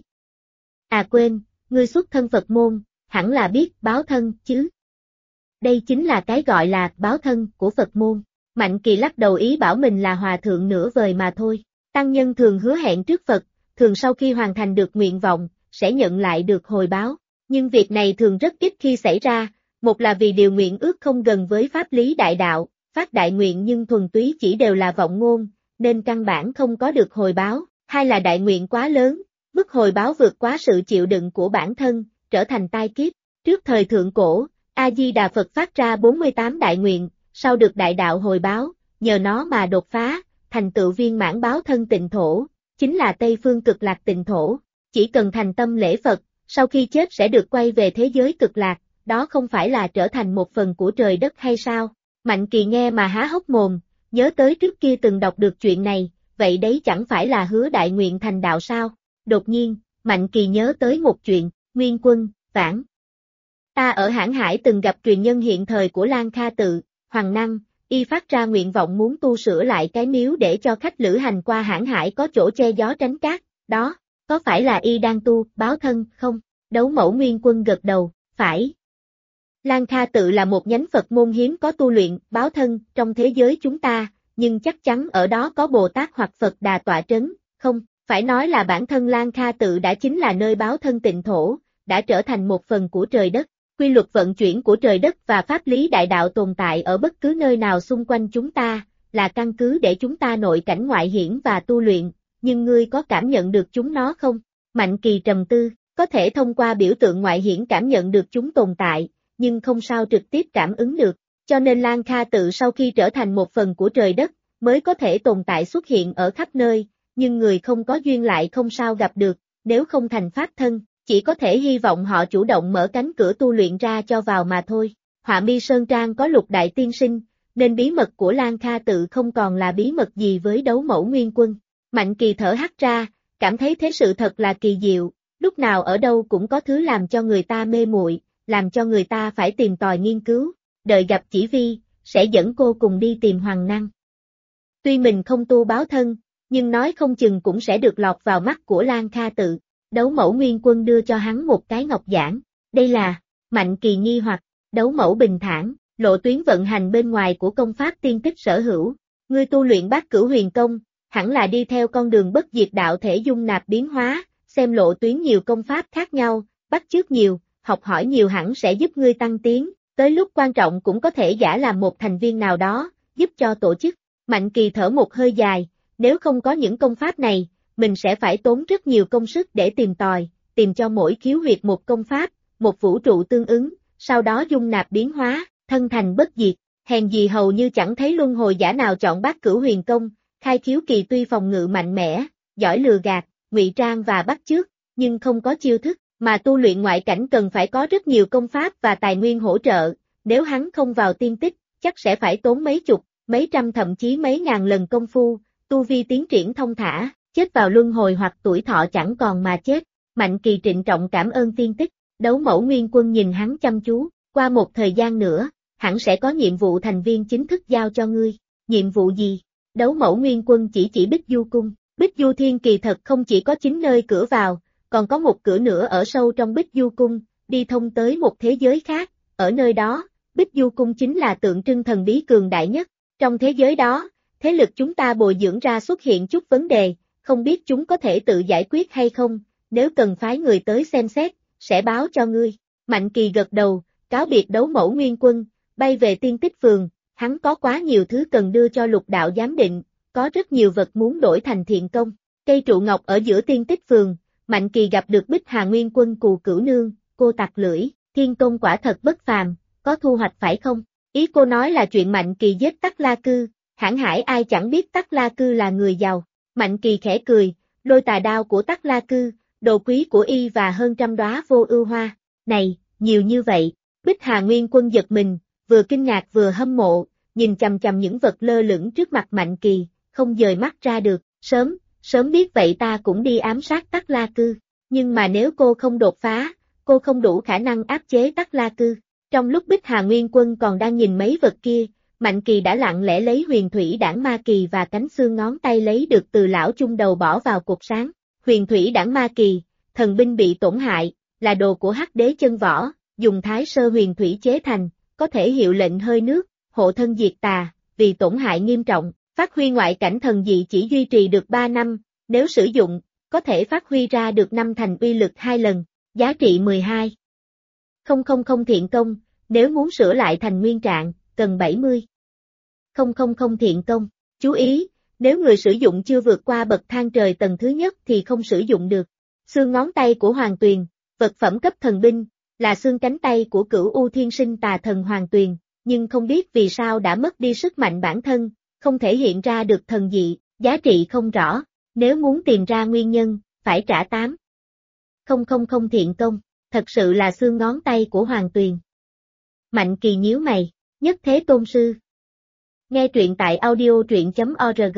À quên, ngươi xuất thân Phật môn, hẳn là biết báo thân chứ. Đây chính là cái gọi là báo thân của Phật môn. Mạnh Kỳ lắc đầu ý bảo mình là hòa thượng nửa vời mà thôi. Tăng nhân thường hứa hẹn trước Phật, thường sau khi hoàn thành được nguyện vọng, sẽ nhận lại được hồi báo. Nhưng việc này thường rất ít khi xảy ra, một là vì điều nguyện ước không gần với pháp lý đại đạo, phát đại nguyện nhưng thuần túy chỉ đều là vọng ngôn, nên căn bản không có được hồi báo. Hai là đại nguyện quá lớn, mức hồi báo vượt quá sự chịu đựng của bản thân, trở thành tai kiếp. Trước thời thượng cổ, A-di-đà Phật phát ra 48 đại nguyện, sau được đại đạo hồi báo, nhờ nó mà đột phá, thành tựu viên mãn báo thân tịnh thổ, chính là Tây Phương Cực Lạc tịnh thổ, chỉ cần thành tâm lễ Phật, sau khi chết sẽ được quay về thế giới cực lạc, đó không phải là trở thành một phần của trời đất hay sao? Mạnh Kỳ nghe mà há hốc mồm, nhớ tới trước kia từng đọc được chuyện này, vậy đấy chẳng phải là hứa đại nguyện thành đạo sao? Đột nhiên, Mạnh Kỳ nhớ tới một chuyện, Nguyên Quân, Vãn. Ta ở Hãn Hải từng gặp truyền nhân hiện thời của Lan Kha Tự, Hoàng Năng, y phát ra nguyện vọng muốn tu sửa lại cái miếu để cho khách lữ hành qua Hãn Hải có chỗ che gió tránh cát, đó, có phải là y đang tu, báo thân, không? Đấu Mẫu Nguyên Quân gật đầu, phải. Lan Kha Tự là một nhánh Phật môn hiếm có tu luyện, báo thân, trong thế giới chúng ta, nhưng chắc chắn ở đó có Bồ Tát hoặc Phật Đà tọa trấn, không, phải nói là bản thân Lan Kha Tự đã chính là nơi báo thân tịnh thổ, đã trở thành một phần của trời đất. Quy luật vận chuyển của trời đất và pháp lý đại đạo tồn tại ở bất cứ nơi nào xung quanh chúng ta, là căn cứ để chúng ta nội cảnh ngoại hiển và tu luyện, nhưng ngươi có cảm nhận được chúng nó không? Mạnh Kỳ trầm tư, có thể thông qua biểu tượng ngoại hiển cảm nhận được chúng tồn tại, nhưng không sao trực tiếp cảm ứng được, cho nên Lan Kha Tự sau khi trở thành một phần của trời đất, mới có thể tồn tại xuất hiện ở khắp nơi, nhưng người không có duyên lại không sao gặp được, nếu không thành pháp thân. Chỉ có thể hy vọng họ chủ động mở cánh cửa tu luyện ra cho vào mà thôi. Họa mi Sơn Trang có Lục Đại Tiên Sinh, nên bí mật của Lan Kha Tự không còn là bí mật gì với Đấu Mẫu Nguyên Quân. Mạnh Kỳ thở hắt ra, cảm thấy thế sự thật là kỳ diệu, lúc nào ở đâu cũng có thứ làm cho người ta mê muội, làm cho người ta phải tìm tòi nghiên cứu. Đợi gặp Chỉ Vi, sẽ dẫn cô cùng đi tìm Hoàng Năng. Tuy mình không tu báo thân, nhưng nói không chừng cũng sẽ được lọt vào mắt của Lan Kha Tự. Đấu Mẫu Nguyên Quân đưa cho hắn một cái ngọc giản, đây là, Mạnh Kỳ nghi hoặc, Đấu Mẫu bình thản, lộ tuyến vận hành bên ngoài của công pháp tiên tích sở hữu, ngươi tu luyện Bát Cửu Huyền Công, hẳn là đi theo con đường bất diệt đạo thể dung nạp biến hóa, xem lộ tuyến nhiều công pháp khác nhau, bắt chước nhiều, học hỏi nhiều hẳn sẽ giúp ngươi tăng tiến, tới lúc quan trọng cũng có thể giả làm một thành viên nào đó, giúp cho tổ chức. Mạnh Kỳ thở một hơi dài, nếu không có những công pháp này, mình sẽ phải tốn rất nhiều công sức để tìm tòi, tìm cho mỗi khiếu huyệt một công pháp, một vũ trụ tương ứng, sau đó dung nạp biến hóa, thân thành bất diệt, hèn gì hầu như chẳng thấy luân hồi giả nào chọn Bát Cửu Huyền Công, khai khiếu kỳ tuy phòng ngự mạnh mẽ, giỏi lừa gạt, ngụy trang và bắt chước, nhưng không có chiêu thức, mà tu luyện ngoại cảnh cần phải có rất nhiều công pháp và tài nguyên hỗ trợ, nếu hắn không vào tiên tích, chắc sẽ phải tốn mấy chục, mấy trăm thậm chí mấy ngàn lần công phu, tu vi tiến triển thông thả, chết vào luân hồi hoặc tuổi thọ chẳng còn mà chết. Mạnh Kỳ trịnh trọng cảm ơn tiên tích, Đấu Mẫu Nguyên Quân nhìn hắn chăm chú, qua một thời gian nữa, hẳn sẽ có nhiệm vụ thành viên chính thức giao cho ngươi. Nhiệm vụ gì? Đấu Mẫu Nguyên Quân chỉ Bích Du Cung. Bích Du Thiên kỳ thật không chỉ có 9 nơi cửa vào, còn có một cửa nữa ở sâu trong Bích Du Cung, đi thông tới một thế giới khác, ở nơi đó, Bích Du Cung chính là tượng trưng thần bí cường đại nhất. Trong thế giới đó, thế lực chúng ta bồi dưỡng ra xuất hiện chút vấn đề, không biết chúng có thể tự giải quyết hay không, nếu cần phái người tới xem xét, sẽ báo cho ngươi. Mạnh Kỳ gật đầu, cáo biệt Đấu Mẫu Nguyên Quân, bay về Tiên Tích Phường, hắn có quá nhiều thứ cần đưa cho Lục đạo giám định, có rất nhiều vật muốn đổi thành thiện công. Cây trụ ngọc ở giữa Tiên Tích Phường, Mạnh Kỳ gặp được Bích Hà Nguyên Quân Cù Cửu Nương, cô tặc lưỡi, thiên công quả thật bất phàm, có thu hoạch phải không? Ý cô nói là chuyện Mạnh Kỳ giết Tắc La Cư, hãng hải ai chẳng biết Tắc La Cư là người giàu. Mạnh Kỳ khẽ cười, lôi tà đao của Tắc La Cư, đồ quý của y và hơn 100 đóa vô ưu hoa. Này, nhiều như vậy. Bích Hà Nguyên Quân giật mình, vừa kinh ngạc vừa hâm mộ, nhìn chằm chằm những vật lơ lửng trước mặt Mạnh Kỳ, không dời mắt ra được. Sớm biết vậy ta cũng đi ám sát Tắc La Cư. Nhưng mà nếu cô không đột phá, cô không đủ khả năng áp chế Tắc La Cư. Trong lúc Bích Hà Nguyên Quân còn đang nhìn mấy vật kia, Mạnh Kỳ đã lặng lẽ lấy huyền thủy đản ma kỳ và cánh xương ngón tay lấy được từ lão chung đầu bỏ vào cột sáng. Huyền thủy đản ma kỳ, thần binh bị tổn hại, là đồ của Hắc Đế chân võ, dùng thái sơ huyền thủy chế thành, có thể hiệu lệnh hơi nước, hộ thân diệt tà, vì tổn hại nghiêm trọng, phát huy ngoại cảnh thần dị chỉ duy trì được 3 năm, nếu sử dụng, có thể phát huy ra được 5 thành uy lực 2 lần, giá trị 12. 000 thiện công, nếu muốn sửa lại thành nguyên trạng, cần 70. 000 thiện công, chú ý, nếu người sử dụng chưa vượt qua bậc thang trời tầng thứ nhất thì không sử dụng được. Xương ngón tay của Hoàng Tuyền, vật phẩm cấp thần binh, là xương cánh tay của Cửu U Thiên Sinh tà thần Hoàng Tuyền, nhưng không biết vì sao đã mất đi sức mạnh bản thân, không thể hiện ra được thần dị, giá trị không rõ, nếu muốn tìm ra nguyên nhân, phải trả 8. 000 thiện công, thật sự là xương ngón tay của Hoàng Tuyền. Mạnh Kỳ nhíu mày, Nhất Thế Tôn Sư. Nghe truyện tại audio truyện.org